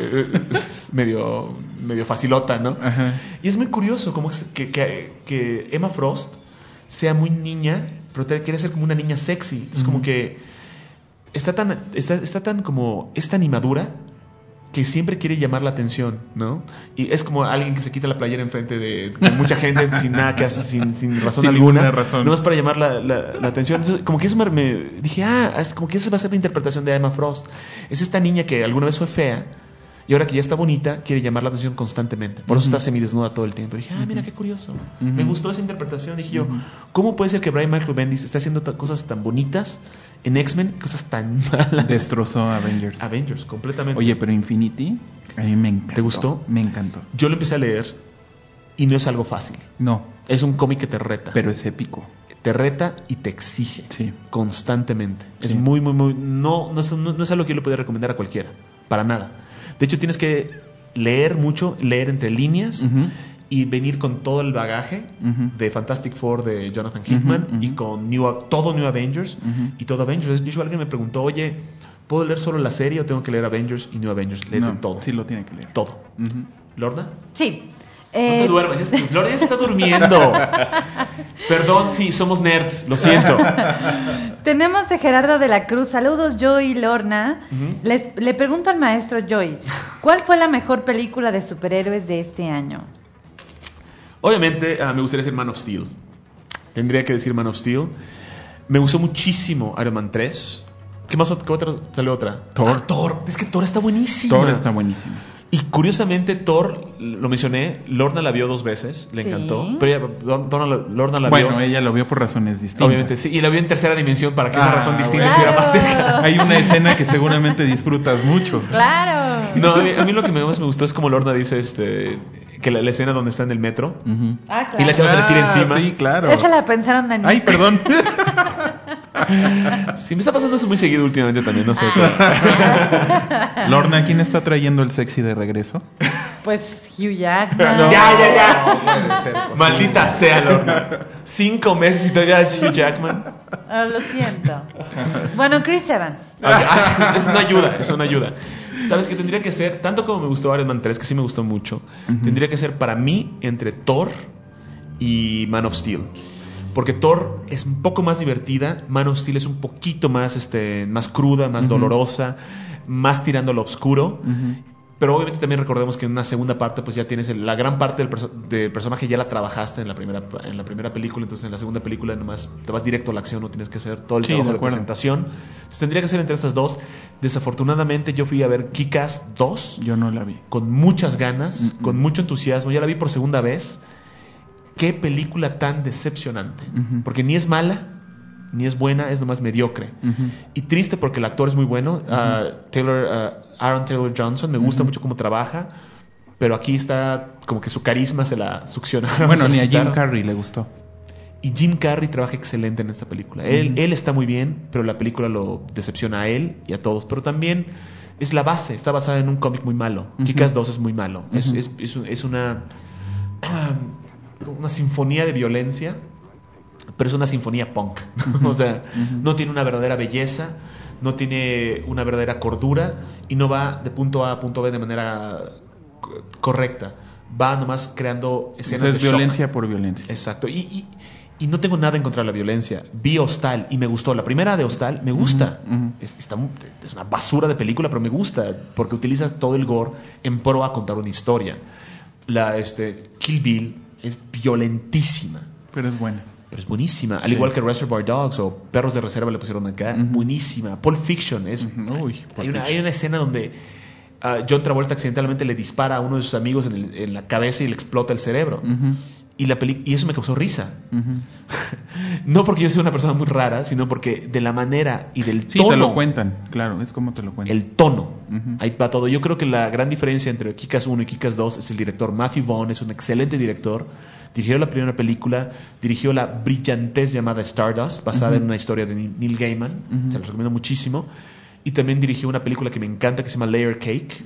Speaker 6: medio facilota, ¿no? Ajá. Y es muy curioso como que Emma Frost sea muy niña, pero quiere ser como una niña sexy. Entonces como que está tan como esta inmadura que siempre quiere llamar la atención, ¿no? Y es como alguien que se quita la playera enfrente de mucha gente sin nada que hace, sin razón alguna. Nomás para llamar la atención. Entonces, como que eso me dije, es como que esa va a ser la interpretación de Emma Frost. Es esta niña que alguna vez fue fea y ahora que ya está bonita, quiere llamar la atención constantemente. Por eso está semidesnuda todo el tiempo. Dije, mira qué curioso. Me gustó esa interpretación. Dije yo, ¿cómo puede ser que Brian Michael Bendis está haciendo cosas tan bonitas en X-Men, cosas tan malas?
Speaker 8: Destrozó a Avengers.
Speaker 6: Avengers, completamente.
Speaker 8: Oye, pero Infinity, a mí me encantó.
Speaker 6: ¿Te gustó?
Speaker 8: Me encantó.
Speaker 6: Yo lo empecé a leer y no es algo fácil.
Speaker 8: No.
Speaker 6: Es un cómic que te reta.
Speaker 8: Pero es épico.
Speaker 6: Te reta y te exige.
Speaker 8: Sí.
Speaker 6: Constantemente.
Speaker 8: Sí.
Speaker 6: Es muy, muy, muy... No es algo que yo le podría recomendar a cualquiera. Para nada. De hecho, tienes que leer mucho, leer entre líneas y venir con todo el bagaje de Fantastic Four de Jonathan Hickman y con todo New Avengers y todo Avengers. De hecho, alguien me preguntó, oye, ¿puedo leer solo la serie o tengo que leer Avengers y New Avengers? Léete todo.
Speaker 8: Sí, lo tiene que leer.
Speaker 6: Todo. ¿Lorna?
Speaker 7: Sí.
Speaker 6: No te duermas. Lorna ya se está durmiendo. Perdón, sí, somos nerds. Lo siento.
Speaker 7: Tenemos a Gerardo de la Cruz. Saludos, Joy y Lorna. Le pregunto al maestro Joy, ¿cuál fue la mejor película de superhéroes de este año?
Speaker 6: Obviamente, me gustaría decir Man of Steel. Tendría que decir Man of Steel. Me gustó muchísimo Iron Man 3. ¿Qué más? ¿Qué otra? ¿Sale otra?
Speaker 8: Thor.
Speaker 6: Thor. Es que Thor está buenísimo.
Speaker 8: Thor está buenísimo.
Speaker 6: Y curiosamente, Thor, lo mencioné, Lorna la vio 2 veces, le encantó. Pero Lorna la vio.
Speaker 8: Bueno, ella lo vio por razones distintas.
Speaker 6: Obviamente, sí. Y la vio en tercera dimensión para que esa razón distinta estuviera más cerca.
Speaker 8: Hay una escena que seguramente disfrutas mucho.
Speaker 7: ¡Claro!
Speaker 6: No, a mí lo que más me gustó es como Lorna dice que la escena donde está en el metro
Speaker 7: Claro.
Speaker 6: y la chava se le tira encima.
Speaker 8: Sí, claro.
Speaker 7: Esa la pensaron en mí.
Speaker 8: Ay, perdón.
Speaker 6: Sí, me está pasando eso muy seguido últimamente también, no sé.
Speaker 8: Lorna, ¿quién está trayendo el sexy de regreso?
Speaker 7: Pues Hugh Jackman.
Speaker 6: No. Ya.
Speaker 8: No puede ser posible.
Speaker 6: Maldita sea, Lorna. 5 meses y todavía es Hugh Jackman.
Speaker 7: Lo siento. Bueno, Chris Evans.
Speaker 6: Es una ayuda. ¿Sabes qué tendría que ser? Tanto como me gustó Iron Man 3, que sí me gustó mucho, tendría que ser para mí entre Thor y Man of Steel. Porque Thor es un poco más divertida, Man of Steel es un poquito más, más cruda, más dolorosa, más tirando a lo oscuro. Pero obviamente también recordemos que en una segunda parte pues ya tienes la gran parte del personaje ya la trabajaste en la primera película. Entonces en la segunda película nomás te vas directo a la acción, no tienes que hacer todo el trabajo de presentación. Entonces tendría que ser entre estas dos. Desafortunadamente yo fui a ver Kick-Ass 2.
Speaker 8: Yo no la vi.
Speaker 6: Con muchas ganas, con mucho entusiasmo. Ya la vi por segunda vez. Qué película tan decepcionante. Porque ni es mala, ni es buena, es nomás mediocre. Y triste porque el actor es muy bueno. Aaron Taylor Johnson, me gusta mucho cómo trabaja. Pero aquí está como que su carisma se la succiona.
Speaker 8: Bueno, ni a Jim Carrey le gustó.
Speaker 6: Y Jim Carrey trabaja excelente en esta película. Él está muy bien, pero la película lo decepciona a él y a todos. Pero también es la base, está basada en un cómic muy malo. Kick-Ass 2 es muy malo. Es una sinfonía de violencia, pero es una sinfonía punk. O sea, no tiene una verdadera belleza, no tiene una verdadera cordura y no va de punto A a punto B de manera correcta. Va nomás creando escenas de
Speaker 8: violencia
Speaker 6: shock.
Speaker 8: Por violencia.
Speaker 6: Exacto. Y no tengo nada en contra de la violencia. Vi Hostal y me gustó. La primera de Hostal me gusta. Es una basura de película, pero me gusta porque utilizas todo el gore en pro a contar una historia. Kill Bill es violentísima.
Speaker 8: Pero es buena.
Speaker 6: Pero es buenísima. Al igual que Reservoir Dogs o Perros de Reserva le pusieron acá. Buenísima. Pulp Fiction es... Hay una escena donde John Travolta accidentalmente le dispara a uno de sus amigos en la cabeza y le explota el cerebro. Y eso me causó risa. No porque yo sea una persona muy rara, sino porque de la manera y del
Speaker 8: Sí,
Speaker 6: tono.
Speaker 8: te lo cuentan, claro, es como te lo cuentan.
Speaker 6: El tono. Ahí va todo. Yo creo que la gran diferencia entre Kick-Ass 1 y Kick-Ass 2 es el director. Matthew Vaughn es un excelente director. Dirigió la primera película, dirigió la brillantez llamada Stardust, basada en una historia de Neil Gaiman. Se los recomiendo muchísimo. Y también dirigió una película que me encanta que se llama Layer Cake.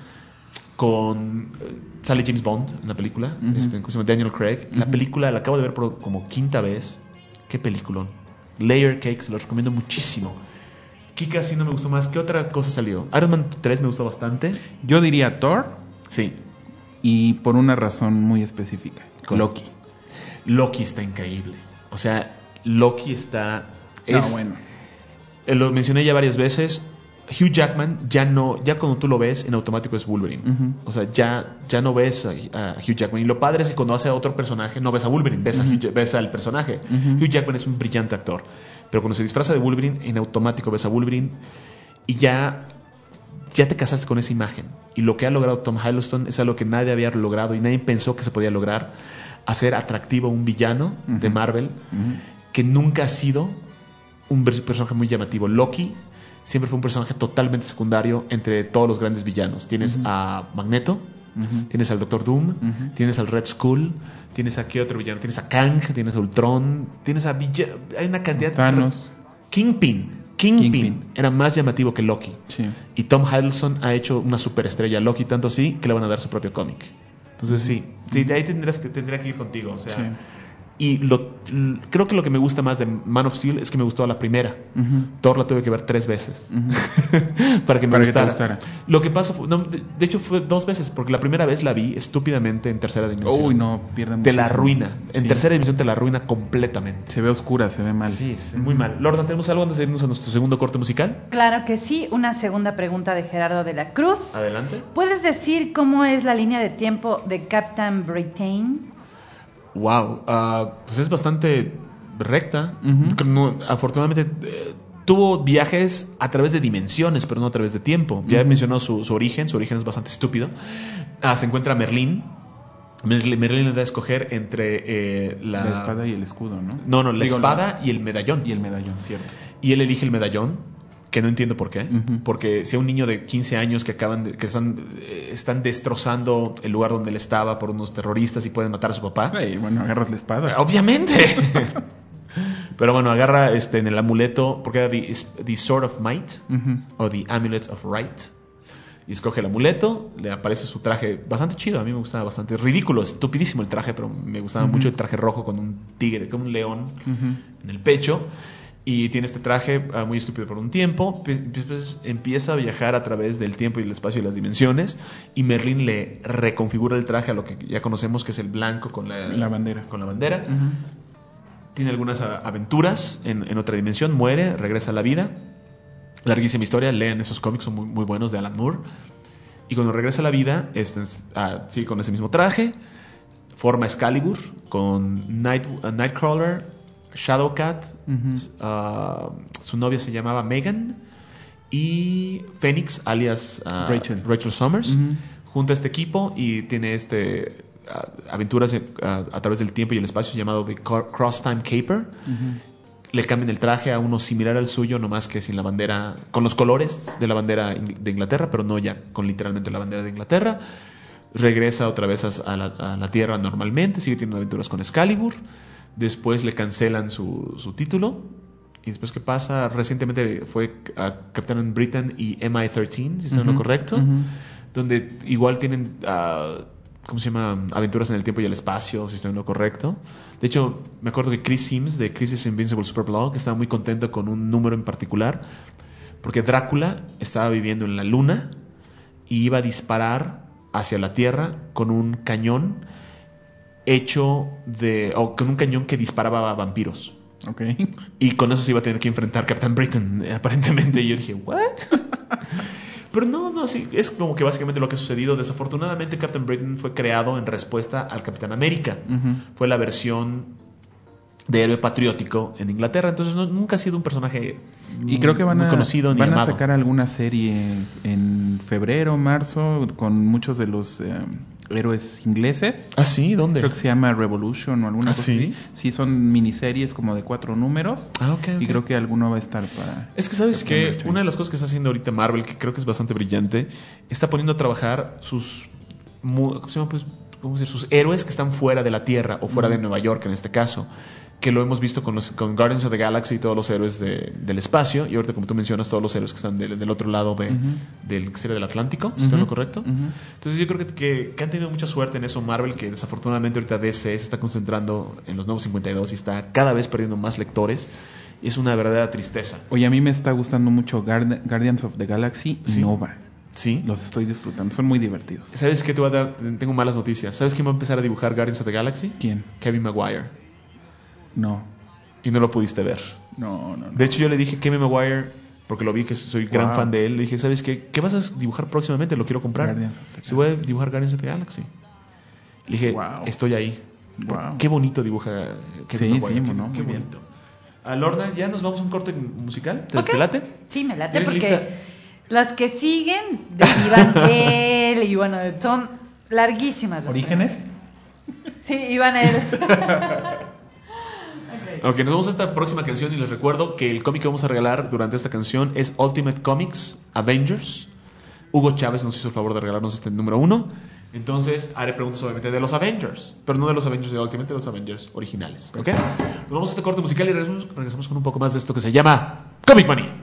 Speaker 6: Con sale James Bond en la película, que se llama Daniel Craig. La película la acabo de ver por como quinta vez. Qué peliculón. Layer Cake, se los recomiendo muchísimo. Kick-Ass sí no me gustó más. ¿Qué otra cosa salió? Iron Man 3 me gustó bastante.
Speaker 8: Yo diría Thor.
Speaker 6: Sí.
Speaker 8: Y por una razón muy específica.
Speaker 6: Loki. Loki está increíble. O sea, Loki está...
Speaker 8: bueno.
Speaker 6: Lo mencioné ya varias veces. Hugh Jackman ya cuando tú lo ves en automático es Wolverine. O sea, ya no ves a Hugh Jackman. Y lo padre es que cuando hace a otro personaje no ves a Wolverine, ves al personaje. Hugh Jackman es un brillante actor. Pero cuando se disfraza de Wolverine, en automático ves a Wolverine y ya te casaste con esa imagen. Y lo que ha logrado Tom Hiddleston es algo que nadie había logrado y nadie pensó que se podía lograr. Hacer atractivo a un villano de Marvel que nunca ha sido un personaje muy llamativo. Loki siempre fue un personaje totalmente secundario entre todos los grandes villanos. Tienes a Magneto, tienes al Doctor Doom, tienes al Red Skull, tienes a qué otro villano, tienes a Kang, tienes a Ultron, tienes a hay una cantidad
Speaker 8: Thanos.
Speaker 6: Kingpin era más llamativo que Loki.
Speaker 8: Sí.
Speaker 6: Y Tom Hiddleston ha hecho una superestrella Loki, tanto así que le van a dar su propio cómic. Entonces sí, de ahí tendría que ir contigo, o sea.
Speaker 8: Sí.
Speaker 6: Y creo que lo que me gusta más de Man of Steel es que me gustó la primera. Thor la tuve que ver 3 veces para que me gustara. Lo que pasa fue, de hecho fue 2 veces, porque la primera vez la vi estúpidamente en tercera dimensión.
Speaker 8: Uy, no, pierde mucho.
Speaker 6: Te la arruina. En tercera dimensión te la arruina completamente.
Speaker 8: Se ve oscura, se ve mal.
Speaker 6: Sí, muy mal. Lorna, ¿tenemos algo antes de irnos a nuestro segundo corte musical?
Speaker 7: Claro que sí. Una segunda pregunta de Gerardo de la Cruz.
Speaker 6: Adelante.
Speaker 7: ¿Puedes decir cómo es la línea de tiempo de Captain Britain?
Speaker 6: Wow, pues es bastante recta. Afortunadamente tuvo viajes a través de dimensiones, pero no a través de tiempo. Ya he mencionado su origen. Su origen es bastante estúpido. Se encuentra Merlín. Merlín le da a escoger entre la
Speaker 8: espada y el escudo, ¿no?
Speaker 6: No, la espada y el medallón.
Speaker 8: Y el medallón, cierto.
Speaker 6: Y él elige el medallón, que no entiendo por qué. Porque si a un niño de 15 años que están destrozando el lugar donde él estaba por unos terroristas y pueden matar a su papá.
Speaker 8: Bueno, agarras la espada.
Speaker 6: Obviamente. Pero bueno, agarra en el amuleto, porque era the Sword of Might o the Amulet of Right. Y escoge el amuleto, le aparece su traje bastante chido, a mí me gustaba bastante. Ridículo, estupidísimo el traje, pero me gustaba mucho el traje rojo con un tigre, con un león en el pecho. Y tiene este traje muy estúpido por un tiempo. Después empieza a viajar a través del tiempo y el espacio y las dimensiones. Y Merlín le reconfigura el traje a lo que ya conocemos, que es el blanco con la bandera. Tiene algunas aventuras en otra dimensión. Muere, regresa a la vida. Larguísima historia. Lean esos cómics, son muy, muy buenos, de Alan Moore. Y cuando regresa a la vida, sigue con ese mismo traje. Forma Excalibur con Nightcrawler, Shadowcat, su novia se llamaba Megan, y Phoenix, alias Rachel Summers, junta a este equipo y tiene aventuras a través del tiempo y el espacio llamado The Cross Time Caper. Le cambian el traje a uno similar al suyo, nomás que sin la bandera, con los colores de la bandera de Inglaterra, pero no ya con literalmente la bandera de Inglaterra. Regresa otra vez a la Tierra normalmente, sigue teniendo aventuras con Excalibur. Después le cancelan su título. Y después, ¿qué pasa? Recientemente fue a Captain Britain y MI-13, si estoy en lo correcto. Donde igual tienen, ¿cómo se llama? Aventuras en el tiempo y el espacio, si estoy en lo correcto. De hecho, me acuerdo que Chris Sims, de Crisis Invincible Superblog, estaba muy contento con un número en particular. Porque Drácula estaba viviendo en la luna y iba a disparar hacia la Tierra con un cañón con un cañón que disparaba a vampiros.
Speaker 8: Okay.
Speaker 6: Y con eso se iba a tener que enfrentar Captain Britain, aparentemente. Y yo dije, ¿what? Pero no, sí, es como que básicamente lo que ha sucedido. Desafortunadamente, Captain Britain fue creado en respuesta al Capitán América. Fue la versión de héroe patriótico en Inglaterra. Entonces nunca ha sido un personaje
Speaker 8: y creo que
Speaker 6: muy conocido ni amado.
Speaker 8: Van a sacar alguna serie en febrero, marzo, con muchos de los héroes ingleses.
Speaker 6: ¿Ah, sí? ¿Dónde?
Speaker 8: Creo que se llama Revolution o alguna cosa
Speaker 6: ¿sí?
Speaker 8: así. Sí, son miniseries como de 4 números.
Speaker 6: Ah, ok.
Speaker 8: Y creo que alguno va a estar para...
Speaker 6: Es que, ¿sabes qué? Una de las cosas que está haciendo ahorita Marvel, que creo que es bastante brillante, está poniendo a trabajar sus... ¿Cómo se llama? Pues, ¿cómo decir? Sus héroes que están fuera de la Tierra o fuera de Nueva York, en este caso. Que lo hemos visto con Guardians of the Galaxy y todos los héroes del espacio. Y ahorita, como tú mencionas, todos los héroes que están del otro lado del Atlántico. ¿Está lo correcto? Entonces yo creo que han tenido mucha suerte en eso Marvel, que desafortunadamente ahorita DC se está concentrando en los nuevos 52 y está cada vez perdiendo más lectores. Y es una verdadera tristeza.
Speaker 8: Oye, a mí me está gustando mucho Guardians of the Galaxy y
Speaker 6: ¿Sí?
Speaker 8: Nova.
Speaker 6: Sí.
Speaker 8: Los estoy disfrutando. Son muy divertidos.
Speaker 6: ¿Sabes qué te voy a dar? Tengo malas noticias. ¿Sabes quién va a empezar a dibujar Guardians of the Galaxy?
Speaker 8: ¿Quién?
Speaker 6: Kevin Maguire.
Speaker 8: No.
Speaker 6: Y no lo pudiste ver.
Speaker 8: No.
Speaker 6: De hecho, yo le dije Kevin Maguire, porque lo vi que soy gran fan de él. Le dije, ¿sabes qué? ¿Qué vas a dibujar próximamente? Lo quiero comprar. Si voy a dibujar Guardians of the Galaxy. Le dije, estoy ahí.
Speaker 8: Wow.
Speaker 6: Qué bonito dibuja Kevin Maguire.
Speaker 8: Sí,
Speaker 6: Qué
Speaker 8: muy
Speaker 6: bonito. A Lorna, ¿ya nos vamos a un corte musical? ¿Te late?
Speaker 7: Sí, me late
Speaker 6: ¿Tienes
Speaker 7: porque
Speaker 6: lista?
Speaker 7: las que siguen de Iván él y bueno, son larguísimas. Las
Speaker 8: ¿Orígenes?
Speaker 7: preguntas. Sí, Iván él.
Speaker 6: Ok, nos vamos a esta próxima canción y les recuerdo que el cómic que vamos a regalar durante esta canción es Ultimate Comics Avengers. Hugo Chávez nos hizo el favor de regalarnos este número 1. Entonces haré preguntas obviamente de los Avengers, pero no de los Avengers de Ultimate, de los Avengers originales. ¿Ok? Nos vamos a este corte musical y regresamos con un poco más de esto que se llama Comic Money.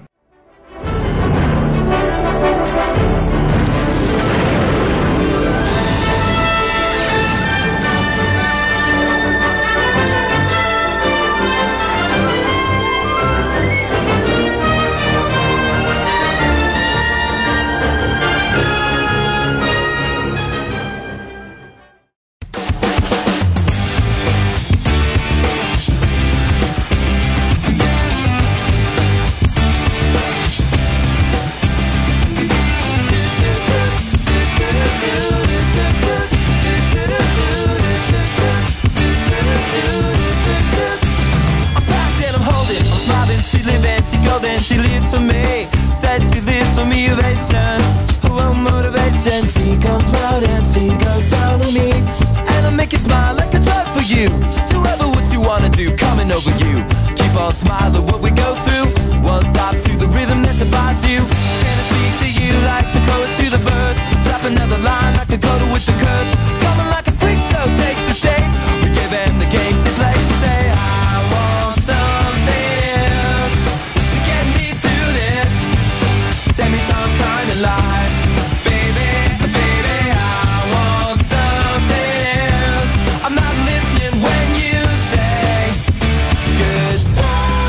Speaker 5: She lives for me, says she lives for me, ovation. Oh, motivation. She comes round and she goes down to me, and I make you smile like a drug for you. Do ever what you wanna do, coming over you. Keep on smiling what we go through. One stop to the rhythm that divides you. Can I speak to you like the chorus to the verse? Drop another line like a coda with the curse. Coming like a freak show takes the stage. We give them the game she plays. She say I want something else to get me through this semi-time kind of life. Baby, baby, I want something else. I'm not listening when you say goodbye.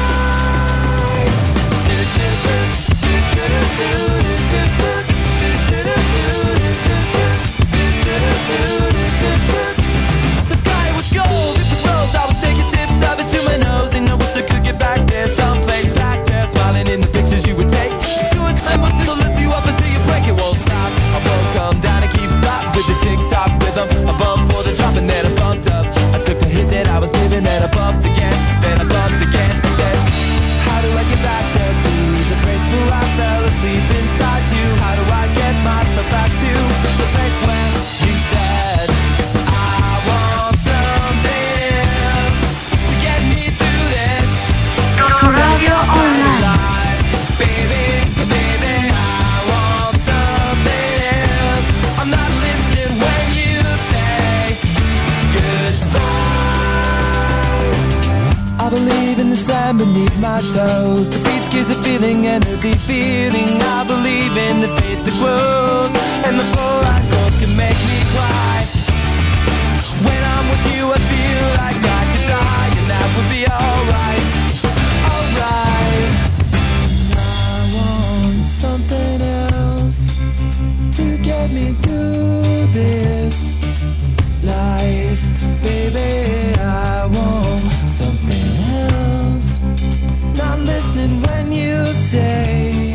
Speaker 5: The sky was gold, it was rose. I was taking sips of it to my nose, and I wish I could get back there, someplace back there, smiling in the pictures you would take. To a climb up to lift you up until you break, it won't stop. I won't come down and keep stop with the tick-tock rhythm. I bumped for the drop and then I bumped up. I took the hit that I was giving, then I bumped again, then I bumped again. Then how do I get back there to the place where I fell asleep inside you? How do I get myself back to the place where you said I want something else to get me through this?
Speaker 1: Tu radio online.
Speaker 5: Baby, baby, I want something else. I'm not listening when you say goodbye. I believe in the sand beneath my toes. The beach gives a feeling and a deep feeling. I believe in the faith that grows, and the full I go can make me cry. When I'm with you, I feel like I could die, and that would be alright. Alright. I want something else to get me through this life. Baby, I want something else. Not listening when you say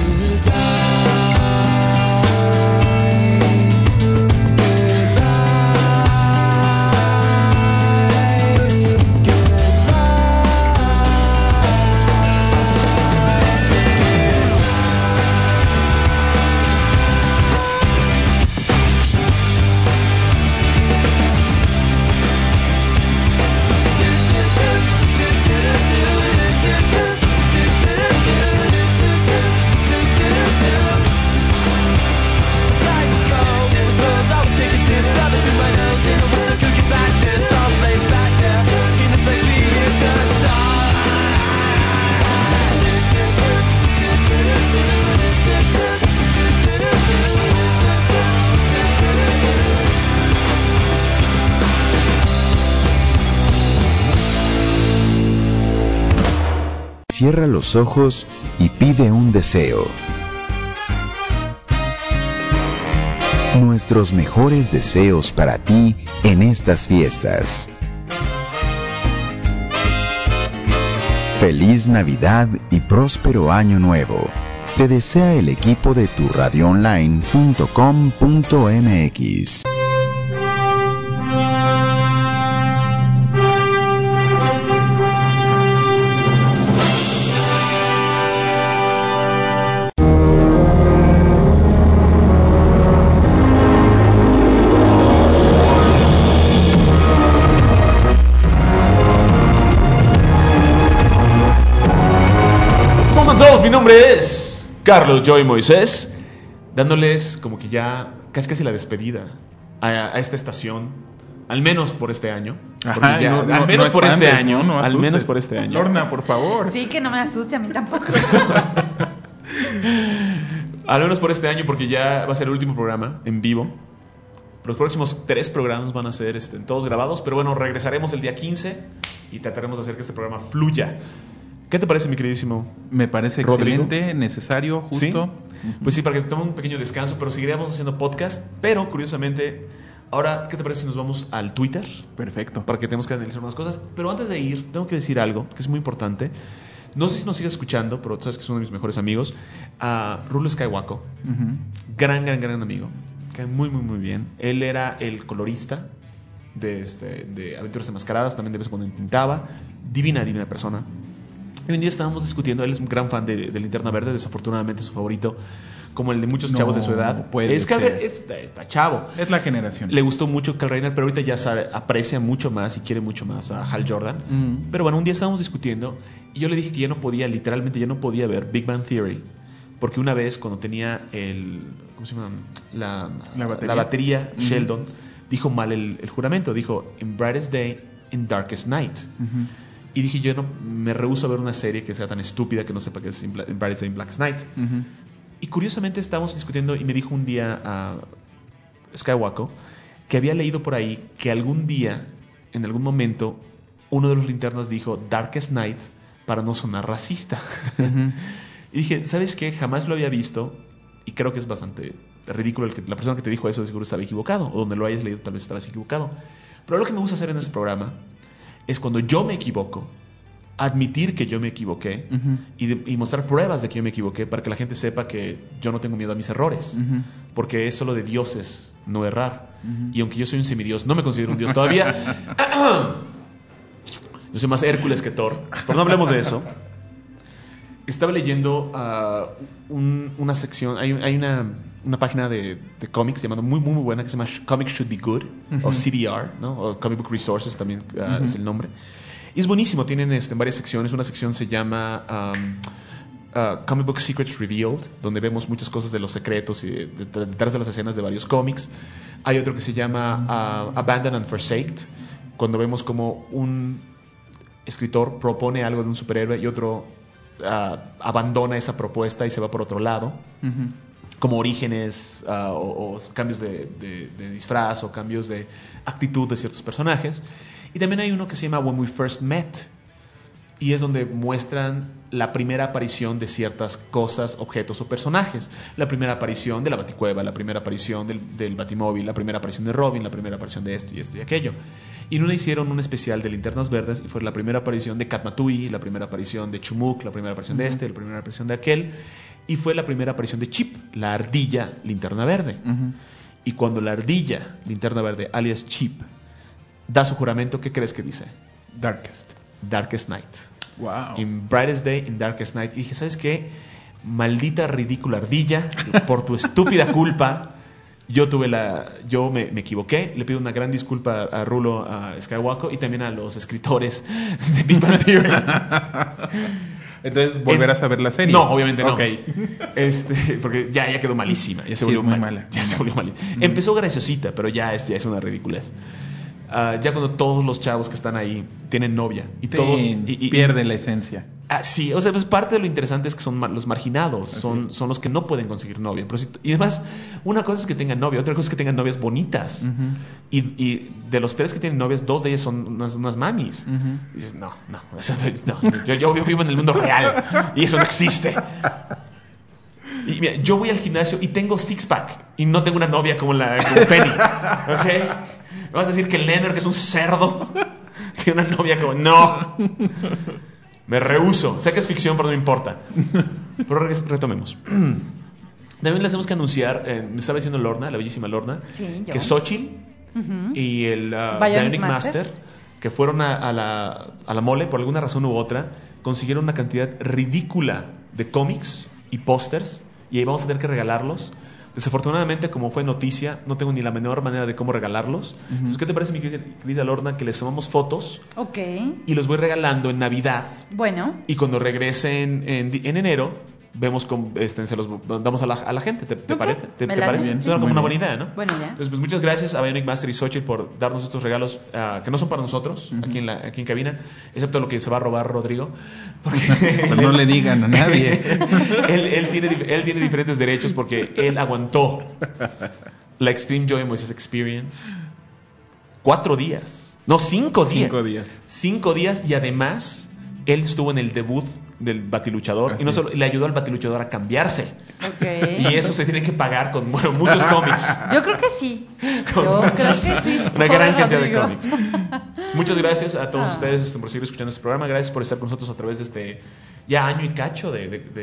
Speaker 5: goodbye. Goodbye.
Speaker 12: cierra los ojos y pide un deseo. Nuestros mejores deseos para ti en estas fiestas. Feliz Navidad y próspero Año Nuevo. Te desea el equipo de turradioonline.com.mx.
Speaker 6: Mi nombre es Carlos Joy Moisés, dándoles como que ya casi la despedida a esta estación, al menos por este año. Al menos por este año.
Speaker 8: Lorna, por favor.
Speaker 7: Sí, que no me asuste, a mí tampoco.
Speaker 6: Al menos por este año, porque ya va a ser el último programa en vivo. Los próximos 3 programas van a ser todos grabados, pero bueno, regresaremos el día 15 y trataremos de hacer que este programa fluya. ¿Qué te parece, mi queridísimo?
Speaker 8: Me parece
Speaker 6: Rodrigo?
Speaker 8: excelente, necesario, justo.
Speaker 6: ¿Sí? Pues sí, para que tome un pequeño descanso, pero seguiremos haciendo podcast. Pero, curiosamente, ahora, ¿qué te parece si nos vamos al Twitter?
Speaker 8: Perfecto.
Speaker 6: Para que tenemos que analizar unas cosas. Pero antes de ir, tengo que decir algo que es muy importante. No sé si nos sigues escuchando, pero tú sabes que es uno de mis mejores amigos. Rulo Skywalker. Gran amigo. Cae muy bien. Él era el colorista de Aventuras Enmascaradas. También de vez en cuando pintaba. Divina persona. Y un día estábamos discutiendo, él es un gran fan de Linterna Verde, desafortunadamente su favorito, como el de muchos chavos de su edad. Está chavo.
Speaker 8: Es la generación.
Speaker 6: Le gustó mucho Kyle Rayner, pero ahorita ya sabe, aprecia mucho más y quiere mucho más a Hal Jordan. Pero bueno, un día estábamos discutiendo y yo le dije que literalmente ya no podía ver Big Bang Theory, porque una vez cuando tenía ¿cómo se llama? La batería Sheldon, dijo mal el juramento, dijo In Brightest Day, in Darkest Night. Y dije, yo no me rehúso a ver una serie que sea tan estúpida que no sepa que es In Brightest Day, in Blackest Night. Y curiosamente estábamos discutiendo y me dijo un día a Skywalker que había leído por ahí que algún día, en algún momento, uno de los linternas dijo Darkest Night para no sonar racista. Y dije, ¿sabes qué? Jamás lo había visto y creo que es bastante ridículo la persona que te dijo eso de seguro estaba equivocado, o donde lo hayas leído tal vez estabas equivocado. Pero lo que me gusta hacer en este programa es cuando yo me equivoco, admitir que yo me equivoqué y mostrar pruebas de que yo me equivoqué para que la gente sepa que yo no tengo miedo a mis errores, porque es solo de dioses no errar. Y aunque yo soy un semidios, no me considero un dios todavía. Yo soy más Hércules que Thor, pero no hablemos de eso. Estaba leyendo una sección, hay una página de cómics llamada muy buena que se llama Comics Should Be Good, o CBR, ¿no? O Comic Book Resources también es el nombre. Y es buenísimo, tienen varias secciones. Una sección se llama Comic Book Secrets Revealed, donde vemos muchas cosas de los secretos y detrás de las escenas de varios cómics. Hay otro que se llama Abandoned and Forsaked, cuando vemos como un escritor propone algo de un superhéroe y otro abandona esa propuesta y se va por otro lado. Como orígenes o cambios de disfraz o cambios de actitud de ciertos personajes. Y también hay uno que se llama When We First Met, y es donde muestran la primera aparición de ciertas cosas, objetos o personajes. La primera aparición de la Baticueva, la primera aparición del Batimóvil, la primera aparición de Robin, la primera aparición de esto y aquello. Y en una hicieron un especial de Linternas Verdes y fue la primera aparición de Katmatui, la primera aparición de Chumuk, la primera aparición de la primera aparición de aquel. Y fue la primera aparición de Chip, la ardilla Linterna Verde. Y cuando la ardilla Linterna Verde, alias Chip, da su juramento, ¿qué crees que dice? Darkest Night.
Speaker 8: Wow.
Speaker 6: In Brightest Day, in Darkest Night. Y dije, ¿sabes qué? Maldita ridícula ardilla, por tu estúpida culpa, yo me equivoqué. Le pido una gran disculpa a Rulo, a Skywalker y también a los escritores de Big Bang Theory.
Speaker 8: Entonces, ¿volverás a ver la serie?
Speaker 6: No, obviamente no.
Speaker 8: Okay.
Speaker 6: Porque ya quedó malísima. Ya se
Speaker 8: sí,
Speaker 6: volvió
Speaker 8: muy mala.
Speaker 6: Ya se volvió malísima. Empezó graciosita, pero ya es una ridiculez. Ya cuando todos los chavos que están ahí tienen novia y todos
Speaker 8: pierden la esencia.
Speaker 6: Sí, o sea, pues parte de lo interesante es que son los marginados, son los que no pueden conseguir novia. Pero y además, una cosa es que tengan novia, otra cosa es que tengan novias bonitas. Y de los 3 que tienen novias, 2 de ellas son unas mamis. Y dices, no, yo vivo en el mundo real y eso no existe. Y mira, yo voy al gimnasio y tengo six-pack y no tengo una novia como Penny. ¿Ok? ¿Vas a decir que Leonard, que es un cerdo, tiene una novia como... No. Me rehúso. Sé que es ficción, pero no me importa. Pero retomemos. También les tenemos que anunciar, me estaba diciendo Lorna, la bellísima Lorna, que Xochitl y el Bionic Master, que fueron a la mole, por alguna razón u otra, consiguieron una cantidad ridícula de cómics y pósters, y ahí vamos a tener que regalarlos. Desafortunadamente, como fue noticia, no tengo ni la menor manera de cómo regalarlos. Entonces, ¿qué te parece, mi querida Lorna, que les tomamos fotos y los voy regalando en Navidad?
Speaker 7: Bueno.
Speaker 6: Y cuando regresen en enero, vemos cómo se los damos a la gente. ¿Te parece? ¿Te parece?
Speaker 8: Bien.
Speaker 6: Suena como una buena idea, ¿no?
Speaker 7: Buena idea.
Speaker 6: Entonces, pues muchas gracias a Bionic Master y Xochitl por darnos estos regalos que no son para nosotros, aquí en cabina, excepto lo que se va a robar Rodrigo. Porque
Speaker 8: pero no le digan a nadie.
Speaker 6: él tiene diferentes derechos porque él aguantó la Extreme Joy Moises Experience 4 días. No, 5 días.
Speaker 8: 5 días.
Speaker 6: 5 días y además él estuvo en el debut del Batiluchador. Así y no solo le ayudó al Batiluchador a cambiarse.
Speaker 7: Okay.
Speaker 6: Y eso se tiene que pagar con muchos cómics.
Speaker 7: Yo creo que sí.
Speaker 6: Una gran cantidad de cómics. Muchas gracias a todos ustedes por seguir escuchando este programa. Gracias por estar con nosotros a través de este ya año y cacho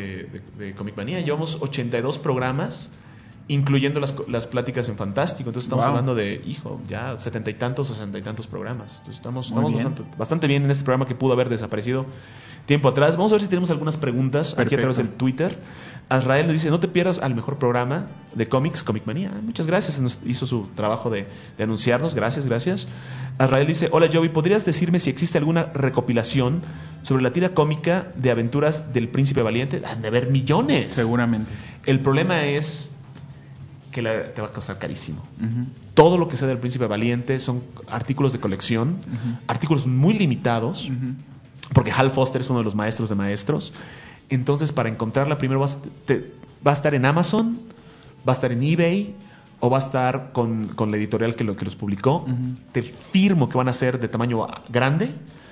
Speaker 6: de Comic Manía. Llevamos 82 programas, incluyendo las pláticas en Fantástico. Entonces estamos hablando de, ya 70 y tantos, 60 y tantos programas. Entonces estamos bastante bien en este programa que pudo haber desaparecido tiempo atrás. Vamos a ver si tenemos algunas preguntas. Perfecto. Aquí a través del Twitter. Azrael nos dice, no te pierdas al mejor programa de cómics, Comic Manía. Muchas gracias, nos hizo su trabajo de anunciarnos. Gracias. Azrael dice, hola Joey, ¿podrías decirme si existe alguna recopilación sobre la tira cómica de aventuras del Príncipe Valiente? Han de haber millones.
Speaker 8: Seguramente.
Speaker 6: El problema es que te va a costar carísimo. Todo lo que sea del Príncipe Valiente son artículos de colección, artículos muy limitados, porque Hal Foster es uno de los maestros de maestros. Entonces, para encontrarla, primero va a estar en Amazon, va a estar en eBay, o va a estar con la editorial que los publicó. Te firmo que van a ser de tamaño grande.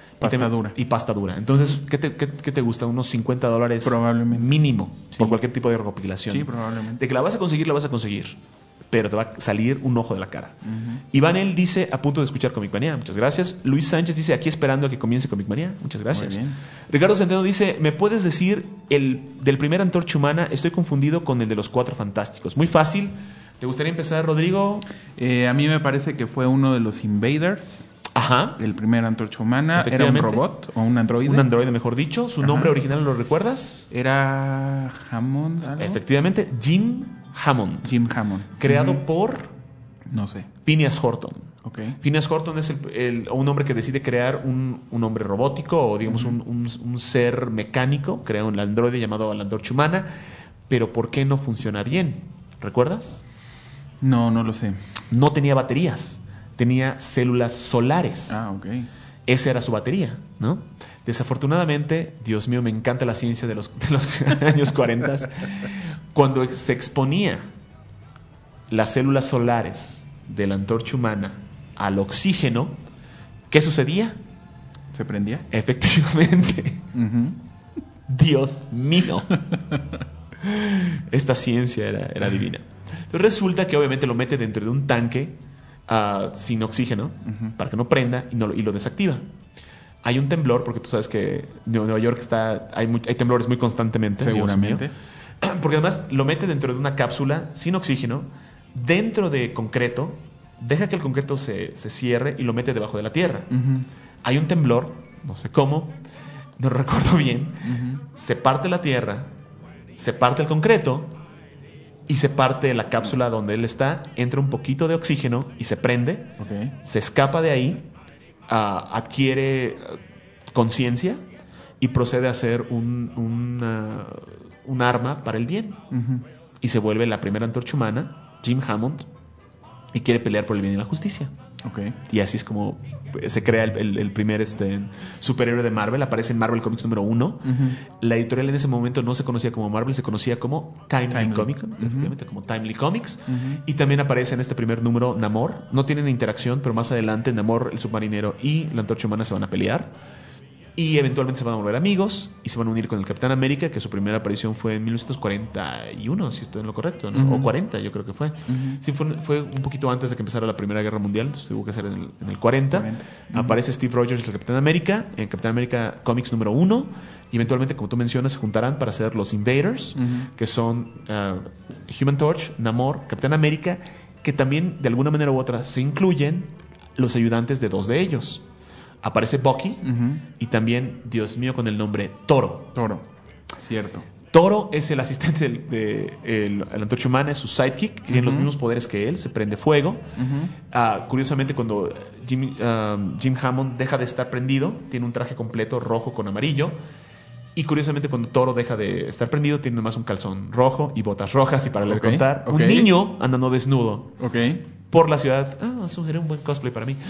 Speaker 6: Y pasta dura. Entonces, ¿qué te gusta? ¿Unos $50
Speaker 8: probablemente
Speaker 6: mínimo por cualquier tipo de recopilación?
Speaker 8: Sí, probablemente.
Speaker 6: De que la vas a conseguir. Pero te va a salir un ojo de la cara. Iván, él dice, a punto de escuchar Comic Manía. Muchas gracias. Luis Sánchez dice, aquí esperando a que comience Comic Manía. Muchas gracias.
Speaker 8: Muy bien.
Speaker 6: Ricardo Centeno dice, ¿me puedes decir del primer Antorcha Humana? Estoy confundido con el de los 4 Fantásticos. Muy fácil. ¿Te gustaría empezar, Rodrigo?
Speaker 8: A mí me parece que fue uno de los Invaders.
Speaker 6: Ajá.
Speaker 8: El primer Antorcha Humana. ¿Era un robot o un androide?
Speaker 6: Un androide, mejor dicho. ¿Su nombre original lo recuerdas?
Speaker 8: Era Hammond. ¿Algo?
Speaker 6: Efectivamente, Jim Hammond. Creado por...
Speaker 8: No sé.
Speaker 6: Phineas Horton.
Speaker 8: Okay.
Speaker 6: Phineas Horton es un hombre que decide crear un hombre robótico o digamos un ser mecánico. Crea un androide llamado la Antorcha Humana. Pero ¿por qué no funciona bien? ¿Recuerdas?
Speaker 8: No lo sé.
Speaker 6: No tenía baterías. Tenía células solares.
Speaker 8: Ok.
Speaker 6: Esa era su batería, ¿no? Desafortunadamente, Dios mío, me encanta la ciencia de los años 40. Cuando se exponía las células solares de la Antorcha Humana al oxígeno, ¿qué sucedía?
Speaker 8: ¿Se prendía?
Speaker 6: Efectivamente. Dios mío. Esta ciencia era divina. Entonces resulta que obviamente lo mete dentro de un tanque sin oxígeno para que no prenda y lo desactiva. Hay un temblor, porque tú sabes que Nueva York hay temblores muy constantemente.
Speaker 8: Seguramente.
Speaker 6: Porque además lo mete dentro de una cápsula sin oxígeno, dentro de concreto, deja que el concreto se cierre y lo mete debajo de la tierra. Hay un temblor, no sé cómo, no recuerdo bien, se parte la tierra, se parte el concreto y se parte la cápsula donde él está, entra un poquito de oxígeno y se prende, se escapa de ahí, adquiere conciencia y procede a hacer un arma para el bien. Y se vuelve la primera Antorcha Humana, Jim Hammond, y quiere pelear por el bien y la justicia. Y así es como se crea el primer superhéroe de Marvel. Aparece en Marvel Comics número 1. La editorial en ese momento no se conocía como Marvel, se conocía como Timely Comics, efectivamente, como Timely Comics. Y también aparece en este primer número Namor. No tienen interacción, pero más adelante Namor, el submarinero y la Antorcha Humana se van a pelear. Y eventualmente se van a volver amigos y se van a unir con el Capitán América, que su primera aparición fue en 1941, si estoy en lo correcto, ¿no? O 40, yo creo que fue. Sí, fue un poquito antes de que empezara la Primera Guerra Mundial, entonces tuvo que ser en el 40. Aparece Steve Rogers, el Capitán América, en Capitán América Comics número 1. Y eventualmente, como tú mencionas, se juntarán para ser los Invaders, que son Human Torch, Namor, Capitán América, que también, de alguna manera u otra, se incluyen los ayudantes de 2 de ellos. Aparece Bucky y también, Dios mío, con el nombre Toro.
Speaker 8: Toro, cierto.
Speaker 6: Toro es el asistente de la Antorcha Humana, es su sidekick, que tiene los mismos poderes que él, se prende fuego. Curiosamente, cuando Jim Hammond deja de estar prendido, tiene un traje completo rojo con amarillo. Y curiosamente, cuando Toro deja de estar prendido, tiene nomás un calzón rojo y botas rojas. Y para contar, un niño andando desnudo por la ciudad. Eso sería un buen cosplay para mí.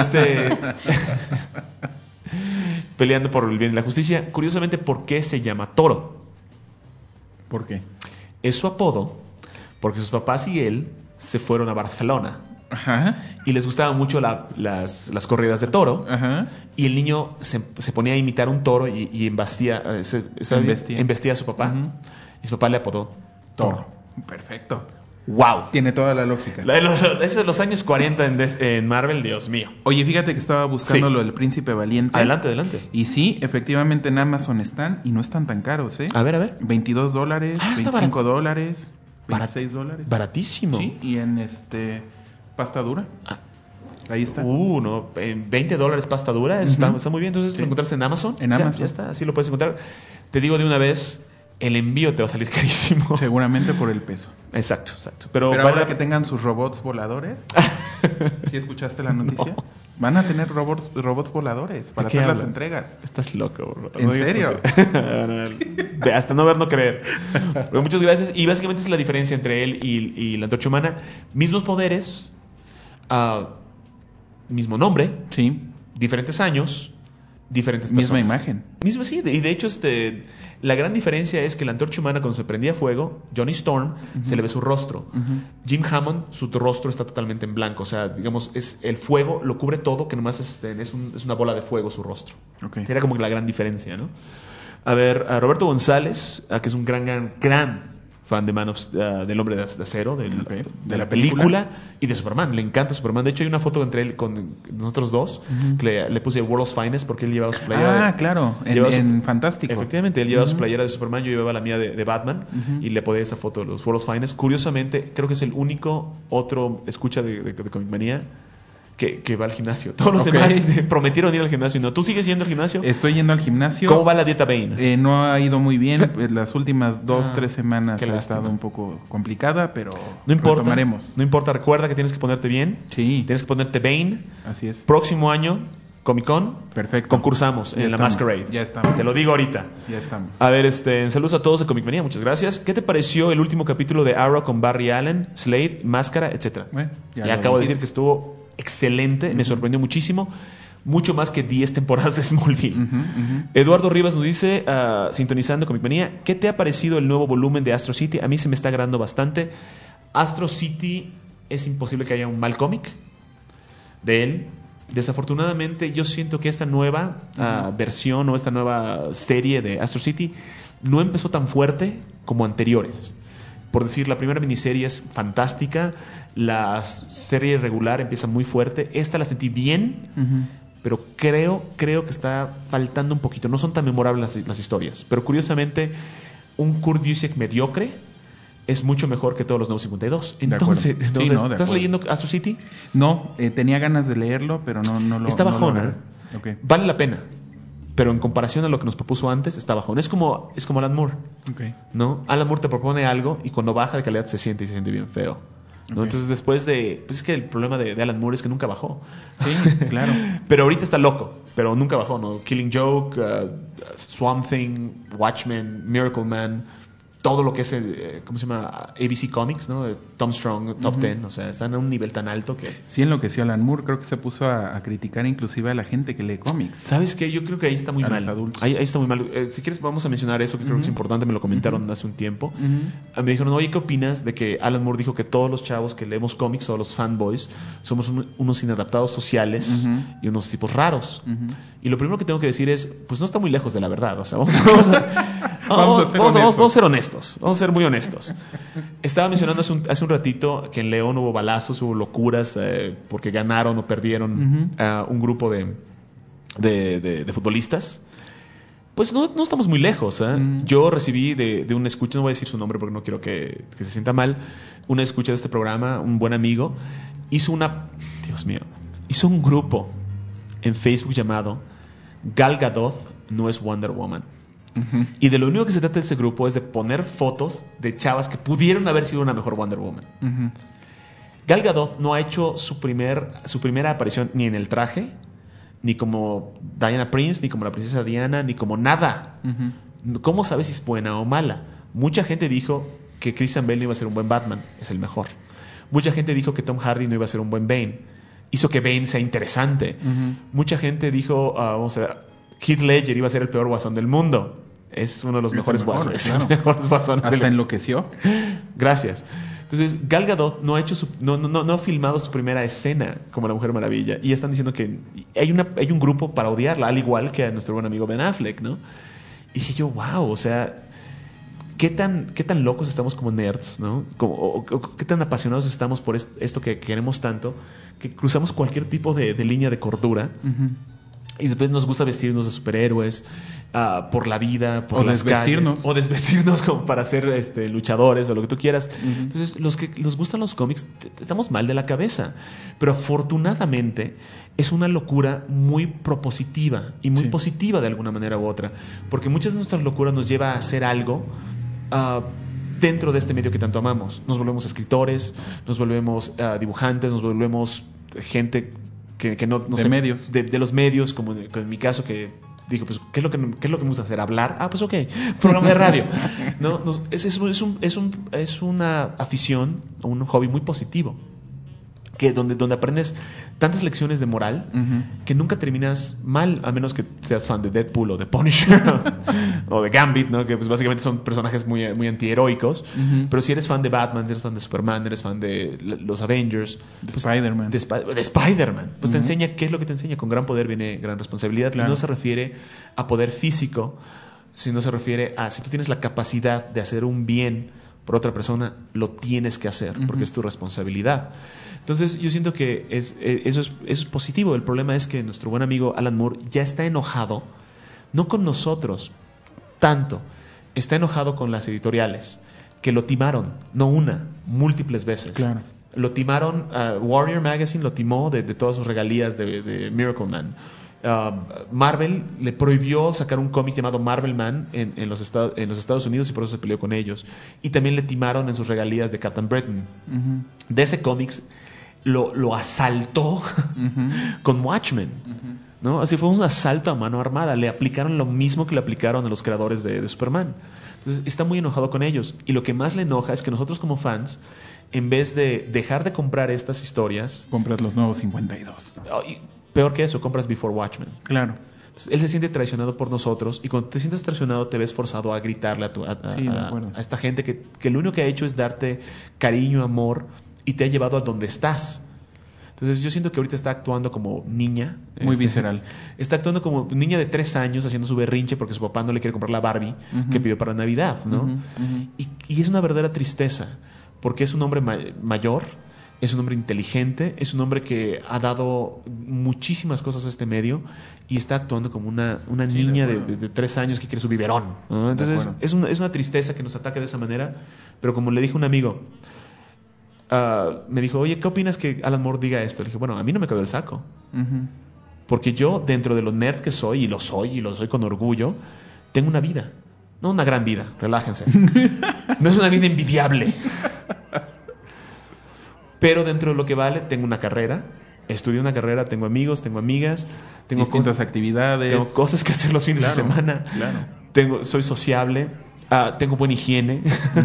Speaker 6: Peleando por el bien y la justicia. Curiosamente, ¿por qué se llama Toro?
Speaker 8: ¿Por qué?
Speaker 6: Es su apodo porque sus papás y él se fueron a Barcelona. Y les gustaban mucho las corridas de toro. Y el niño se ponía a imitar un toro y embestía a su papá. Y su papá le apodó Toro.
Speaker 8: Perfecto.
Speaker 6: ¡Wow!
Speaker 8: Tiene toda la lógica.
Speaker 6: Eso de los años 40 en Marvel, Dios mío.
Speaker 8: Oye, fíjate que estaba buscando lo del Príncipe Valiente.
Speaker 6: Adelante.
Speaker 8: Y sí, efectivamente en Amazon están y no están tan caros, ¿eh?
Speaker 6: A ver.
Speaker 8: $22, $25, $26.
Speaker 6: Baratísimo.
Speaker 8: Sí, y en pasta dura. Ahí está.
Speaker 6: No, en $20 pasta dura, eso está muy bien. Entonces lo encontraste en Amazon.
Speaker 8: Amazon.
Speaker 6: Ya está, así lo puedes encontrar. Te digo de una vez, el envío te va a salir carísimo.
Speaker 8: Seguramente por el peso.
Speaker 6: Exacto. Pero
Speaker 8: ahora que tengan sus robots voladores, ¿sí escuchaste la noticia? No. Van a tener robots voladores para hacer las entregas.
Speaker 6: Estás loco, bro.
Speaker 8: ¿En serio?
Speaker 6: Hasta no ver, no creer. Pero muchas gracias. Y básicamente es la diferencia entre él y la Antorcha Humana. Mismos poderes, mismo nombre, diferentes años, diferentes personas.
Speaker 8: Misma imagen.
Speaker 6: Sí. Y de hecho, la gran diferencia es que la Antorcha Humana, cuando se prendía fuego, Johnny Storm, se le ve su rostro. Jim Hammond, su rostro está totalmente en blanco. O sea, digamos, el fuego lo cubre todo, que nomás es una bola de fuego su rostro. Sería como la gran diferencia, ¿no? A ver, a Roberto González, que es un gran fan de del Hombre de Acero, de la película y de Superman. Le encanta Superman. De hecho, hay una foto entre él con nosotros dos que le puse World's Finest porque él llevaba su playera.
Speaker 8: Claro, en Fantástico.
Speaker 6: Efectivamente, él llevaba su playera de Superman, yo llevaba la mía de Batman y le podía esa foto de los World's Finest. Curiosamente, creo que es el único otro escucha de Comic Manía que va al gimnasio. Todos los demás prometieron ir al gimnasio. ¿No? ¿Tú sigues yendo al gimnasio?
Speaker 8: Estoy yendo al gimnasio.
Speaker 6: ¿Cómo va la dieta Bane?
Speaker 8: No ha ido muy bien. Las últimas 2-3 semanas ha estado un poco complicada, pero
Speaker 6: no importa.
Speaker 8: Retomaremos.
Speaker 6: No importa. Recuerda que tienes que ponerte bien.
Speaker 8: Sí.
Speaker 6: Tienes que ponerte Bane.
Speaker 8: Así es.
Speaker 6: Próximo año, Comic Con.
Speaker 8: Perfecto.
Speaker 6: Concursamos en la Masquerade.
Speaker 8: Ya estamos.
Speaker 6: Te lo digo ahorita.
Speaker 8: Ya estamos.
Speaker 6: A ver, saludos a todos de Comic Manía. Muchas gracias. ¿Qué te pareció el último capítulo de Arrow con Barry Allen, Slade, Máscara, etcétera?
Speaker 8: Bueno,
Speaker 6: ya acabo de decir que estuvo excelente, me sorprendió muchísimo, mucho más que 10 temporadas de Smallville. Eduardo Rivas nos dice, sintonizando Comic Manía, ¿qué te ha parecido el nuevo volumen de Astro City? A mí se me está agradando bastante. Astro City, es imposible que haya un mal cómic de él. Desafortunadamente, yo siento que esta nueva versión o esta nueva serie de Astro City no empezó tan fuerte como anteriores. Por decir, la primera miniserie es fantástica, la serie regular empieza muy fuerte. Esta la sentí bien, pero creo que está faltando un poquito. No son tan memorables las historias. Pero curiosamente, un Kurt Busiek mediocre es mucho mejor que todos los nuevos 52. Entonces, ¿estás leyendo Astro City?
Speaker 8: No, tenía ganas de leerlo, pero no lo...
Speaker 6: Está bajona. Vale la pena. Pero en comparación a lo que nos propuso antes, está bajón. Es como Alan Moore. ¿No? Alan Moore te propone algo y cuando baja de calidad se siente bien feo. ¿No? Entonces después de... Pues es que el problema de Alan Moore es que nunca bajó.
Speaker 8: Sí, claro.
Speaker 6: Pero ahorita está loco. Pero nunca bajó, ¿no? Killing Joke, Swamp Thing, Watchmen, Miracle Man. todo lo que es, ¿cómo se llama? ABC Comics, ¿no? Tom Strong, Top 10, o sea, están a un nivel tan alto que...
Speaker 8: Sí enloqueció Alan Moore, creo que se puso a criticar inclusive a la gente que lee cómics.
Speaker 6: ¿Sabes qué? Yo creo que ahí está muy
Speaker 8: A
Speaker 6: mal.
Speaker 8: los adultos.
Speaker 6: Ahí está muy mal. Si quieres vamos a mencionar eso, que creo que es importante, me lo comentaron hace un tiempo. Me dijeron, oye, ¿qué opinas de que Alan Moore dijo que todos los chavos que leemos cómics, todos los fanboys, somos unos inadaptados sociales y unos tipos raros? Y lo primero que tengo que decir es, pues no está muy lejos de la verdad. O sea, vamos a ser honestos. Vamos a ser muy honestos. Estaba mencionando hace un ratito que en León hubo balazos, hubo locuras porque ganaron o perdieron un grupo de futbolistas. Pues no estamos muy lejos. Yo recibí de un escucha, no voy a decir su nombre porque no quiero que se sienta mal, una escucha de este programa, un buen amigo, hizo un grupo en Facebook llamado Gal Gadot no es Wonder Woman. Y de lo único que se trata de ese grupo es de poner fotos de chavas que pudieron haber sido una mejor Wonder Woman. Gal Gadot no ha hecho su primera aparición ni en el traje, ni como Diana Prince, ni como la princesa Diana, ni como nada. ¿Cómo sabes si es buena o mala? Mucha gente dijo que Christian Bale no iba a ser un buen Batman, es el mejor. Mucha gente dijo que Tom Hardy no iba a ser un buen Bane, hizo que Bane sea interesante. Mucha gente dijo, vamos a ver, Heath Ledger iba a ser el peor guasón del mundo. Es uno de los mejores guasones.
Speaker 8: Claro.
Speaker 6: Mejores guasones.
Speaker 8: Hasta enloqueció.
Speaker 6: Gracias. Entonces, Gal Gadot no ha filmado su primera escena como la Mujer Maravilla. Y están diciendo que hay un grupo para odiarla, al igual que a nuestro buen amigo Ben Affleck, ¿no? Y dije yo, wow, o sea, ¿qué tan locos estamos como nerds, ¿no? ¿Qué tan apasionados estamos por esto que queremos tanto, que cruzamos cualquier tipo de línea de cordura? Y después nos gusta vestirnos de superhéroes por la vida, por las calles, o desvestirnos como para ser luchadores o lo que tú quieras. Entonces, los que nos gustan los cómics estamos mal de la cabeza, pero afortunadamente es una locura muy propositiva y muy positiva de alguna manera u otra, porque muchas de nuestras locuras nos lleva a hacer algo dentro de este medio que tanto amamos. Nos volvemos escritores, nos volvemos dibujantes, nos volvemos gente que no
Speaker 8: de
Speaker 6: sé,
Speaker 8: medios.
Speaker 6: De los medios, como en mi caso, que dijo, pues, ¿qué es lo que me gusta hacer? ¿Hablar? Ah, pues ok, programa de radio. ¿No? Es una afición, un hobby muy positivo, donde aprendes tantas lecciones de moral que nunca terminas mal, a menos que seas fan de Deadpool o de Punisher o de Gambit, ¿no? Que pues básicamente son personajes muy, muy antiheroicos. Pero si eres fan de Batman, si eres fan de Superman, eres fan de los Avengers,
Speaker 8: de Spider-Man,
Speaker 6: de Spider-Man, pues te enseña qué es lo que te enseña. Con gran poder viene gran responsabilidad. Claro. No se refiere a poder físico, sino se refiere a si tú tienes la capacidad de hacer un bien por otra persona, lo tienes que hacer porque es tu responsabilidad. Entonces yo siento que eso es positivo. El problema es que nuestro buen amigo Alan Moore ya está enojado, no con nosotros tanto, está enojado con las editoriales que lo timaron, no una, múltiples veces.
Speaker 8: Claro.
Speaker 6: Lo timaron, Warrior Magazine lo timó de todas sus regalías de Miracle Man. Marvel le prohibió sacar un cómic llamado Marvel Man en los Estados Unidos, y por eso se peleó con ellos. Y también le timaron en sus regalías de Captain Britain. De ese cómics lo asaltó con Watchmen. ¿No? Así fue un asalto a mano armada. Le aplicaron lo mismo que le aplicaron a los creadores de Superman. Entonces está muy enojado con ellos. Y lo que más le enoja es que nosotros como fans, en vez de dejar de comprar estas historias,
Speaker 8: compras los nuevos 52.
Speaker 6: Peor que eso, compras Before Watchmen.
Speaker 8: Claro.
Speaker 6: Entonces, él se siente traicionado por nosotros, y cuando te sientes traicionado te ves forzado a gritarle a esta gente que lo único que ha hecho es darte cariño, amor, y te ha llevado a donde estás. Entonces yo siento que ahorita está actuando como niña.
Speaker 8: Muy visceral.
Speaker 6: Está actuando como niña de 3 años haciendo su berrinche porque su papá no le quiere comprar la Barbie que pidió para Navidad, ¿no? Y es una verdadera tristeza, porque es un hombre mayor, es un hombre inteligente, es un hombre que ha dado muchísimas cosas a este medio, y está actuando como una niña de 3 años que quiere su biberón, ¿no? Entonces es una tristeza que nos ataque de esa manera. Pero como le dije a un amigo, me dijo, oye, ¿qué opinas que Alan Moore diga esto? Le dije, bueno, a mí no me quedó el saco. Porque yo, dentro de lo nerd que soy, y lo soy con orgullo, tengo una vida. No una gran vida, relájense. No es una vida envidiable. Pero dentro de lo que vale, tengo una carrera. Estudié una carrera, tengo amigos, tengo amigas, tengo
Speaker 8: distintas actividades.
Speaker 6: Tengo cosas que hacer los fines de semana.
Speaker 8: Claro.
Speaker 6: Soy sociable. Tengo buena higiene.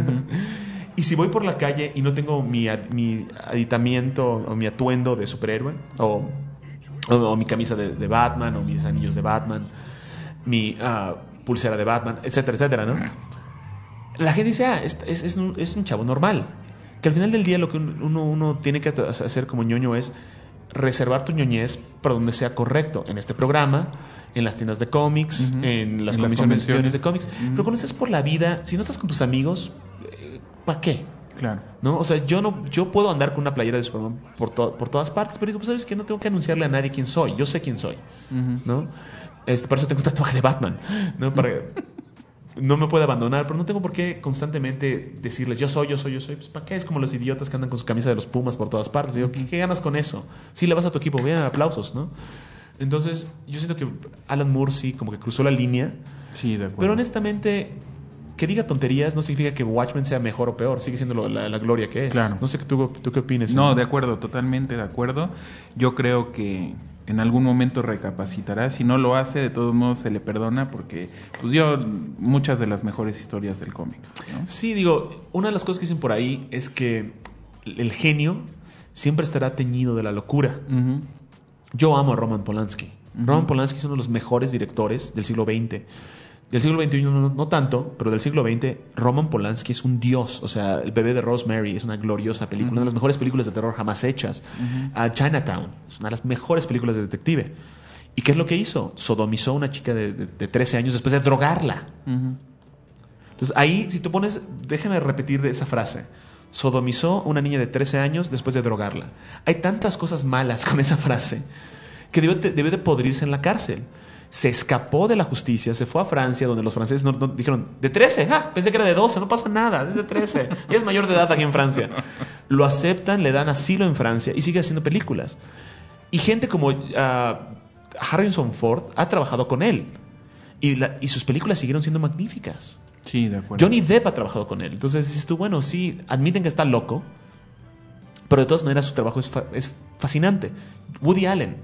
Speaker 6: Y si voy por la calle y no tengo mi aditamiento o mi atuendo de superhéroe, o mi camisa de Batman, o mis anillos de Batman, mi pulsera de Batman, etcétera, etcétera, ¿no? La gente dice, es un chavo normal. Que al final del día lo que uno tiene que hacer como ñoño es reservar tu ñoñez para donde sea correcto. En este programa, en las tiendas de cómics, en las convenciones de cómics. Pero cuando estás por la vida, si no estás con tus amigos, ¿para qué?
Speaker 8: Claro.
Speaker 6: ¿No? O sea, yo puedo andar con una playera de Superman por todas partes, pero digo, pues, ¿sabes qué? No tengo que anunciarle a nadie quién soy. Yo sé quién soy. ¿No? Por eso tengo un tatuaje de Batman. ¿No? No me puede abandonar, pero no tengo por qué constantemente decirles yo soy. Pues, ¿para qué? Es como los idiotas que andan con su camisa de los Pumas por todas partes. Digo, ¿qué ganas con eso? Si le vas a tu equipo, vean, aplausos, ¿no? Entonces, yo siento que Alan Moore sí como que cruzó la línea.
Speaker 8: Sí, de acuerdo.
Speaker 6: Pero honestamente, que diga tonterías no significa que Watchmen sea mejor o peor. Sigue siendo la gloria que es.
Speaker 8: Claro.
Speaker 6: No sé tú qué opinas.
Speaker 8: No, de acuerdo, totalmente de acuerdo. Yo creo que en algún momento recapacitará. Si no lo hace, de todos modos se le perdona porque pues dio muchas de las mejores historias del cómic, ¿no?
Speaker 6: Sí, digo, una de las cosas que dicen por ahí es que el genio siempre estará teñido de la locura. Yo amo a Roman Polanski. Roman Polanski es uno de los mejores directores del siglo XX. Del siglo XXI no tanto, pero del siglo XX Roman Polanski es un dios. O sea, El bebé de Rosemary es una gloriosa película, una de las mejores películas de terror jamás hechas. Chinatown es una de las mejores películas de detective. ¿Y qué es lo que hizo? Sodomizó a una chica de 13 años después de drogarla. Entonces ahí, si tú pones, déjame repetir esa frase. Sodomizó a una niña de 13 años después de drogarla. Hay tantas cosas malas con esa frase que debe de podrirse en la cárcel. Se escapó de la justicia, se fue a Francia, donde los franceses no dijeron, de 13, pensé que era de 12, no pasa nada, es de 13, ya es mayor de edad aquí en Francia. Lo aceptan, le dan asilo en Francia y sigue haciendo películas. Y gente como Harrison Ford ha trabajado con él y sus películas siguieron siendo magníficas.
Speaker 8: Sí, de acuerdo.
Speaker 6: Johnny Depp ha trabajado con él. Entonces dices tú, bueno, sí, admiten que está loco, pero de todas maneras su trabajo es fascinante. Woody Allen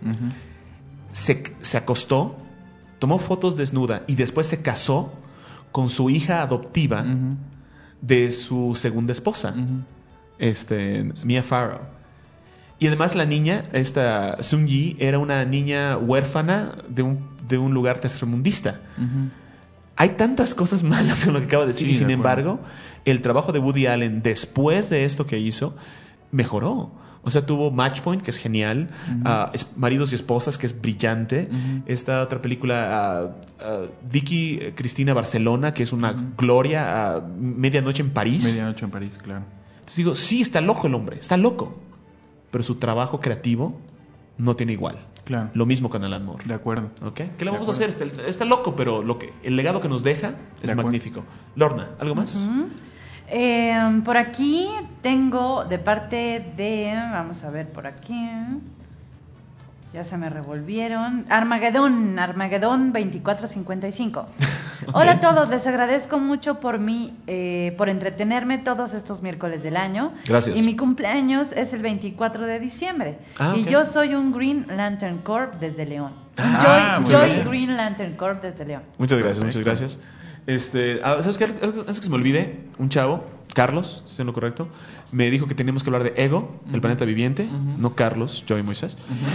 Speaker 6: se acostó, tomó fotos desnuda y después se casó con su hija adoptiva de su segunda esposa, Mia Farrow. Y además la niña, esta Sun Yi, era una niña huérfana de un lugar tercermundista. Hay tantas cosas malas con lo que acabo de decir, y sin embargo, el trabajo de Woody Allen después de esto que hizo mejoró. O sea, tuvo Match Point, que es genial, Maridos y Esposas, que es brillante, esta otra película, Vicky Cristina Barcelona, que es una gloria, Medianoche en París.
Speaker 8: Medianoche en París, claro.
Speaker 6: Entonces digo, sí, está loco el hombre, está loco, pero su trabajo creativo no tiene igual.
Speaker 8: Claro.
Speaker 6: Lo mismo con Alan Moore.
Speaker 8: De acuerdo.
Speaker 6: ¿Okay? ¿Qué le vamos a hacer? Está loco, pero el legado que nos deja es magnífico. Lorna, ¿algo más?
Speaker 7: Por aquí tengo de parte de... Vamos a ver por aquí. Ya se me revolvieron. Armagedón 2455. Hola a todos, les agradezco mucho por entretenerme todos estos miércoles del año.
Speaker 6: Gracias.
Speaker 7: Y mi cumpleaños es el 24 de diciembre. Y yo soy un Green Lantern Corp desde León. Joy Green Lantern Corp desde León.
Speaker 6: Muchas gracias, muchas gracias. ¿Sabes qué? Antes que se me olvide, un chavo, Carlos, si es lo correcto, me dijo que teníamos que hablar de Ego, el planeta viviente, no Carlos, Joey Moisés.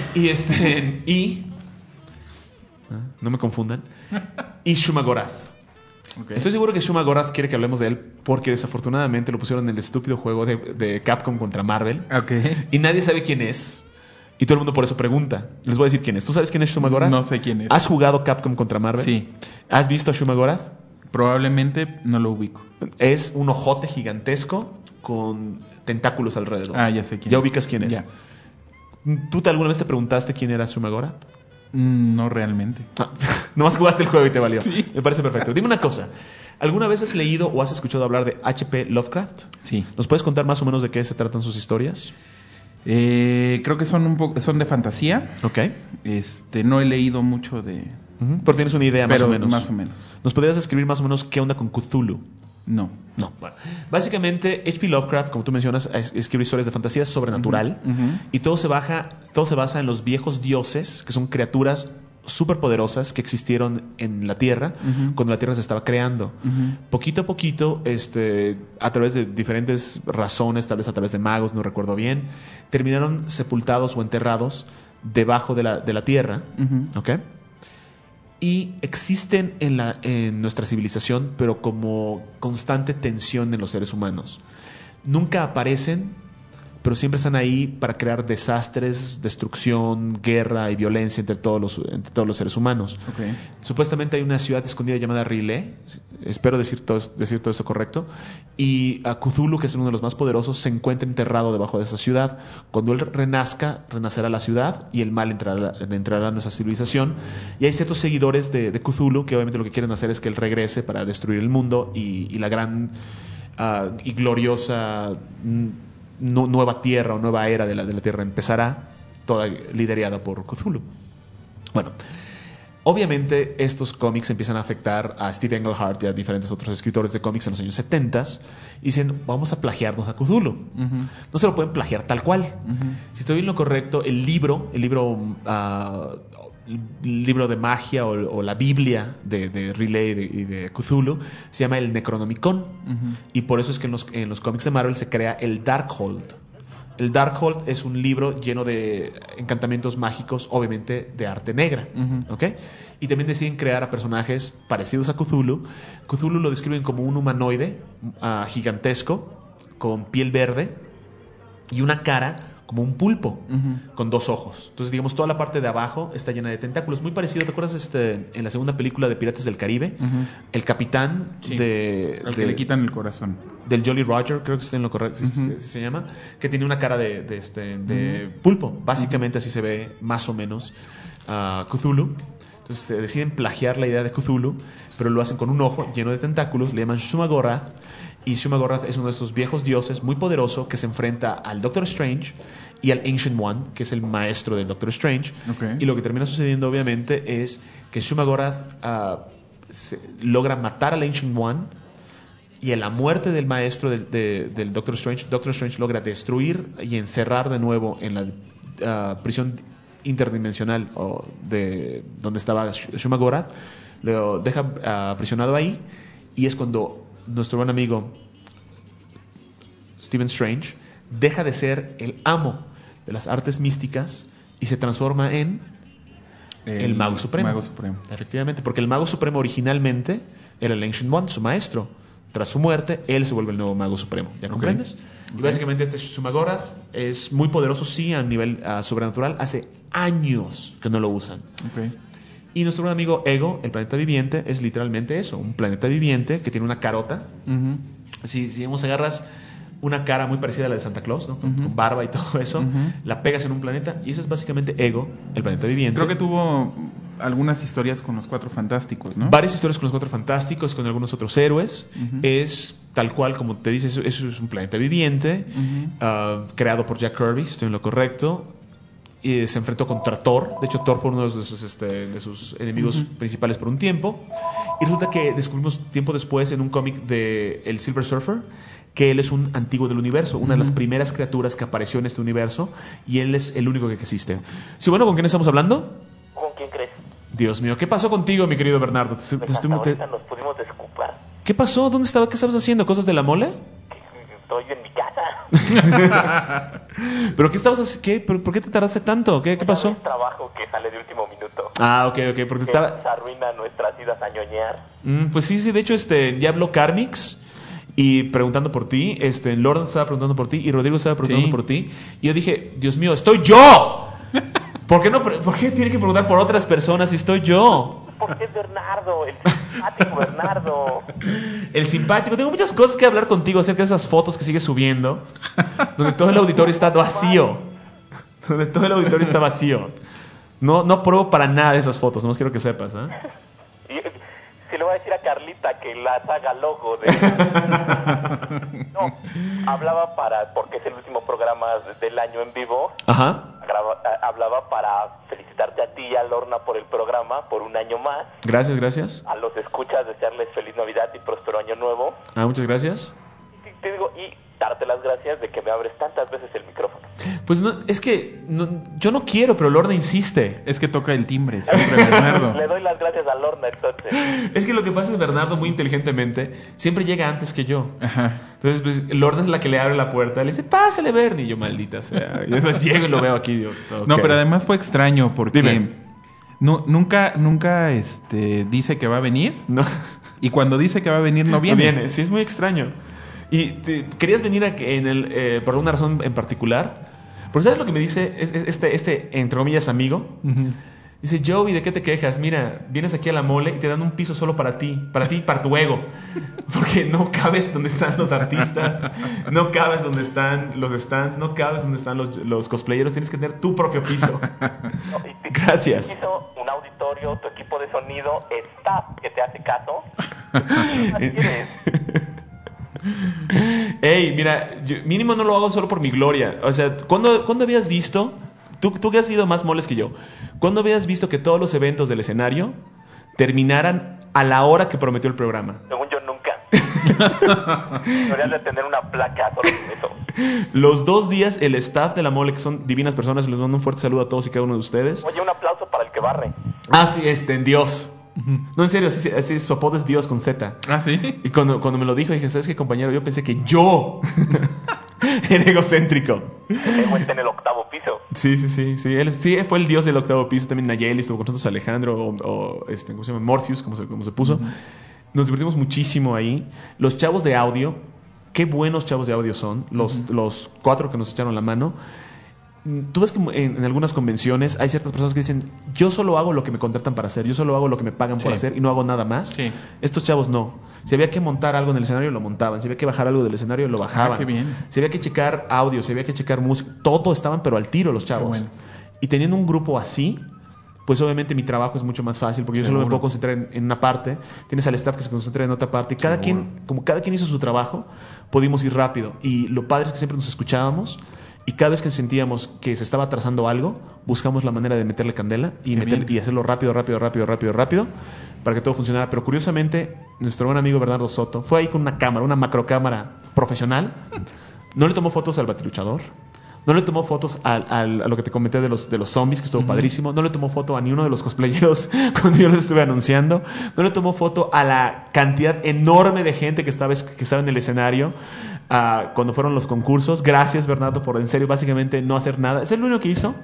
Speaker 6: Y no me confundan. Y Shuma Gorath. Okay. Estoy seguro que Shuma Gorath quiere que hablemos de él porque desafortunadamente lo pusieron en el estúpido juego de Capcom contra Marvel.
Speaker 8: Okay.
Speaker 6: Y nadie sabe quién es. Y todo el mundo por eso pregunta. Les voy a decir quién es. ¿Tú sabes quién es Shuma Gorath?
Speaker 8: No sé quién es.
Speaker 6: ¿Has jugado Capcom contra Marvel?
Speaker 8: Sí.
Speaker 6: ¿Has visto a Shuma Gorath?
Speaker 8: Probablemente no lo ubico.
Speaker 6: Es un ojote gigantesco con tentáculos alrededor.
Speaker 8: Ya sé quién.
Speaker 6: ¿Ya ubicas quién es?
Speaker 8: Ya.
Speaker 6: ¿Tú alguna vez te preguntaste quién era Shuma Gorath?
Speaker 8: No realmente.
Speaker 6: Nomás jugaste el juego y te valió.
Speaker 8: Sí.
Speaker 6: Me parece perfecto. Dime una cosa. ¿Alguna vez has leído o has escuchado hablar de H.P. Lovecraft?
Speaker 8: Sí.
Speaker 6: ¿Nos puedes contar más o menos de qué se tratan sus historias?
Speaker 8: Creo que son de fantasía.
Speaker 6: Ok.
Speaker 8: No he leído mucho de...
Speaker 6: Pero tienes una idea más o menos.
Speaker 8: Más o menos.
Speaker 6: ¿Nos podrías describir más o menos qué onda con Cthulhu?
Speaker 8: No.
Speaker 6: Bueno, básicamente H.P. Lovecraft, como tú mencionas, escribe historias de fantasía sobrenatural y todo se basa en los viejos dioses, que son criaturas súper poderosas que existieron en la Tierra cuando la Tierra se estaba creando. Poquito a poquito, a través de diferentes razones, tal vez a través de magos, no recuerdo bien, terminaron sepultados o enterrados debajo de la Tierra. ¿Ok? Y existen en nuestra civilización, pero como constante tensión en los seres humanos. Nunca aparecen, pero siempre están ahí para crear desastres, destrucción, guerra y violencia entre todos los seres humanos.
Speaker 8: Okay.
Speaker 6: Supuestamente hay una ciudad escondida llamada Riley, espero decir todo esto correcto, y a Cthulhu, que es uno de los más poderosos, se encuentra enterrado debajo de esa ciudad. Cuando él renacerá la ciudad y el mal entrará a nuestra civilización. Y hay ciertos seguidores de Cthulhu que obviamente lo que quieren hacer es que él regrese para destruir el mundo y la gran y gloriosa nueva tierra o nueva era de la tierra empezará, toda liderada por Cthulhu. Bueno, obviamente estos cómics empiezan a afectar a Steve Englehart y a diferentes otros escritores de cómics en los años 70 y dicen, vamos a plagiarnos a Cthulhu. No se lo pueden plagiar tal cual. Si estoy en lo correcto, el libro de magia o la Biblia de Riley y de Cthulhu se llama el Necronomicon. Y por eso es que en los cómics de Marvel se crea el Darkhold. El Darkhold es un libro lleno de encantamientos mágicos, obviamente de arte negra. ¿Okay? Y también deciden crear a personajes parecidos a Cthulhu. Cthulhu lo describen como un humanoide gigantesco, con piel verde y una cara como un pulpo con 2 ojos. Entonces, digamos, toda la parte de abajo está llena de tentáculos. Muy parecido, ¿te acuerdas en la segunda película de Piratas del Caribe? El capitán
Speaker 8: al que le quitan el corazón.
Speaker 6: Del Jolly Roger, creo que está en lo correcto, así se llama, que tiene una cara de pulpo. Básicamente así se ve más o menos Cthulhu. Entonces se deciden plagiar la idea de Cthulhu, pero lo hacen con un ojo lleno de tentáculos, le llaman Shumagorath. Y Shumagorath es uno de esos viejos dioses muy poderoso que se enfrenta al Doctor Strange y al Ancient One, que es el maestro del Doctor Strange. Okay. Y lo que termina sucediendo, obviamente, es que Shumagorath logra matar al Ancient One, y en la muerte del maestro del Doctor Strange logra destruir y encerrar de nuevo en la prisión interdimensional de donde estaba Shumagorath. Lo deja aprisionado ahí, y es cuando nuestro buen amigo Stephen Strange deja de ser el amo de las artes místicas y se transforma en el Mago Supremo. Efectivamente, porque el Mago Supremo originalmente era el Ancient One, su maestro. Tras su muerte, él se vuelve el nuevo Mago Supremo. ¿Ya comprendes? Y básicamente este Shumagorath es muy poderoso, sí, a nivel sobrenatural. Hace años que no lo usan. Y nuestro buen amigo Ego, el planeta viviente, es literalmente eso, un planeta viviente que tiene una carota. Si agarras una cara muy parecida a la de Santa Claus, ¿no? Con barba y todo eso, la pegas en un planeta, y eso es básicamente Ego, el planeta viviente.
Speaker 8: Creo que tuvo algunas historias con los Cuatro Fantásticos, ¿no?
Speaker 6: Varias historias con los Cuatro Fantásticos, con algunos otros héroes. Es tal cual, como te dices, eso es un planeta viviente, creado por Jack Kirby, estoy en lo correcto. Y se enfrentó contra Thor. De hecho, Thor fue uno de sus enemigos principales por un tiempo. Y resulta que descubrimos tiempo después en un cómic de el Silver Surfer que él es un antiguo del universo, una de las primeras criaturas que apareció en este universo, y él es el único que existe. Sí, bueno, ¿con quién estamos hablando?
Speaker 13: ¿Con quién crees?
Speaker 6: Dios mío, ¿qué pasó contigo, mi querido Bernardo?
Speaker 13: Ahorita nos pudimos desocupar.
Speaker 6: ¿Qué pasó? ¿Dónde estaba? ¿Qué estabas haciendo? ¿Cosas de la mole?
Speaker 13: Estoy en mi casa.
Speaker 6: ¿Pero qué estabas haciendo? ¿Por qué te tardaste tanto? ¿Qué pasó?
Speaker 13: Un trabajo que sale de último minuto.
Speaker 6: Ah, ok, porque estaba...
Speaker 13: Se arruina nuestras idas a ñoñear.
Speaker 6: Pues sí, de hecho, ya habló Carmix y preguntando por ti, Lord estaba preguntando por ti y Rodrigo estaba preguntando por ti, y yo dije, Dios mío, ¡estoy yo! ¿Por qué tiene que preguntar por otras personas si estoy yo?
Speaker 13: Porque es Bernardo, el simpático Bernardo.
Speaker 6: El simpático. Tengo muchas cosas que hablar contigo acerca de esas fotos que sigues subiendo, donde todo el auditorio está vacío. No apruebo para nada de esas fotos, nomás quiero que sepas,
Speaker 13: Y si le voy a decir a Carlita que las haga logo de... No, hablaba porque es el último programa del año en vivo.
Speaker 6: Ajá.
Speaker 13: Hablaba para felicitarte a ti y a Lorna por el programa, por un año más.
Speaker 6: Gracias.
Speaker 13: A los escuchas, desearles feliz Navidad y próspero año nuevo.
Speaker 6: Muchas gracias.
Speaker 13: Te digo, y darte las gracias de que me abres tantas veces el micrófono.
Speaker 6: Pues no, es que yo no quiero, pero Lorna insiste.
Speaker 8: Es que toca el timbre siempre, Bernardo.
Speaker 13: Le doy las gracias a Lorna, entonces.
Speaker 6: Es que lo que pasa es Bernardo, muy inteligentemente, siempre llega antes que yo.
Speaker 8: Ajá.
Speaker 6: Entonces, pues, Lorna es la que le abre la puerta. Le dice, pásale, Bernie. Y yo, maldita sea. Y después llego y lo veo aquí. Yo, okay.
Speaker 8: No, pero además fue extraño porque...
Speaker 6: Dime.
Speaker 8: Nunca dice que va a venir.
Speaker 6: No.
Speaker 8: Y cuando dice que va a venir, no viene.
Speaker 6: No viene, sí, es muy extraño. ¿Y querías venir por alguna razón en particular? Porque ¿sabes lo que me dice este entre comillas, amigo?
Speaker 8: Uh-huh.
Speaker 6: Dice, Joey, ¿de qué te quejas? Mira, vienes aquí a la mole y te dan un piso solo para ti y para tu ego. Porque no cabes donde están los artistas, no cabes donde están los stands, no cabes donde están los cosplayeros. Tienes que tener tu propio piso.
Speaker 13: No,
Speaker 6: Gracias.
Speaker 13: Piso, un auditorio, tu equipo de sonido, staff que te hace caso.
Speaker 6: Ey, mira, yo mínimo no lo hago solo por mi gloria. O sea, ¿cuándo habías visto? Tú que has ido más moles que yo. ¿Cuándo habías visto que todos los eventos del escenario terminaran a la hora que prometió el programa?
Speaker 13: Según yo, nunca. Deberías de tener una placa solo con eso.
Speaker 6: Los 2 días, el staff de la mole, que son divinas personas, les mando un fuerte saludo a todos y cada uno de ustedes.
Speaker 13: Oye, un aplauso para el que barre.
Speaker 6: Ah, sí, en Dios. No, en serio, así su apodo es Dios con Z.
Speaker 8: Ah, ¿sí?
Speaker 6: Y cuando me lo dijo, dije, ¿sabes qué, compañero? Yo pensé que yo era egocéntrico.
Speaker 13: El ego está en el 8º piso.
Speaker 6: Sí. Él sí fue el Dios del 8º piso. También Nayeli estuvo con nosotros, Alejandro, ¿cómo se llama? Morpheus, como se puso. Uh-huh. Nos divertimos muchísimo ahí. Los chavos de audio, qué buenos chavos de audio son. Los 4 que nos echaron la mano. Tú ves que en algunas convenciones hay ciertas personas que dicen, yo solo hago lo que me contratan para hacer, yo solo hago lo que me pagan por hacer y no hago nada más.
Speaker 8: Sí.
Speaker 6: Estos chavos no. Si había que montar algo en el escenario, lo montaban. Si había que bajar algo del escenario, lo bajaban.
Speaker 8: Qué bien.
Speaker 6: Si había que checar audio, si había que checar música, todo estaban pero al tiro los chavos.
Speaker 8: Bueno.
Speaker 6: Y teniendo un grupo así, pues obviamente mi trabajo es mucho más fácil porque yo solo me puedo concentrar en una parte. Tienes al staff que se concentra en otra parte. Y cada quien hizo su trabajo, pudimos ir rápido. Y lo padre es que siempre nos escuchábamos. Y cada vez que sentíamos que se estaba atrasando algo, buscamos la manera de meterle candela y hacerlo rápido para que todo funcionara. Pero curiosamente, nuestro buen amigo Bernardo Soto fue ahí con una cámara, una macrocámara profesional. No le tomó fotos al batiluchador. No le tomó fotos a lo que te comenté de los zombies, que estuvo padrísimo. No le tomó foto a ni uno de los cosplayeros cuando yo los estuve anunciando. No le tomó foto a la cantidad enorme de gente que estaba en el escenario cuando fueron los concursos. Gracias, Bernardo, por en serio básicamente no hacer nada. Es el único que hizo.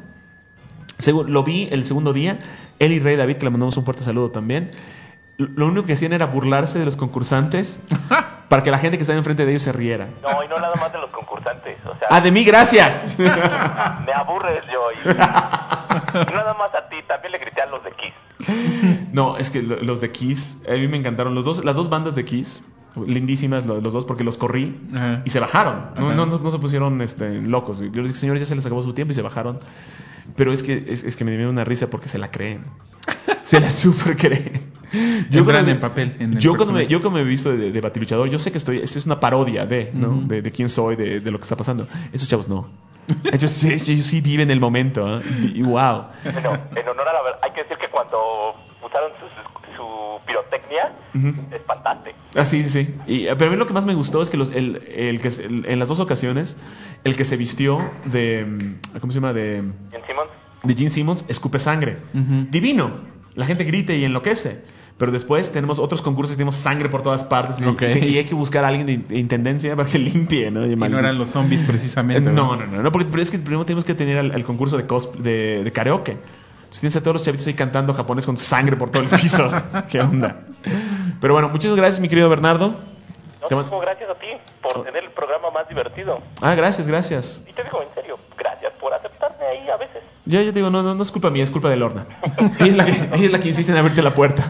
Speaker 6: Lo vi el segundo día. Él y Rey David, que le mandamos un fuerte saludo también. Lo único que hacían era burlarse de los concursantes para que la gente que estaba enfrente de ellos se riera.
Speaker 13: No, y no nada más de los concursantes. O sea,
Speaker 6: de mí, gracias.
Speaker 13: Me aburres yo. Y nada más a ti, también le grité a los de Kiss.
Speaker 6: No, es que los de Kiss, a mí me encantaron. Las dos bandas de Kiss, lindísimas los dos, porque los corrí y se bajaron. No se pusieron locos. Yo les dije, señores, ya se les acabó su tiempo y se bajaron. Pero es que me dio una risa porque se la creen. Se la super creen. Yo cuando me he visto de batiluchador, yo sé que esto es una parodia de quién soy, de lo que está pasando. Esos chavos no. Ellos sí viven el momento, ¿eh? Y wow.
Speaker 13: Bueno, en honor a la verdad, hay que decir que cuando usaron su pirotecnia, te espantaste.
Speaker 6: Ah, sí. Pero a mí lo que más me gustó es que en las 2 ocasiones, el que se vistió de... ¿Cómo se llama? De Gene Simmons, escupe sangre. Divino. La gente grita y enloquece. Pero después tenemos otros concursos y tenemos sangre por todas partes. Y hay que buscar a alguien de intendencia para que limpie, ¿no?
Speaker 8: Y no eran los zombies precisamente.
Speaker 6: No, porque es que primero tenemos que tener el concurso de karaoke. Entonces tienes a todos los chavitos ahí cantando japonés con sangre por todo el piso. ¿Qué onda? Pero bueno, muchas gracias, mi querido Bernardo.
Speaker 13: Gracias a ti por tener el programa más divertido.
Speaker 6: Gracias.
Speaker 13: Y te digo en serio, gracias por aceptarme ahí a veces.
Speaker 6: Yo te digo, no es culpa mía, es culpa de Lorna. Ella es la que insiste en abrirte la puerta.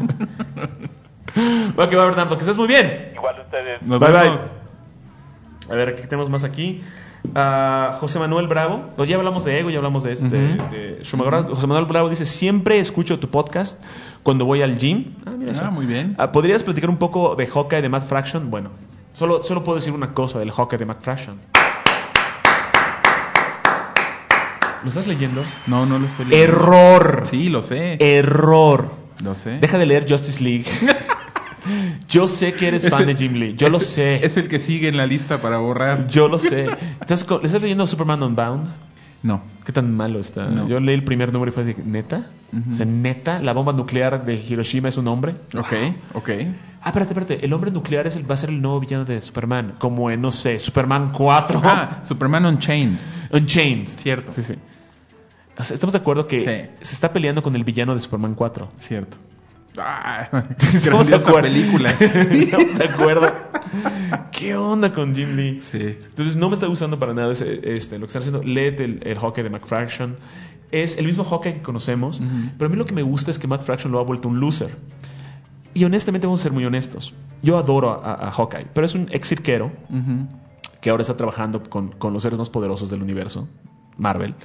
Speaker 6: Va, que va, Bernardo, que estés muy bien.
Speaker 13: Igual ustedes.
Speaker 8: Nos vemos.
Speaker 6: A ver, ¿qué tenemos más aquí? José Manuel Bravo. Ya hablamos de Ego, ya hablamos de Shumagora. José Manuel Bravo dice, siempre escucho tu podcast cuando voy al gym. Mira eso.
Speaker 8: Muy bien.
Speaker 6: ¿Podrías platicar un poco de Hawkeye de Matt Fraction? Bueno, solo puedo decir una cosa del Hawkeye de Matt Fraction. ¿Lo estás leyendo?
Speaker 8: No lo estoy leyendo.
Speaker 6: Error.
Speaker 8: Sí, lo sé.
Speaker 6: Error.
Speaker 8: Lo sé.
Speaker 6: Deja de leer Justice League. Yo sé que eres fan de Jim Lee. Yo lo sé.
Speaker 8: Es el que sigue en la lista para borrar.
Speaker 6: Yo lo sé. ¿Estás leyendo Superman Unbound?
Speaker 8: No.
Speaker 6: ¿Qué tan malo está?
Speaker 8: No.
Speaker 6: Yo leí el primer número y fue de ¿neta? O sea, ¿neta? ¿La bomba nuclear de Hiroshima es un hombre?
Speaker 8: Ok.
Speaker 6: Ah, espérate. El hombre nuclear va a ser el nuevo villano de Superman. Como en, no sé, Superman 4.
Speaker 8: Superman Unchained.
Speaker 6: Unchained.
Speaker 8: Cierto.
Speaker 6: Sí. O sea, estamos de acuerdo que se está peleando con el villano de Superman 4.
Speaker 8: Cierto.
Speaker 6: Estamos de acuerdo.
Speaker 8: Película.
Speaker 6: Estamos de acuerdo. ¿Qué onda con Jim Lee?
Speaker 8: Sí.
Speaker 6: Entonces no me está gustando para nada lo que están haciendo. Léete el Hawkeye de Matt Fraction. Es el mismo Hawkeye que conocemos, pero a mí lo que me gusta es que Matt Fraction lo ha vuelto un loser. Y honestamente vamos a ser muy honestos. Yo adoro a Hawkeye, pero es un ex cirquero que ahora está trabajando con los seres más poderosos del universo, Marvel.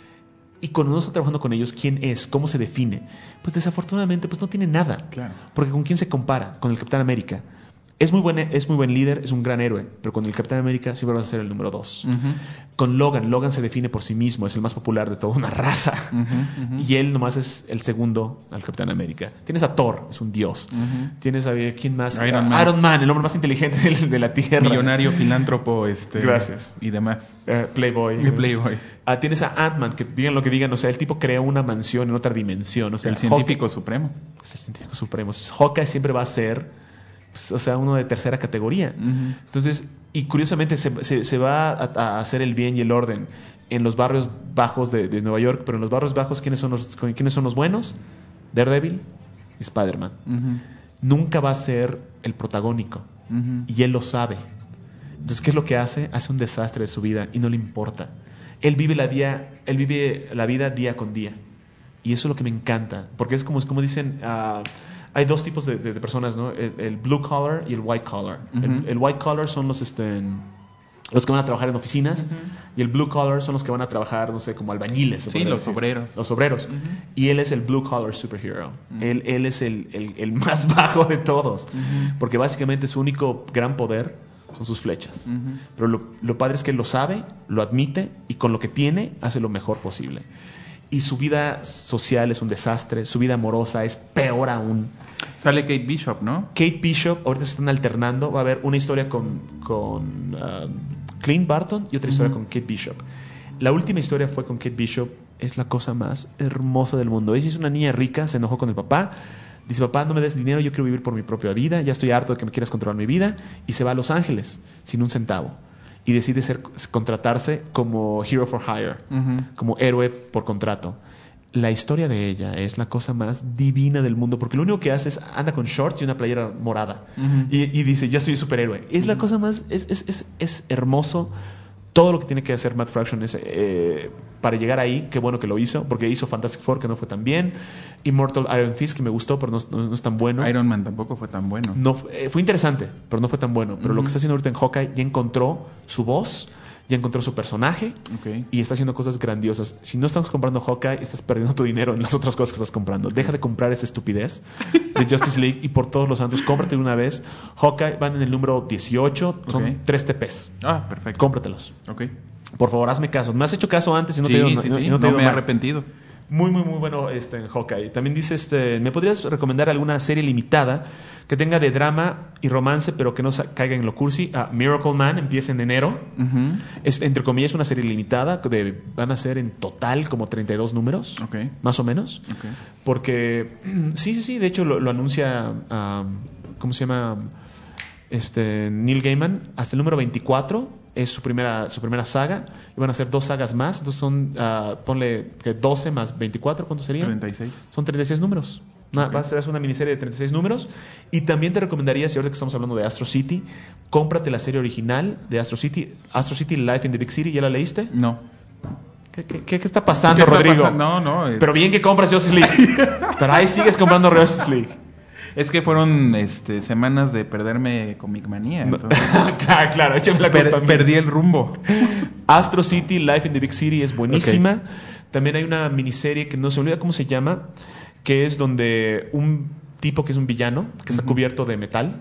Speaker 6: Y cuando uno está trabajando con ellos, ¿quién es? ¿Cómo se define? Pues desafortunadamente pues no tiene nada.
Speaker 8: Claro.
Speaker 6: Porque ¿con quién se compara? Con el Capitán América. Es muy buen líder, es un gran héroe, pero con el Capitán América siempre va a ser el número 2. Con Logan se define por sí mismo, es el más popular de toda una raza. Y él nomás es el segundo al Capitán América. Tienes a Thor, es un dios. Tienes a ¿quién más? Iron Man, el hombre más inteligente de la Tierra.
Speaker 8: Millonario, filántropo,
Speaker 6: Gracias.
Speaker 8: Y demás.
Speaker 6: Playboy. Tienes a Ant-Man, que digan lo que digan, o sea, el tipo crea una mansión en otra dimensión. O sea,
Speaker 8: el científico supremo.
Speaker 6: Es el científico supremo. Hawkeye siempre va a ser uno de tercera categoría. Entonces, y curiosamente se va a hacer el bien y el orden en los barrios bajos de Nueva York, pero en los barrios bajos, ¿quiénes son los buenos? Daredevil y Spider-Man. Nunca va a ser el protagónico. Y él lo sabe. Entonces, ¿qué es lo que hace? Hace un desastre de su vida y no le importa. Él vive la vida día con día. Y eso es lo que me encanta. Porque es como dicen... hay dos tipos de personas, ¿no? El blue collar y el white collar. El white collar son los que van a trabajar en oficinas y el blue collar son los que van a trabajar, no sé, como albañiles.
Speaker 8: Sí, los obreros.
Speaker 6: Los obreros. Y él es el blue collar superhero. Él es el más bajo de todos. Porque básicamente su único gran poder son sus flechas. Pero lo padre es que él lo sabe, lo admite y con lo que tiene hace lo mejor posible. Y su vida social es un desastre. Su vida amorosa es peor aún.
Speaker 8: Sale Kate Bishop, ¿no?
Speaker 6: Kate Bishop, ahorita se están alternando. Va a haber una historia con Clint Barton y otra historia con Kate Bishop. La última historia fue con Kate Bishop. Es la cosa más hermosa del mundo. Ella es una niña rica, se enojó con el papá. Dice, papá, no me des dinero, yo quiero vivir por mi propia vida. Ya estoy harto de que me quieras controlar mi vida. Y se va a Los Ángeles sin un centavo. Y decide contratarse como hero for hire, como héroe por contrato. La historia de ella es la cosa más divina del mundo, porque lo único que hace es anda con shorts y una playera morada y dice, ya soy superhéroe. Es la cosa más, es hermoso. Todo lo que tiene que hacer Matt Fraction es, para llegar ahí, qué bueno que lo hizo, porque hizo Fantastic Four, que no fue tan bien. Immortal Iron Fist, que me gustó, pero no es tan bueno.
Speaker 8: Iron Man tampoco fue tan bueno.
Speaker 6: No, fue interesante, pero no fue tan bueno. Pero lo que está haciendo ahorita en Hawkeye, ya encontró su voz, ya encontró su personaje y está haciendo cosas grandiosas. Si no estás comprando Hawkeye, estás perdiendo tu dinero en las otras cosas que estás comprando. Deja de comprar esa estupidez de Justice League y por todos los santos, cómprate una vez. Hawkeye van en el número 18, son 3 TPs.
Speaker 8: Ah, perfecto.
Speaker 6: Cómpratelos.
Speaker 8: Ok.
Speaker 6: Por favor, hazme caso. Me has hecho caso antes y no
Speaker 8: sí,
Speaker 6: te he
Speaker 8: no me he arrepentido.
Speaker 6: Muy bueno en Hawkeye. También dice, ¿me podrías recomendar alguna serie limitada que tenga de drama y romance, pero que no caiga en lo cursi? Miracle Man empieza en enero. Es, entre comillas, una serie limitada. Van a ser en total como 32 números, más o menos. Porque, sí, de hecho lo anuncia, ¿cómo se llama? Neil Gaiman. Hasta el número 24 es su primera saga. Y van a ser 2 sagas más. Entonces son, ponle que 12 más 24, ¿cuánto sería?
Speaker 8: 36.
Speaker 6: Son 36 números. Va a ser una miniserie de 36 números. Y también te recomendaría, si ahora que estamos hablando de Astro City, cómprate la serie original de Astro City Life in the Big City. ¿Ya la leíste?
Speaker 8: No.
Speaker 6: ¿Qué está pasando, Rodrigo?
Speaker 8: No.
Speaker 6: Pero bien que compras Justice League. Pero ahí sigues comprando Justice League.
Speaker 8: Es que fueron semanas de perderme Comic Manía.
Speaker 6: Claro, échame la culpa.
Speaker 8: Perdí el rumbo.
Speaker 6: Astro City, Life in the Big City es buenísima. También hay una miniserie que no se olvida cómo se llama, que es donde un tipo que es un villano, que está cubierto de metal.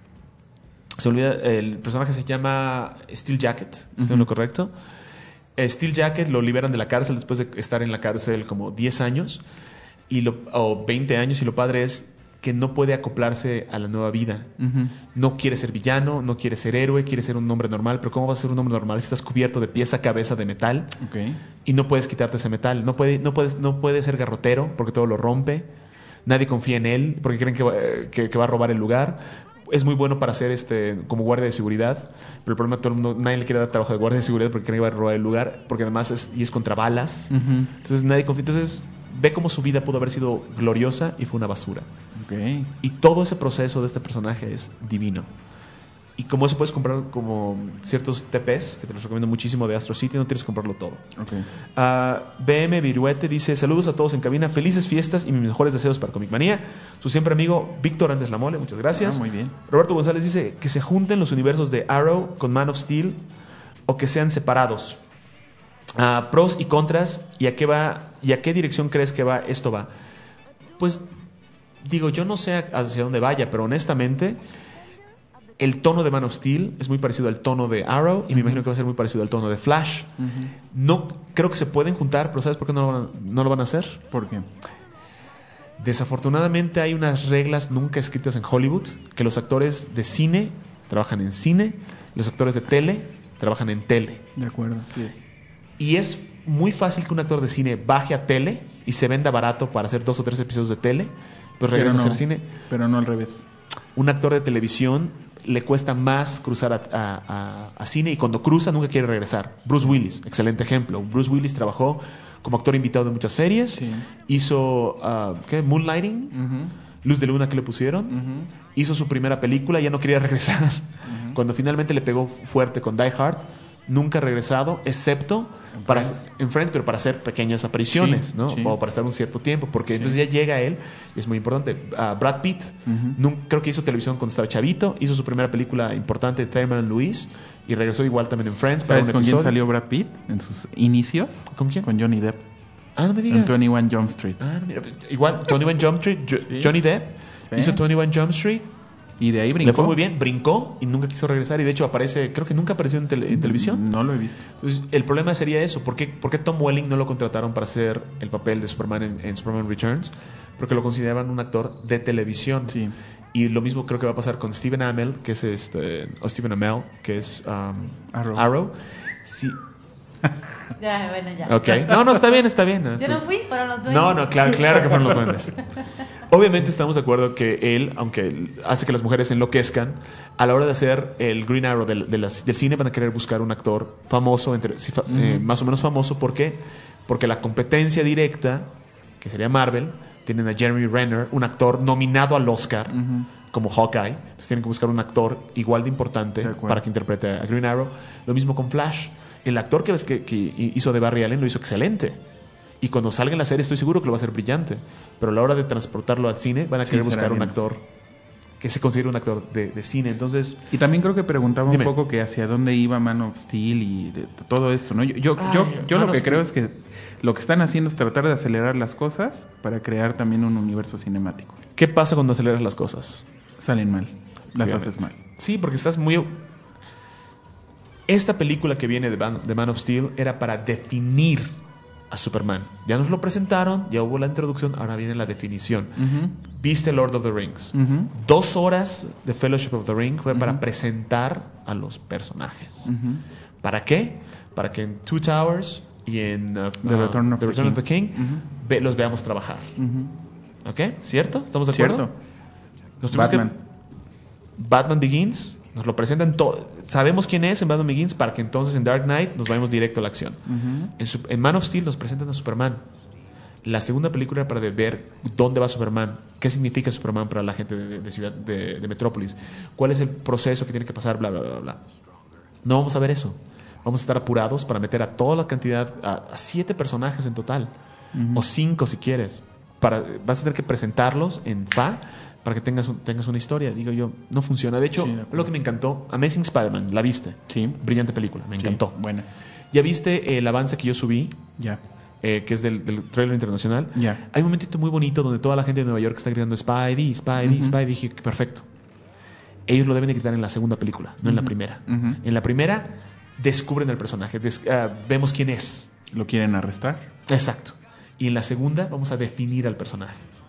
Speaker 6: Se olvida, el personaje se llama Steel Jacket, ¿es lo correcto? Steel Jacket lo liberan de la cárcel después de estar en la cárcel como 10 años o 20 años, y lo padre es que no puede acoplarse a la nueva vida. No quiere ser villano, no quiere ser héroe, quiere ser un hombre normal. Pero ¿cómo vas a ser un hombre normal si estás cubierto de pies a cabeza de metal? Y no puedes quitarte ese metal. No puede ser garrotero porque todo lo rompe. Nadie confía en él porque creen que va a robar el lugar. Es muy bueno para ser como guardia de seguridad, pero el problema es que todo el mundo, nadie le quiere dar trabajo de guardia de seguridad porque creen que va a robar el lugar, porque además es contra balas. Entonces nadie confía. Entonces ve cómo su vida pudo haber sido gloriosa y fue una basura. Y todo ese proceso de este personaje es divino. Y como eso puedes comprar como ciertos TPs, que te los recomiendo muchísimo, de Astro City, no tienes que comprarlo todo. BM Viruete dice: saludos a todos en cabina, felices fiestas y mis mejores deseos para Comic Manía. Su siempre amigo Víctor Andes La Mole, muchas gracias.
Speaker 8: Muy bien.
Speaker 6: Roberto González dice que se junten los universos de Arrow con Man of Steel o que sean separados. Pros y contras, y a qué dirección crees que esto va. Pues digo, yo no sé hacia dónde vaya, pero honestamente el tono de Man of Steel es muy parecido al tono de Arrow y me imagino que va a ser muy parecido al tono de Flash. No creo que se pueden juntar, pero ¿sabes por qué no lo van a hacer?
Speaker 8: ¿Por qué?
Speaker 6: Desafortunadamente hay unas reglas nunca escritas en Hollywood, que los actores de cine trabajan en cine, los actores de tele trabajan en tele.
Speaker 8: De acuerdo, sí.
Speaker 6: Y es muy fácil que un actor de cine baje a tele y se venda barato para hacer 2 o 3 episodios de tele, pues regresa a hacer cine.
Speaker 8: Pero no al revés.
Speaker 6: Un actor de televisión le cuesta más cruzar a cine, y cuando cruza nunca quiere regresar. Bruce Willis, excelente ejemplo. Bruce Willis trabajó como actor invitado de muchas series, hizo Moonlighting, Luz de Luna, que le pusieron, hizo su primera película y ya no quería regresar. Cuando finalmente le pegó fuerte con Die Hard, nunca ha regresado, excepto en Friends, pero para hacer pequeñas apariciones, ¿no? O para estar un cierto tiempo, porque entonces ya llega él, y es muy importante. Brad Pitt, creo que hizo televisión cuando estaba chavito, hizo su primera película importante, Thelma and Louise, y regresó igual también en Friends.
Speaker 8: ¿Sabes con quién salió Brad Pitt en sus inicios?
Speaker 6: ¿Con quién?
Speaker 8: Con Johnny Depp.
Speaker 6: No me digas.
Speaker 8: En 21 Jump Street.
Speaker 6: Mira, igual, 21 Jump Street, Johnny Depp hizo 21 Jump Street.
Speaker 8: Y de ahí brincó.
Speaker 6: Le fue muy bien, brincó y nunca quiso regresar. Y de hecho creo que nunca apareció en televisión.
Speaker 8: No lo he visto.
Speaker 6: Entonces, el problema sería eso. ¿Por qué Tom Welling no lo contrataron para hacer el papel de Superman en Superman Returns? Porque lo consideraban un actor de televisión.
Speaker 8: Sí.
Speaker 6: Y lo mismo creo que va a pasar con Stephen Amell, que es Stephen Amell, que es Arrow. Sí.
Speaker 7: Ya, bueno, ya.
Speaker 6: Ok. No, está bien.
Speaker 7: Yo no fui, fueron los duendes.
Speaker 6: No, claro que fueron los duendes. Obviamente estamos de acuerdo que él, aunque hace que las mujeres enloquezcan, a la hora de hacer el Green Arrow del cine van a querer buscar un actor famoso, más o menos famoso. ¿Por qué? Porque la competencia directa, que sería Marvel, tienen a Jeremy Renner, un actor nominado al Oscar como Hawkeye. Entonces tienen que buscar un actor igual de importante para que interprete a Green Arrow. Lo mismo con Flash. El actor que hizo de Barry Allen lo hizo excelente. Y cuando salga en la serie estoy seguro que lo va a hacer brillante. Pero a la hora de transportarlo al cine van a querer buscar un actor que se considere un actor de cine. Entonces,
Speaker 8: y también creo que preguntaba un poco que hacia dónde iba Man of Steel y de todo esto, ¿no? Yo lo que creo es que lo que están haciendo es tratar de acelerar las cosas para crear también un universo cinemático.
Speaker 6: ¿Qué pasa cuando aceleras las cosas?
Speaker 8: Salen mal. Las haces mal.
Speaker 6: Sí, porque estás muy... Esta película que viene de Man of Steel era para definir a Superman. Ya nos lo presentaron, ya hubo la introducción, ahora viene la definición. Viste Lord of the Rings. 2 horas de Fellowship of the Ring fue para presentar a los personajes. ¿Para qué? Para que en Two Towers y en The Return of the King los veamos trabajar. ¿Ok? ¿Cierto? ¿Estamos de acuerdo?
Speaker 8: Batman.
Speaker 6: Batman Begins nos lo presentan todo. Sabemos quién es en Batman Begins para que entonces en Dark Knight nos vayamos directo a la acción. En Man of Steel nos presentan a Superman. La segunda película era para ver dónde va Superman, qué significa Superman para la gente de ciudad de Metrópolis, cuál es el proceso que tiene que pasar, bla, bla, bla, bla. No vamos a ver eso. Vamos a estar apurados para meter a toda la cantidad, a 7 personajes en total, o 5 si quieres. Vas a tener que presentarlos en para que tengas una historia. Digo yo, no funciona. De hecho, lo que me encantó, Amazing Spider-Man, ¿la viste?
Speaker 8: Sí.
Speaker 6: Brillante película, me encantó.
Speaker 8: Buena.
Speaker 6: ¿Ya viste el avance que yo subí?
Speaker 8: Ya.
Speaker 6: Que es del trailer internacional.
Speaker 8: Ya.
Speaker 6: Hay un momentito muy bonito donde toda la gente de Nueva York está gritando Spidey, Spidey, Spidey. Dije, perfecto. Ellos lo deben de gritar en la segunda película, no en la primera. En la primera descubren el personaje, vemos quién es.
Speaker 8: ¿Lo quieren arrestar?
Speaker 6: Exacto. Y en la segunda vamos a definir al personaje.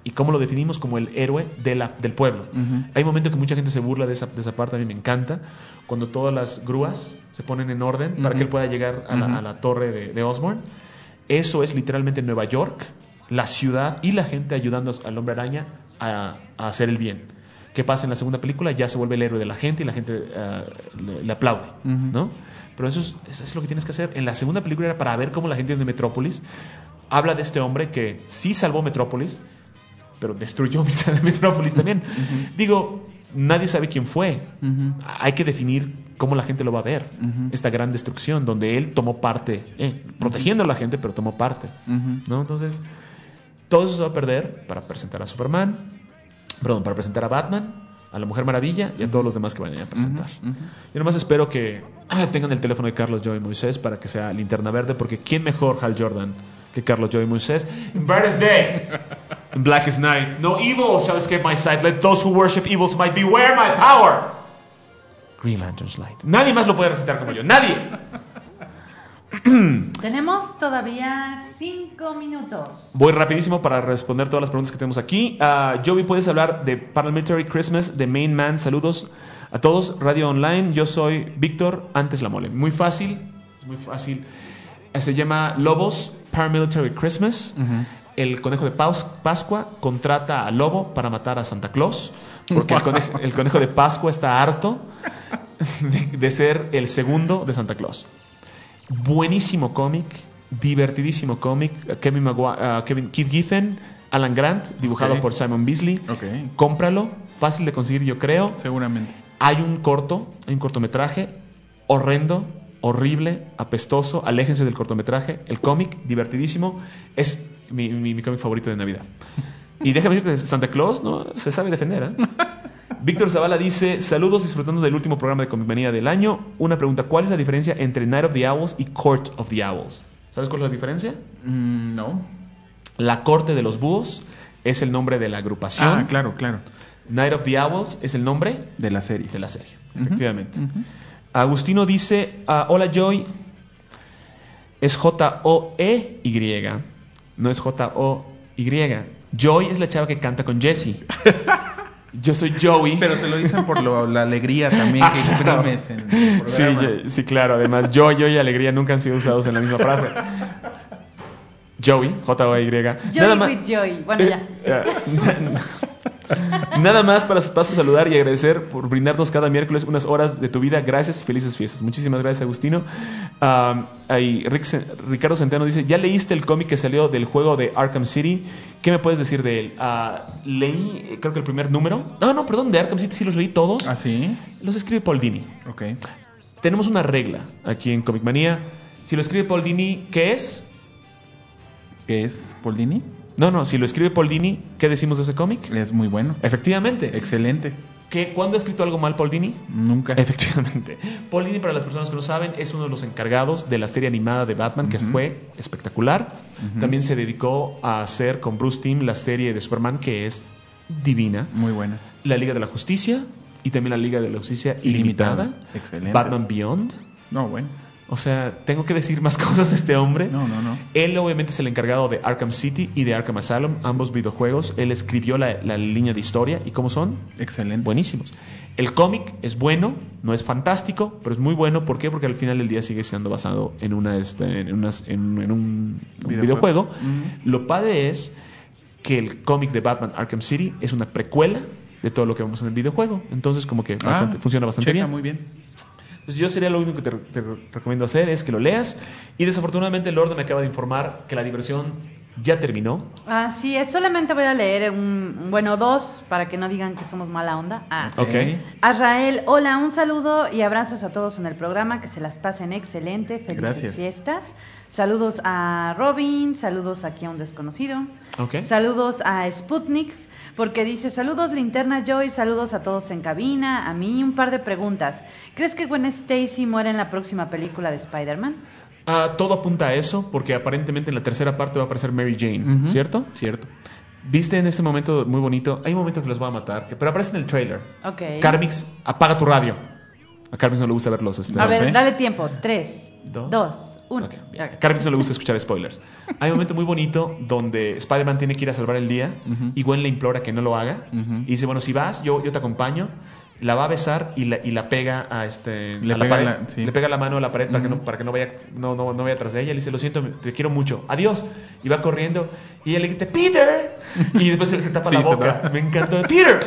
Speaker 6: y cómo lo definimos como el héroe del pueblo. Hay un momento que mucha gente se burla de esa parte, a mí me encanta, cuando todas las grúas se ponen en orden para que él pueda llegar a la torre de Osborn. Eso es literalmente Nueva York, la ciudad y la gente ayudando al Hombre Araña a hacer el bien. ¿Qué pasa en la segunda película? Ya se vuelve el héroe de la gente y la gente le aplaude, ¿no? Pero eso es lo que tienes que hacer. En la segunda película era para ver cómo la gente de Metrópolis habla de este hombre que sí salvó Metrópolis, pero destruyó mitad de Metrópolis también. Digo, nadie sabe quién fue. Hay que definir cómo la gente lo va a ver. Esta gran destrucción donde él tomó parte, protegiendo a la gente, pero tomó parte, ¿no? Entonces, todo eso se va a perder para presentar a Superman, para presentar a Batman, a la Mujer Maravilla y a todos los demás que vayan a presentar. Yo nomás espero que tengan el teléfono de Carlos, Joey y Moisés para que sea Linterna Verde, porque ¿quién mejor, Hal Jordan, que Carlos, Joey y Moisés? In brightest day, in blackest night, no evil shall escape my sight. Let those who worship evils might beware my power. Green Lantern's light. Nadie más lo puede recitar como yo. Nadie.
Speaker 7: Tenemos todavía 5 minutos.
Speaker 6: Voy rapidísimo para responder todas las preguntas que tenemos aquí. Joey, ¿puedes hablar de Paramilitary Christmas, de Main Man? Saludos a todos. Radio Online, yo soy Víctor, antes la mole. Muy fácil, es muy fácil. Se llama Lobos Paramilitary Christmas. El conejo de Pascua contrata a Lobo para matar a Santa Claus, porque el conejo de Pascua está harto de ser el segundo de Santa Claus. Buenísimo cómic, divertidísimo cómic. Keith Giffen, Alan Grant, dibujado por Simon Beasley. Cómpralo, fácil de conseguir, yo creo.
Speaker 8: Seguramente.
Speaker 6: Hay un cortometraje horrendo, horrible, apestoso. Aléjense del cortometraje. El cómic, divertidísimo. Es mi cómic favorito de Navidad. Y déjame decirte, Santa Claus no se sabe defender, ¿eh? Víctor Zavala dice: saludos, disfrutando del último programa de Comic Manía del año. Una pregunta: ¿cuál es la diferencia entre Night of the Owls y Court of the Owls? ¿Sabes cuál es la diferencia?
Speaker 8: No.
Speaker 6: La Corte de los Búhos es el nombre de la agrupación.
Speaker 8: Claro.
Speaker 6: Night of the Owls es el nombre
Speaker 8: de la serie.
Speaker 6: Efectivamente. Agustino dice: hola Joy. Es Joey, no es Joy. Joy es la chava que canta con Jesse. Yo soy Joey.
Speaker 8: Pero te lo dicen por la alegría también que exprimes en el programa.
Speaker 6: Sí, claro. Además, Joy y alegría nunca han sido usados en la misma frase. Joey, Joey.
Speaker 7: Joey with Joy. Bueno, ya.
Speaker 6: Nada más paso a saludar y agradecer por brindarnos cada miércoles unas horas de tu vida. Gracias y felices fiestas. Muchísimas gracias, Agustino. Ricardo Centeno dice: ¿ya leíste el cómic que salió del juego de Arkham City? ¿Qué me puedes decir de él? Leí, creo que el primer número. Perdón, de Arkham City sí los leí todos.
Speaker 8: ¿Ah, sí?
Speaker 6: Los escribe Paul Dini.
Speaker 8: Ok.
Speaker 6: Tenemos una regla aquí en Comic Manía. Si lo escribe Paul Dini, ¿qué es?
Speaker 8: ¿Qué es Paul Dini?
Speaker 6: No, si lo escribe Paul Dini, ¿qué decimos de ese cómic?
Speaker 8: Es muy bueno.
Speaker 6: Efectivamente.
Speaker 8: Excelente.
Speaker 6: ¿Cuándo ha escrito algo mal Paul Dini?
Speaker 8: Nunca.
Speaker 6: Efectivamente. Paul Dini, para las personas que no saben, es uno de los encargados de la serie animada de Batman, que fue espectacular. También se dedicó a hacer con Bruce Timm la serie de Superman, que es divina.
Speaker 8: Muy buena.
Speaker 6: La Liga de la Justicia y también la Liga de la Justicia Ilimitada.
Speaker 8: Excelente.
Speaker 6: Batman Beyond.
Speaker 8: No, bueno.
Speaker 6: O sea, tengo que decir más cosas de este hombre.
Speaker 8: No.
Speaker 6: Él obviamente es el encargado de Arkham City y de Arkham Asylum, ambos videojuegos. Él escribió la línea de historia. ¿Y cómo son?
Speaker 8: Excelentes.
Speaker 6: Buenísimos. El cómic es bueno, no es fantástico, pero es muy bueno. ¿Por qué? Porque al final del día sigue siendo basado en un videojuego. Lo padre es que el cómic de Batman Arkham City es una precuela de todo lo que vemos en el videojuego. Entonces como que funciona bastante bien.
Speaker 8: Muy bien.
Speaker 6: Entonces yo sería lo único que te recomiendo hacer es que lo leas. Y desafortunadamente Lorde me acaba de informar que la diversión ya terminó.
Speaker 7: Así es, solamente voy a leer dos para que no digan que somos mala onda.
Speaker 6: Ok.
Speaker 7: Azrael, hola, un saludo y abrazos a todos en el programa, que se las pasen excelente, felices fiestas. Saludos a Robin, saludos aquí a un desconocido.
Speaker 6: Okay.
Speaker 7: Saludos a Sputniks, porque dice: saludos Linterna Joy, saludos a todos en cabina. A mí un par de preguntas. ¿Crees que Gwen Stacy muere en la próxima película de Spider-Man?
Speaker 6: Todo apunta a eso, porque aparentemente en la tercera parte va a aparecer Mary Jane, ¿cierto?
Speaker 8: Cierto.
Speaker 6: ¿Viste en este momento muy bonito? Hay un momento que los va a matar, pero aparece en el trailer.
Speaker 7: Ok.
Speaker 6: Carmix, apaga tu radio. A Carmix no le gusta verlos.
Speaker 7: A ver, dale tiempo. 3, 2, 1.
Speaker 6: Okay, bien. A Carmen no le gusta escuchar spoilers. Hay un momento muy bonito donde Spider-Man tiene que ir a salvar el día y Gwen le implora que no lo haga. Y dice, bueno, si vas, yo te acompaño. La va a besar y la pega a la pared. Le pega la mano a la pared para que no vaya atrás de ella. Le dice, lo siento, te quiero mucho. Adiós. Y va corriendo. Y ella le grita, ¡Peter! Y después se tapa la boca. Me encantó. ¡Peter!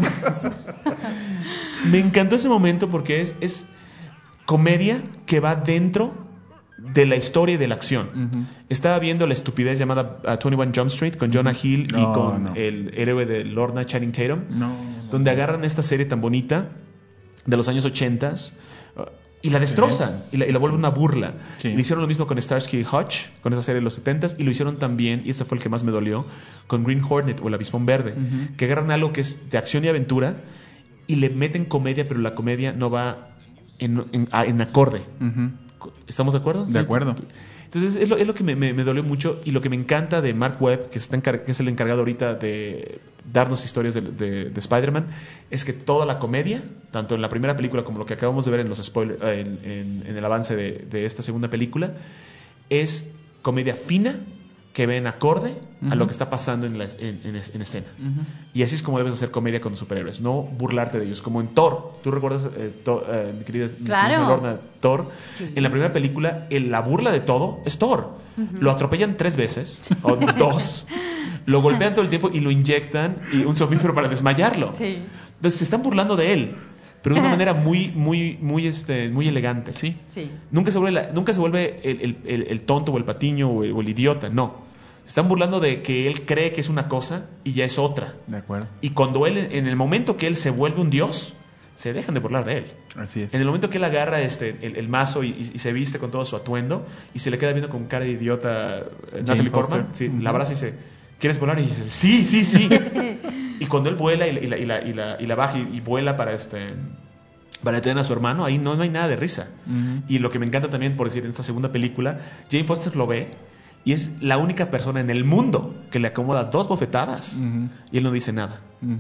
Speaker 6: Me encantó ese momento porque es comedia que va dentro de la historia y de la acción. Estaba viendo la estupidez llamada 21 Jump Street con Jonah Hill y con el héroe de Lorna, Channing Tatum, donde agarran esta serie tan bonita de los años 80 y la destrozan y la vuelven una burla. Le hicieron lo mismo con Starsky y Hutch, con esa serie de los 70s, y lo hicieron también, y este fue el que más me dolió, con Green Hornet o el Avispón Verde, que agarran algo que es de acción y aventura y le meten comedia, pero la comedia no va en acorde. ¿Estamos de acuerdo?
Speaker 8: De acuerdo.
Speaker 6: Entonces es lo que me dolió mucho, y lo que me encanta de Mark Webb, que es el encargado ahorita de darnos historias de Spider-Man, es que toda la comedia, tanto en la primera película como lo que acabamos de ver en los spoilers, en el avance de esta segunda película, es comedia fina que ven acorde a lo que está pasando en escena. Y así es como debes hacer comedia con los superhéroes, no burlarte de ellos. Como en Thor, ¿tú recuerdas, mi querida Lorna, Thor? Sí. En la primera película, la burla de todo es Thor. Lo atropellan 3 veces, o 2, lo golpean todo el tiempo y lo inyectan un somnífero para desmayarlo. Sí. Entonces se están burlando de él, pero de una manera muy elegante. Sí. Nunca se vuelve el tonto o el patiño o el idiota, no. Están burlando de que él cree que es una cosa y ya es otra.
Speaker 8: De acuerdo.
Speaker 6: Y cuando en el momento que él se vuelve un dios, se dejan de burlar de él.
Speaker 8: Así es.
Speaker 6: En el momento que él agarra el mazo y se viste con todo su atuendo y se le queda viendo con cara de idiota Natalie Portman, la abraza y dice, ¿quieres volar? Y dice, sí. Y cuando él vuela y la baja y vuela para detener a su hermano, ahí no hay nada de risa. Y lo que me encanta también, por decir, en esta segunda película, Jane Foster lo ve y es la única persona en el mundo que le acomoda 2 bofetadas y él no dice nada.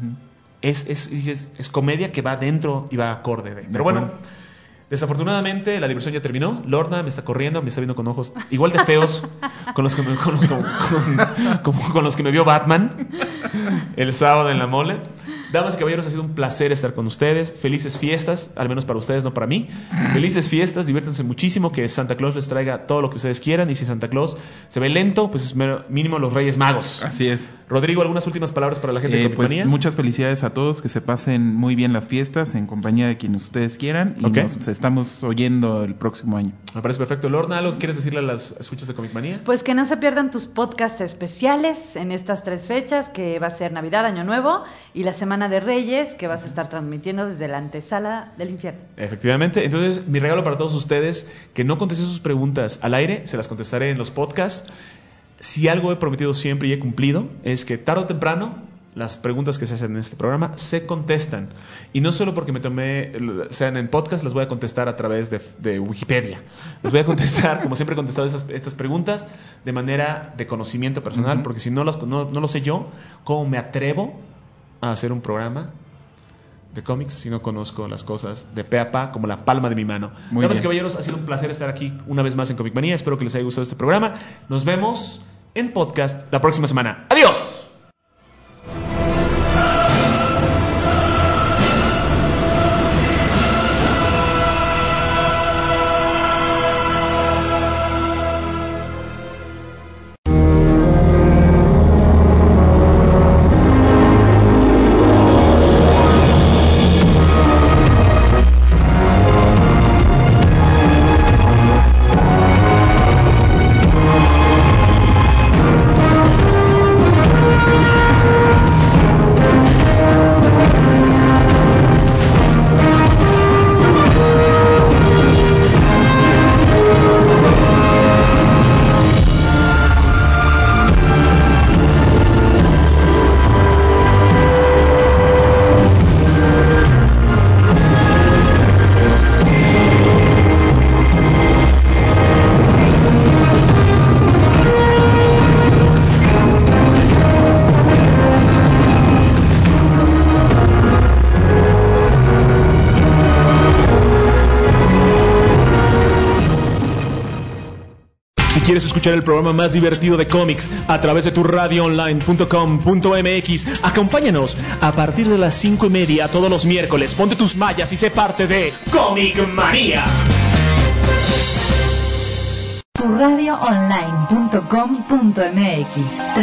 Speaker 6: Es comedia que va dentro y va acorde. Pero bueno, desafortunadamente la diversión ya terminó. Lorna me está corriendo, me está viendo con ojos igual de feos con los que me vio Batman el sábado en la mole. Damas y caballeros, ha sido un placer estar con ustedes. Felices fiestas, al menos para ustedes, no para mí. Felices fiestas, diviértanse muchísimo, que Santa Claus les traiga todo lo que ustedes quieran. Y si Santa Claus se ve lento, pues es mínimo los Reyes Magos.
Speaker 8: Así es.
Speaker 6: Rodrigo, ¿algunas últimas palabras para la gente de Comic Manía?
Speaker 8: Pues muchas felicidades a todos, que se pasen muy bien las fiestas en compañía de quienes ustedes quieran. Y nos estamos oyendo el próximo año.
Speaker 6: Me parece perfecto. Lorna, ¿algo quieres decirle a las escuchas de Comic Manía?
Speaker 7: Pues que no se pierdan tus podcasts especiales en estas 3 fechas, que va a ser Navidad, Año Nuevo y la Semana de Reyes, que vas a estar transmitiendo desde la antesala del infierno.
Speaker 6: Efectivamente. Entonces, mi regalo para todos ustedes, que no contesté sus preguntas al aire, se las contestaré en los podcasts. Si algo he prometido siempre y he cumplido, es que tarde o temprano las preguntas que se hacen en este programa se contestan. Y no solo porque sean en podcast, las voy a contestar a través de Wikipedia. Les voy a contestar, como siempre he contestado estas preguntas, de manera de conocimiento personal, porque si no lo sé yo, ¿cómo me atrevo a hacer un programa de cómics si no conozco las cosas de pe a pa como la palma de mi mano? Damas y caballeros, ha sido un placer estar aquí una vez más en Comic Manía. Espero que les haya gustado este programa. Nos vemos en podcast la próxima semana. ¡Adiós!
Speaker 3: quieres escuchar el programa más divertido de cómics a través de tu radioonline.com.mx, acompáñanos a partir de las 5:30 todos los miércoles. Ponte tus mallas y sé parte de Comic Manía.
Speaker 1: Tu radioonline.com.mx